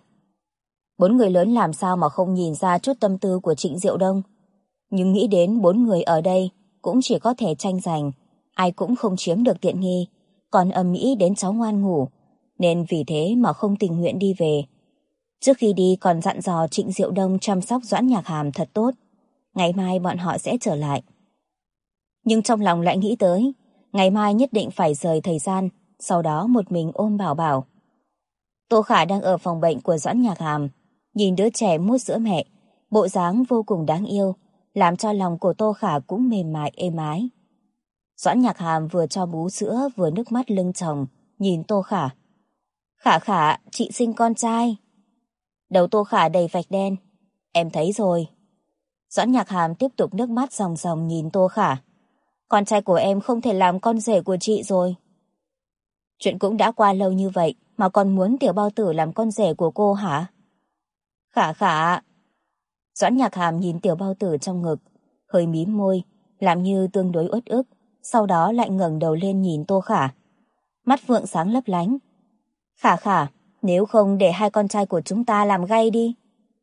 4 người lớn làm sao mà không nhìn ra chút tâm tư của Trịnh Diệu Đông. Nhưng nghĩ đến 4 người ở đây cũng chỉ có thể tranh giành, ai cũng không chiếm được tiện nghi, còn ầm ĩ đến cháu ngoan ngủ, nên vì thế mà không tình nguyện đi về. Trước khi đi còn dặn dò Trịnh Diệu Đông chăm sóc Doãn Nhạc Hàm thật tốt, ngày mai bọn họ sẽ trở lại. Nhưng trong lòng lại nghĩ tới, ngày mai nhất định phải rời thời gian, sau đó một mình ôm Bảo Bảo. Tô Khả đang ở phòng bệnh của Doãn Nhạc Hàm, nhìn đứa trẻ mút sữa mẹ, bộ dáng vô cùng đáng yêu, làm cho lòng của Tô Khả cũng mềm mại êm ái. Doãn Nhạc Hàm vừa cho bú sữa vừa nước mắt lưng tròng, nhìn Tô Khả. Khả Khả, chị sinh con trai. Đầu Tô Khả đầy vạch đen. Em thấy rồi. Doãn Nhạc Hàm tiếp tục nước mắt ròng ròng nhìn Tô Khả. Con trai của em không thể làm con rể của chị rồi. Chuyện cũng đã qua lâu như vậy mà còn muốn tiểu bao tử làm con rể của cô hả? Khả Khả. Doãn Nhạc Hàm nhìn tiểu bao tử trong ngực, hơi mím môi, làm như tương đối uất ức, sau đó lại ngẩng đầu lên nhìn Tô Khả. Mắt phượng sáng lấp lánh. Khả Khả, nếu không để hai con trai của chúng ta làm gay đi.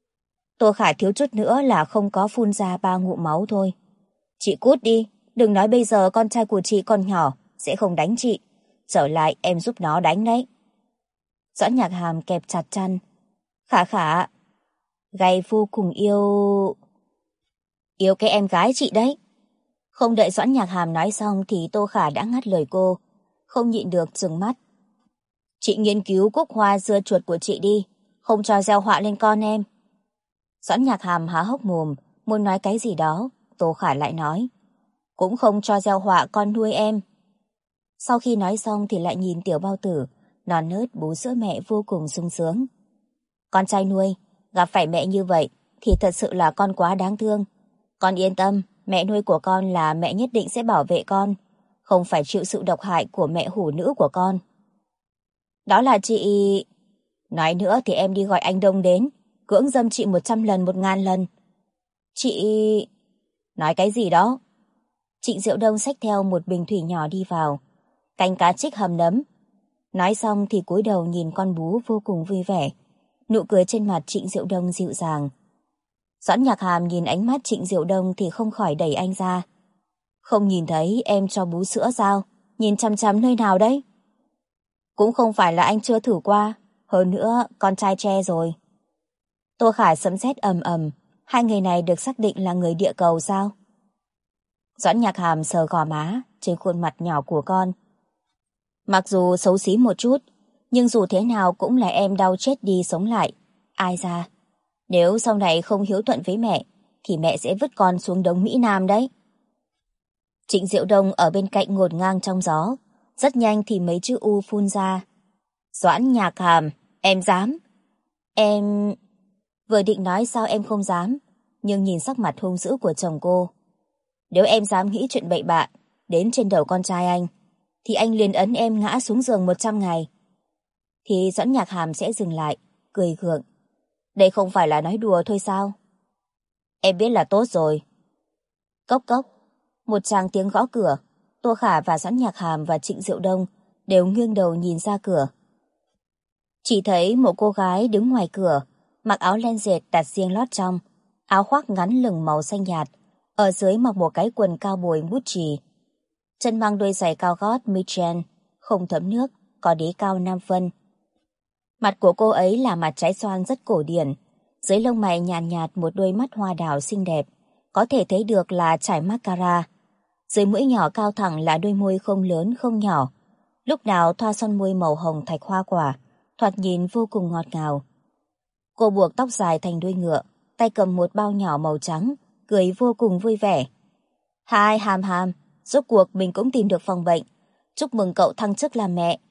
Tô Khả thiếu chút nữa là không có phun ra 3 ngụm máu thôi. Chị cút đi, đừng nói bây giờ con trai của chị còn nhỏ, sẽ không đánh chị. Trở lại em giúp nó đánh đấy. Doãn Nhạc Hàm kẹp chặt chăn. Khả Khả, gay vô cùng yêu cái em gái chị đấy. Không đợi Doãn Nhạc Hàm nói xong thì Tô Khả đã ngắt lời cô, không nhịn được trừng mắt. Chị nghiên cứu cúc hoa dưa chuột của chị đi, không cho gieo họa lên con em. Doãn Nhạc Hàm há hốc mồm, muốn nói cái gì đó, Tô Khả lại nói. Cũng không cho gieo họa con nuôi em. Sau khi nói xong thì lại nhìn tiểu bao tử, non nớt bú sữa mẹ vô cùng sung sướng. Con trai nuôi, gặp phải mẹ như vậy thì thật sự là con quá đáng thương. Con yên tâm, mẹ nuôi của con là mẹ nhất định sẽ bảo vệ con, không phải chịu sự độc hại của mẹ hủ nữ của con. Đó là chị... Nói nữa thì em đi gọi anh Đông đến, cưỡng dâm chị 100 lần 1000 lần. Chị... Nói cái gì đó? Trịnh Diệu Đông xách theo một bình thủy nhỏ đi vào. Canh cá trích hầm nấm. Nói xong thì cúi đầu nhìn con bú vô cùng vui vẻ. Nụ cười trên mặt Trịnh Diệu Đông dịu dàng. Doãn Nhạc Hàm nhìn ánh mắt Trịnh Diệu Đông thì không khỏi đẩy anh ra. Không nhìn thấy em cho bú sữa sao? Nhìn chằm chằm nơi nào đấy? Cũng không phải là anh chưa thử qua. Hơn nữa, con trai tre rồi. Tô Khả sấm sét ầm ầm. Hai người này được xác định là người địa cầu sao? Doãn Nhạc Hàm sờ gò má. trên khuôn mặt nhỏ của con. Mặc dù xấu xí một chút, nhưng dù thế nào cũng là em đau chết đi sống lại. Ai ra, nếu sau này không hiếu thuận với mẹ, thì mẹ sẽ vứt con xuống đống Mỹ Nam đấy. Trịnh Diệu Đông ở bên cạnh ngổn ngang trong gió, rất nhanh thì mấy chữ U phun ra. Doãn Nhạc Hàm, em dám. Em... Vừa định nói sao em không dám, nhưng nhìn sắc mặt hung dữ của chồng cô. Nếu em dám nghĩ chuyện bậy bạ đến trên đầu con trai anh, thì anh liền ấn em ngã xuống giường 100 ngày. Thì Doãn Nhạc Hàm sẽ dừng lại, cười gượng. Đây không phải là nói đùa thôi sao? Em biết là tốt rồi. Cốc cốc, một tràng tiếng gõ cửa. Tô Khả và Doãn Nhạc Hàm và Trịnh Diệu Đông đều nghiêng đầu nhìn ra cửa. Chỉ thấy một cô gái đứng ngoài cửa, mặc áo len dệt đặt riêng lót trong, áo khoác ngắn lửng màu xanh nhạt, ở dưới mặc một cái quần cao bồi Gucci. Chân mang đôi giày cao gót Michelin, không thấm nước, có đế cao 5 phân. Mặt của cô ấy là mặt trái xoan rất cổ điển, dưới lông mày nhàn nhạt một đôi mắt hoa đào xinh đẹp, có thể thấy được là trải mascara. Dưới mũi nhỏ cao thẳng là đôi môi không lớn không nhỏ, lúc nào thoa son môi màu hồng thạch hoa quả, thoạt nhìn vô cùng ngọt ngào. Cô buộc tóc dài thành đuôi ngựa, tay cầm một bao nhỏ màu trắng, cười vô cùng vui vẻ. Hai Hàm Hàm, rốt cuộc mình cũng tìm được phòng bệnh. Chúc mừng cậu thăng chức làm mẹ.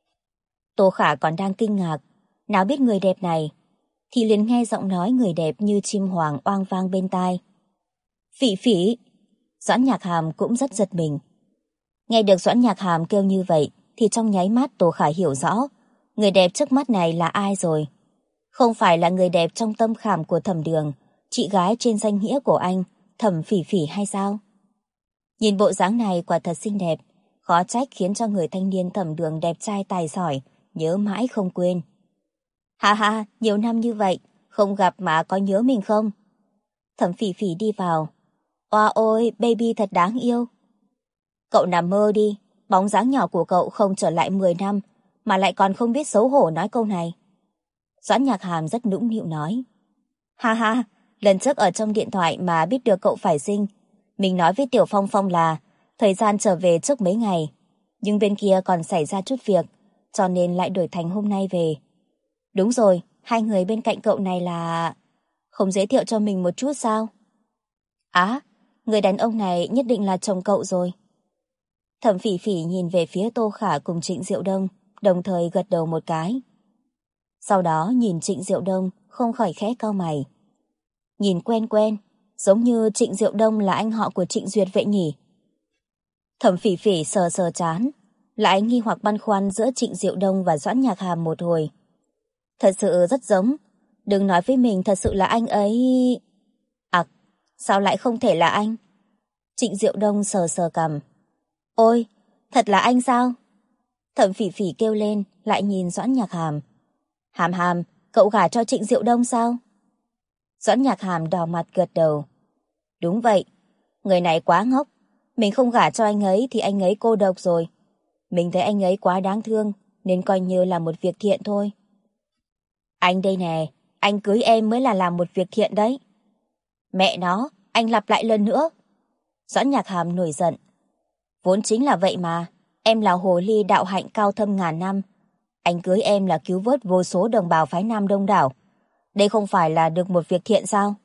Tô Khả còn đang kinh ngạc, nào biết người đẹp này, thì liền nghe giọng nói người đẹp như chim hoàng oang vang bên tai. Phỉ Phỉ. Doãn Nhạc Hàm cũng rất giật mình. Nghe được Doãn Nhạc Hàm kêu như vậy, thì trong nháy mắt Tô Khả hiểu rõ, người đẹp trước mắt này là ai rồi. Không phải là người đẹp trong tâm khảm của Thẩm Đường, chị gái trên danh nghĩa của anh, Thẩm Phỉ Phỉ hay sao? Nhìn bộ dáng này quả thật xinh đẹp, khó trách khiến cho người thanh niên Thẩm Đường đẹp trai tài giỏi, nhớ mãi không quên. Ha ha, nhiều năm như vậy, không gặp mà có nhớ mình không? Thẩm Phỉ Phỉ đi vào. Oa ôi, baby thật đáng yêu. Cậu nằm mơ đi, bóng dáng nhỏ của cậu không trở lại 10 năm, mà lại còn không biết xấu hổ nói câu này. Doãn Nhạc Hàm rất nũng nịu nói. Ha ha, lần trước ở trong điện thoại mà biết được cậu phải sinh, mình nói với Tiểu Phong Phong là thời gian trở về trước mấy ngày, nhưng bên kia còn xảy ra chút việc, cho nên lại đổi thành hôm nay về. Đúng rồi, hai người bên cạnh cậu này là... Không giới thiệu cho mình một chút sao? Á, người đàn ông này nhất định là chồng cậu rồi. Thẩm Phỉ Phỉ nhìn về phía Tô Khả cùng Trịnh Diệu Đông, đồng thời gật đầu một cái. Sau đó nhìn Trịnh Diệu Đông không khỏi khẽ cau mày. Nhìn quen quen, giống như Trịnh Diệu Đông là anh họ của Trịnh Duyệt vậy nhỉ? Thẩm Phỉ Phỉ sờ sờ trán, lại nghi hoặc băn khoăn giữa Trịnh Diệu Đông và Doãn Nhạc Hàm một hồi. Thật sự rất giống, đừng nói với mình thật sự là anh ấy... À, sao lại không thể là anh? Trịnh Diệu Đông sờ sờ cằm. Ôi, thật là anh sao? Thẩm Phỉ Phỉ kêu lên, lại nhìn Doãn Nhạc Hàm. Hàm Hàm, cậu gả cho Trịnh Diệu Đông sao? Doãn Nhạc Hàm đỏ mặt gật đầu. Đúng vậy, người này quá ngốc. Mình không gả cho anh ấy thì anh ấy cô độc rồi. Mình thấy anh ấy quá đáng thương, nên coi như là một việc thiện thôi. Anh đây nè, anh cưới em mới là làm một việc thiện đấy. Mẹ nó, anh lặp lại lần nữa. Doãn Nhạc Hàm nổi giận. Vốn chính là vậy mà, em là hồ ly đạo hạnh cao thâm ngàn năm. Anh cưới em là cứu vớt vô số đồng bào phái Nam đông đảo. Đây không phải là được một việc thiện sao?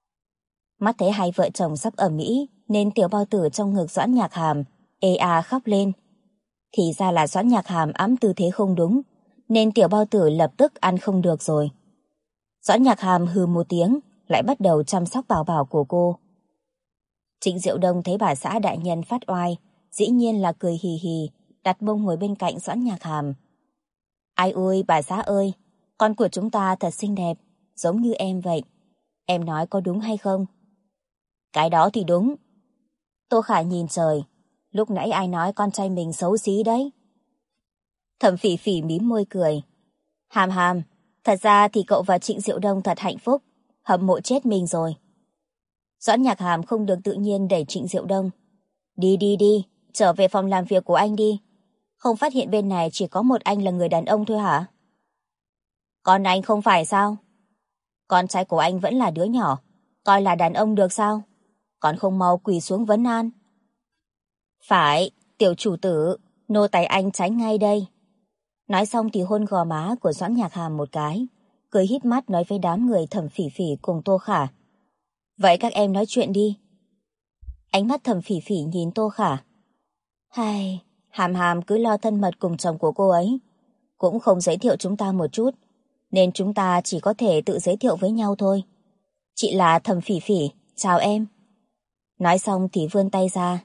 Mắt thấy hai vợ chồng sắp ầm ĩ, nên tiểu bao tử trong ngực Doãn Nhạc Hàm ê a khóc lên. Thì ra là Doãn Nhạc Hàm ẵm tư thế không đúng, nên tiểu bao tử lập tức ăn không được rồi. Doãn Nhạc Hàm hừ một tiếng, lại bắt đầu chăm sóc bảo bảo của cô. Trịnh Diệu Đông thấy bà xã đại nhân phát oai, dĩ nhiên là cười hì hì, đặt mông ngồi bên cạnh Doãn Nhạc Hàm. Ai ơi, bà xã ơi, con của chúng ta thật xinh đẹp, giống như em vậy. Em nói có đúng hay không? Cái đó thì đúng. Tô Khả nhìn trời, lúc nãy ai nói con trai mình xấu xí đấy? Thẩm Phỉ Phỉ mím môi cười. Hàm Hàm, thật ra thì cậu và Trịnh Diệu Đông thật hạnh phúc, hâm mộ chết mình rồi. Doãn Nhạc Hàm không được tự nhiên đẩy Trịnh Diệu Đông. Đi đi đi, trở về phòng làm việc của anh đi. Không phát hiện bên này chỉ có một anh là người đàn ông thôi hả? Còn anh không phải sao? Con trai của anh vẫn là đứa nhỏ, coi là đàn ông được sao? Còn không mau quỳ xuống vấn an. Phải, tiểu chủ tử, nô tài anh tránh ngay đây. Nói xong thì hôn gò má của Doãn Nhạc Hàm một cái, cười híp mắt nói với đám người Thẩm Phỉ Phỉ cùng Tô Khả. Vậy các em nói chuyện đi. Ánh mắt Thẩm Phỉ Phỉ nhìn Tô Khả. Hai, Hàm Hàm cứ lo thân mật cùng chồng của cô ấy, cũng không giới thiệu chúng ta một chút, nên chúng ta chỉ có thể tự giới thiệu với nhau thôi. Chị là Thẩm Phỉ Phỉ, chào em. Nói xong thì vươn tay ra.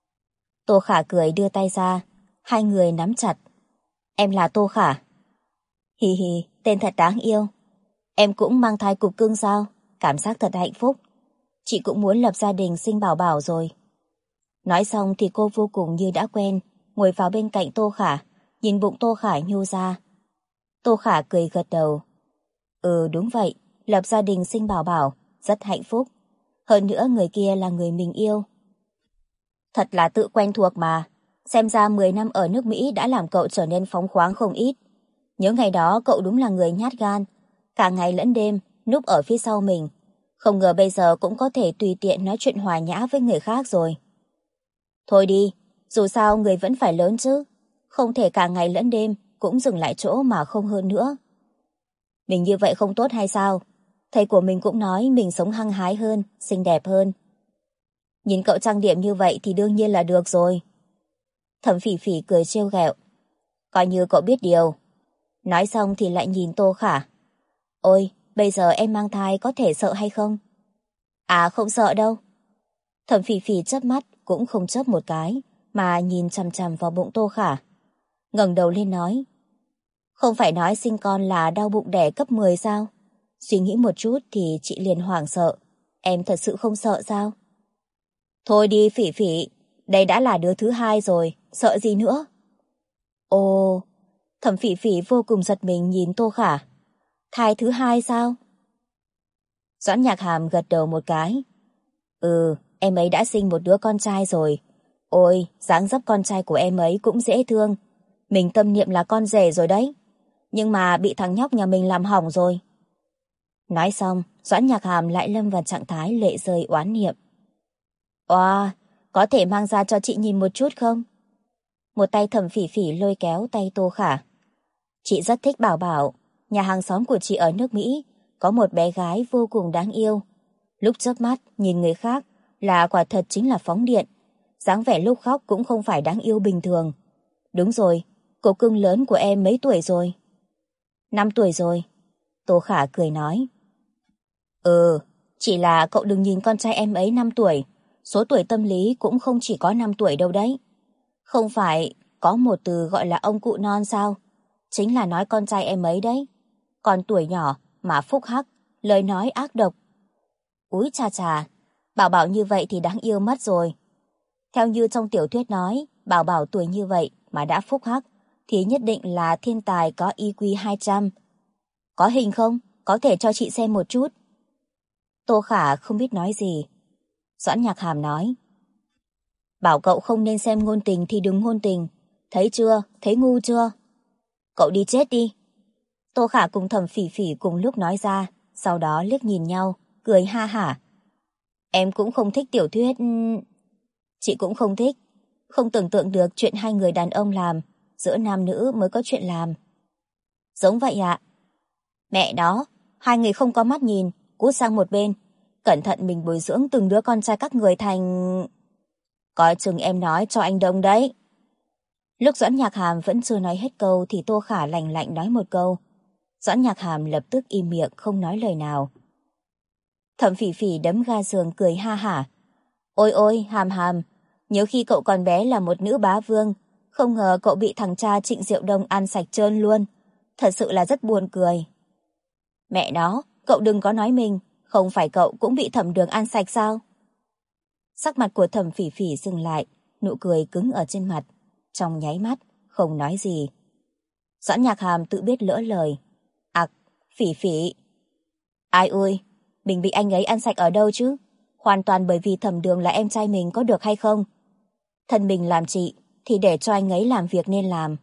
Tô Khả cười đưa tay ra, hai người nắm chặt. Em là Tô Khả. Hì hì, tên thật đáng yêu. Em cũng mang thai cục cưng sao? Cảm giác thật hạnh phúc. Chị cũng muốn lập gia đình sinh bảo bảo rồi. Nói xong thì cô vô cùng như đã quen, ngồi vào bên cạnh Tô Khả, nhìn bụng Tô Khả nhô ra. Tô Khả cười gật đầu. Ừ đúng vậy, lập gia đình sinh bảo bảo, rất hạnh phúc. Hơn nữa người kia là người mình yêu. Thật là tự quen thuộc mà. Xem ra 10 năm ở nước Mỹ đã làm cậu trở nên phóng khoáng không ít. Nhớ ngày đó cậu đúng là người nhát gan, cả ngày lẫn đêm núp ở phía sau mình. Không ngờ bây giờ cũng có thể tùy tiện nói chuyện hòa nhã với người khác rồi. Thôi đi, dù sao người vẫn phải lớn chứ. Không thể cả ngày lẫn đêm cũng dừng lại chỗ mà không hơn nữa. Mình như vậy không tốt hay sao? Thầy của mình cũng nói mình sống hăng hái hơn, xinh đẹp hơn. Nhìn cậu trang điểm như vậy thì đương nhiên là được rồi. Thẩm Phỉ Phỉ cười trêu ghẹo. Coi như cậu biết điều. Nói xong thì lại nhìn Tô Khả. Ôi, bây giờ em mang thai có thể sợ hay không? À không sợ đâu. Thẩm Phỉ Phỉ chớp mắt cũng không chớp một cái, mà nhìn chằm chằm vào bụng Tô Khả. Ngẩng đầu lên nói. Không phải nói sinh con là đau bụng đẻ cấp 10 sao? Suy nghĩ một chút thì chị liền hoảng sợ. Em thật sự không sợ sao? Thôi đi Phỉ Phỉ, đây đã là đứa thứ hai rồi, sợ gì nữa? Ồ, Thẩm Phỉ Phỉ vô cùng giật mình nhìn Tô Khả. Thai thứ hai sao? Doãn Nhạc Hàm gật đầu một cái. Ừ, em ấy đã sinh một đứa con trai rồi. Ôi, dáng dấp con trai của em ấy cũng dễ thương. Mình tâm niệm là con rể rồi đấy. Nhưng mà bị thằng nhóc nhà mình làm hỏng rồi. Nói xong, Doãn Nhạc Hàm lại lâm vào trạng thái lệ rơi oán niệm. Oa, có thể mang ra cho chị nhìn một chút không? Một tay Thẩm Phỉ Phỉ lôi kéo tay Tô Khả. Chị rất thích Bảo Bảo. Nhà hàng xóm của chị ở nước Mỹ có một bé gái vô cùng đáng yêu. Lúc chớp mắt nhìn người khác là quả thật chính là phóng điện. Dáng vẻ lúc khóc cũng không phải đáng yêu bình thường. Đúng rồi, cô cưng lớn của em mấy tuổi rồi? 5 tuổi rồi. Tô Khả cười nói. Ừ, chỉ là cậu đừng nhìn con trai em ấy 5 tuổi. Số tuổi tâm lý cũng không chỉ có 5 tuổi đâu đấy. Không phải có một từ gọi là ông cụ non sao? Chính là nói con trai em ấy đấy. Còn tuổi nhỏ mà phúc hắc, lời nói ác độc. Úi chà chà, Bảo Bảo như vậy thì đáng yêu mất rồi. Theo như trong tiểu thuyết nói, Bảo Bảo tuổi như vậy mà đã phúc hắc thì nhất định là thiên tài có IQ 200. Có hình không? Có thể cho chị xem một chút. Tô Khả không biết nói gì. Doãn Nhạc Hàm nói. Bảo cậu không nên xem ngôn tình thì đừng ngôn tình. Thấy chưa? Thấy ngu chưa? Cậu đi chết đi. Tô Khả cùng Thẩm Phỉ Phỉ cùng lúc nói ra, sau đó liếc nhìn nhau, cười ha hả. Em cũng không thích tiểu thuyết... Chị cũng không thích. Không tưởng tượng được chuyện hai người đàn ông làm, giữa nam nữ mới có chuyện làm. Giống vậy ạ. Mẹ đó, hai người không có mắt nhìn, cút sang một bên. Cẩn thận mình bồi dưỡng từng đứa con trai các người thành... Coi chừng em nói cho anh Đông đấy. Lúc Doãn Nhạc Hàm vẫn chưa nói hết câu thì Tô Khả lạnh lạnh nói một câu. Doãn Nhạc Hàm lập tức im miệng không nói lời nào. Thẩm Phỉ Phỉ đấm ga giường cười ha hả. Ôi ôi, Hàm Hàm, nhớ khi cậu còn bé là một nữ bá vương, không ngờ cậu bị thằng cha Trịnh Diệu Đông ăn sạch trơn luôn. Thật sự là rất buồn cười. Mẹ nó, cậu đừng có nói mình, không phải cậu cũng bị Thẩm Đường ăn sạch sao? Sắc mặt của Thẩm Phỉ Phỉ dừng lại, nụ cười cứng ở trên mặt, trong nháy mắt, không nói gì. Doãn Nhạc Hàm tự biết lỡ lời. Ặc, Phỉ Phỉ. Ai ơi, mình bị anh ấy ăn sạch ở đâu chứ? Hoàn toàn bởi vì Thẩm Đường là em trai mình có được hay không? Thân mình làm chị, thì để cho anh ấy làm việc nên làm.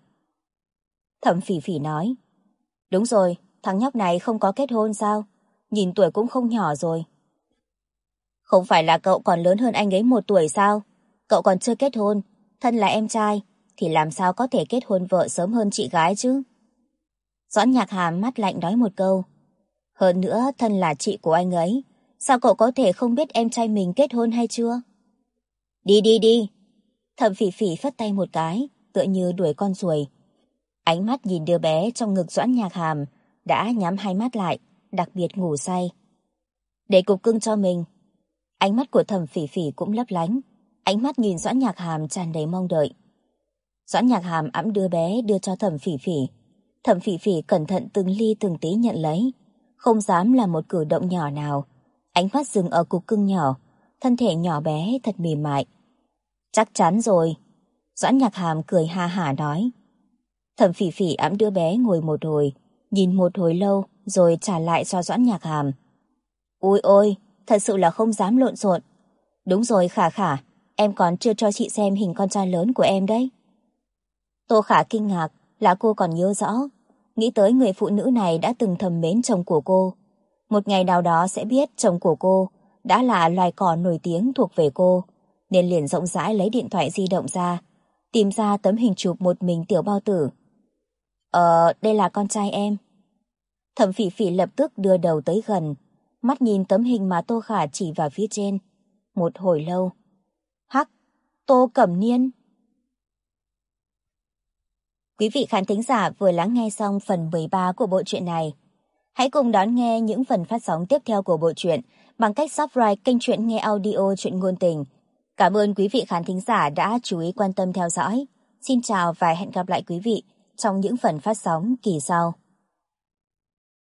Thẩm Phỉ Phỉ nói. Đúng rồi, thằng nhóc này không có kết hôn sao? Nhìn tuổi cũng không nhỏ rồi. Không phải là cậu còn lớn hơn anh ấy 1 tuổi sao? Cậu còn chưa kết hôn, thân là em trai thì làm sao có thể kết hôn vợ sớm hơn chị gái chứ? Doãn Nhạc Hàm mắt lạnh nói một câu. Hơn nữa, thân là chị của anh ấy, sao cậu có thể không biết em trai mình kết hôn hay chưa? Đi đi đi. Thẩm Phỉ Phỉ phất tay một cái, tựa như đuổi con ruồi. Ánh mắt nhìn đứa bé trong ngực Doãn Nhạc Hàm đã nhắm hai mắt lại, đặc biệt ngủ say. Để cục cưng cho mình. Ánh mắt của Thẩm Phỉ Phỉ cũng lấp lánh, ánh mắt nhìn Doãn Nhạc Hàm tràn đầy mong đợi. Doãn Nhạc Hàm ẵm đứa bé đưa cho Thẩm Phỉ Phỉ. Thẩm Phỉ Phỉ cẩn thận từng ly từng tí nhận lấy, không dám làm một cử động nhỏ nào. Ánh mắt dừng ở cục cưng nhỏ, thân thể nhỏ bé thật mềm mại. Chắc chắn rồi. Doãn Nhạc Hàm cười ha hả nói. Thẩm Phỉ Phỉ ẵm đứa bé ngồi một hồi, nhìn một hồi lâu rồi trả lại cho Doãn Nhạc Hàm. Ôi ôi, thật sự là không dám lộn xộn. Đúng rồi Khả Khả, em còn chưa cho chị xem hình con trai lớn của em đấy. Tô Khả kinh ngạc là cô còn nhớ rõ, nghĩ tới người phụ nữ này đã từng thầm mến chồng của cô. Một ngày nào đó sẽ biết chồng của cô đã là loài cỏ nổi tiếng thuộc về cô, nên liền rộng rãi lấy điện thoại di động ra, tìm ra tấm hình chụp một mình Tiểu Bao Tử. Đây là con trai em. Thẩm Phỉ Phỉ lập tức đưa đầu tới gần, mắt nhìn tấm hình mà Tô Khả chỉ vào phía trên. Một hồi lâu. Hắc, Tô Cẩm Niên. Quý vị khán thính giả vừa lắng nghe xong phần 13 của bộ truyện này. Hãy cùng đón nghe những phần phát sóng tiếp theo của bộ truyện bằng cách subscribe kênh Truyện Nghe Audio Truyện Ngôn Tình. Cảm ơn quý vị khán thính giả đã chú ý quan tâm theo dõi. Xin chào và hẹn gặp lại quý vị trong những phần phát sóng kỳ sau.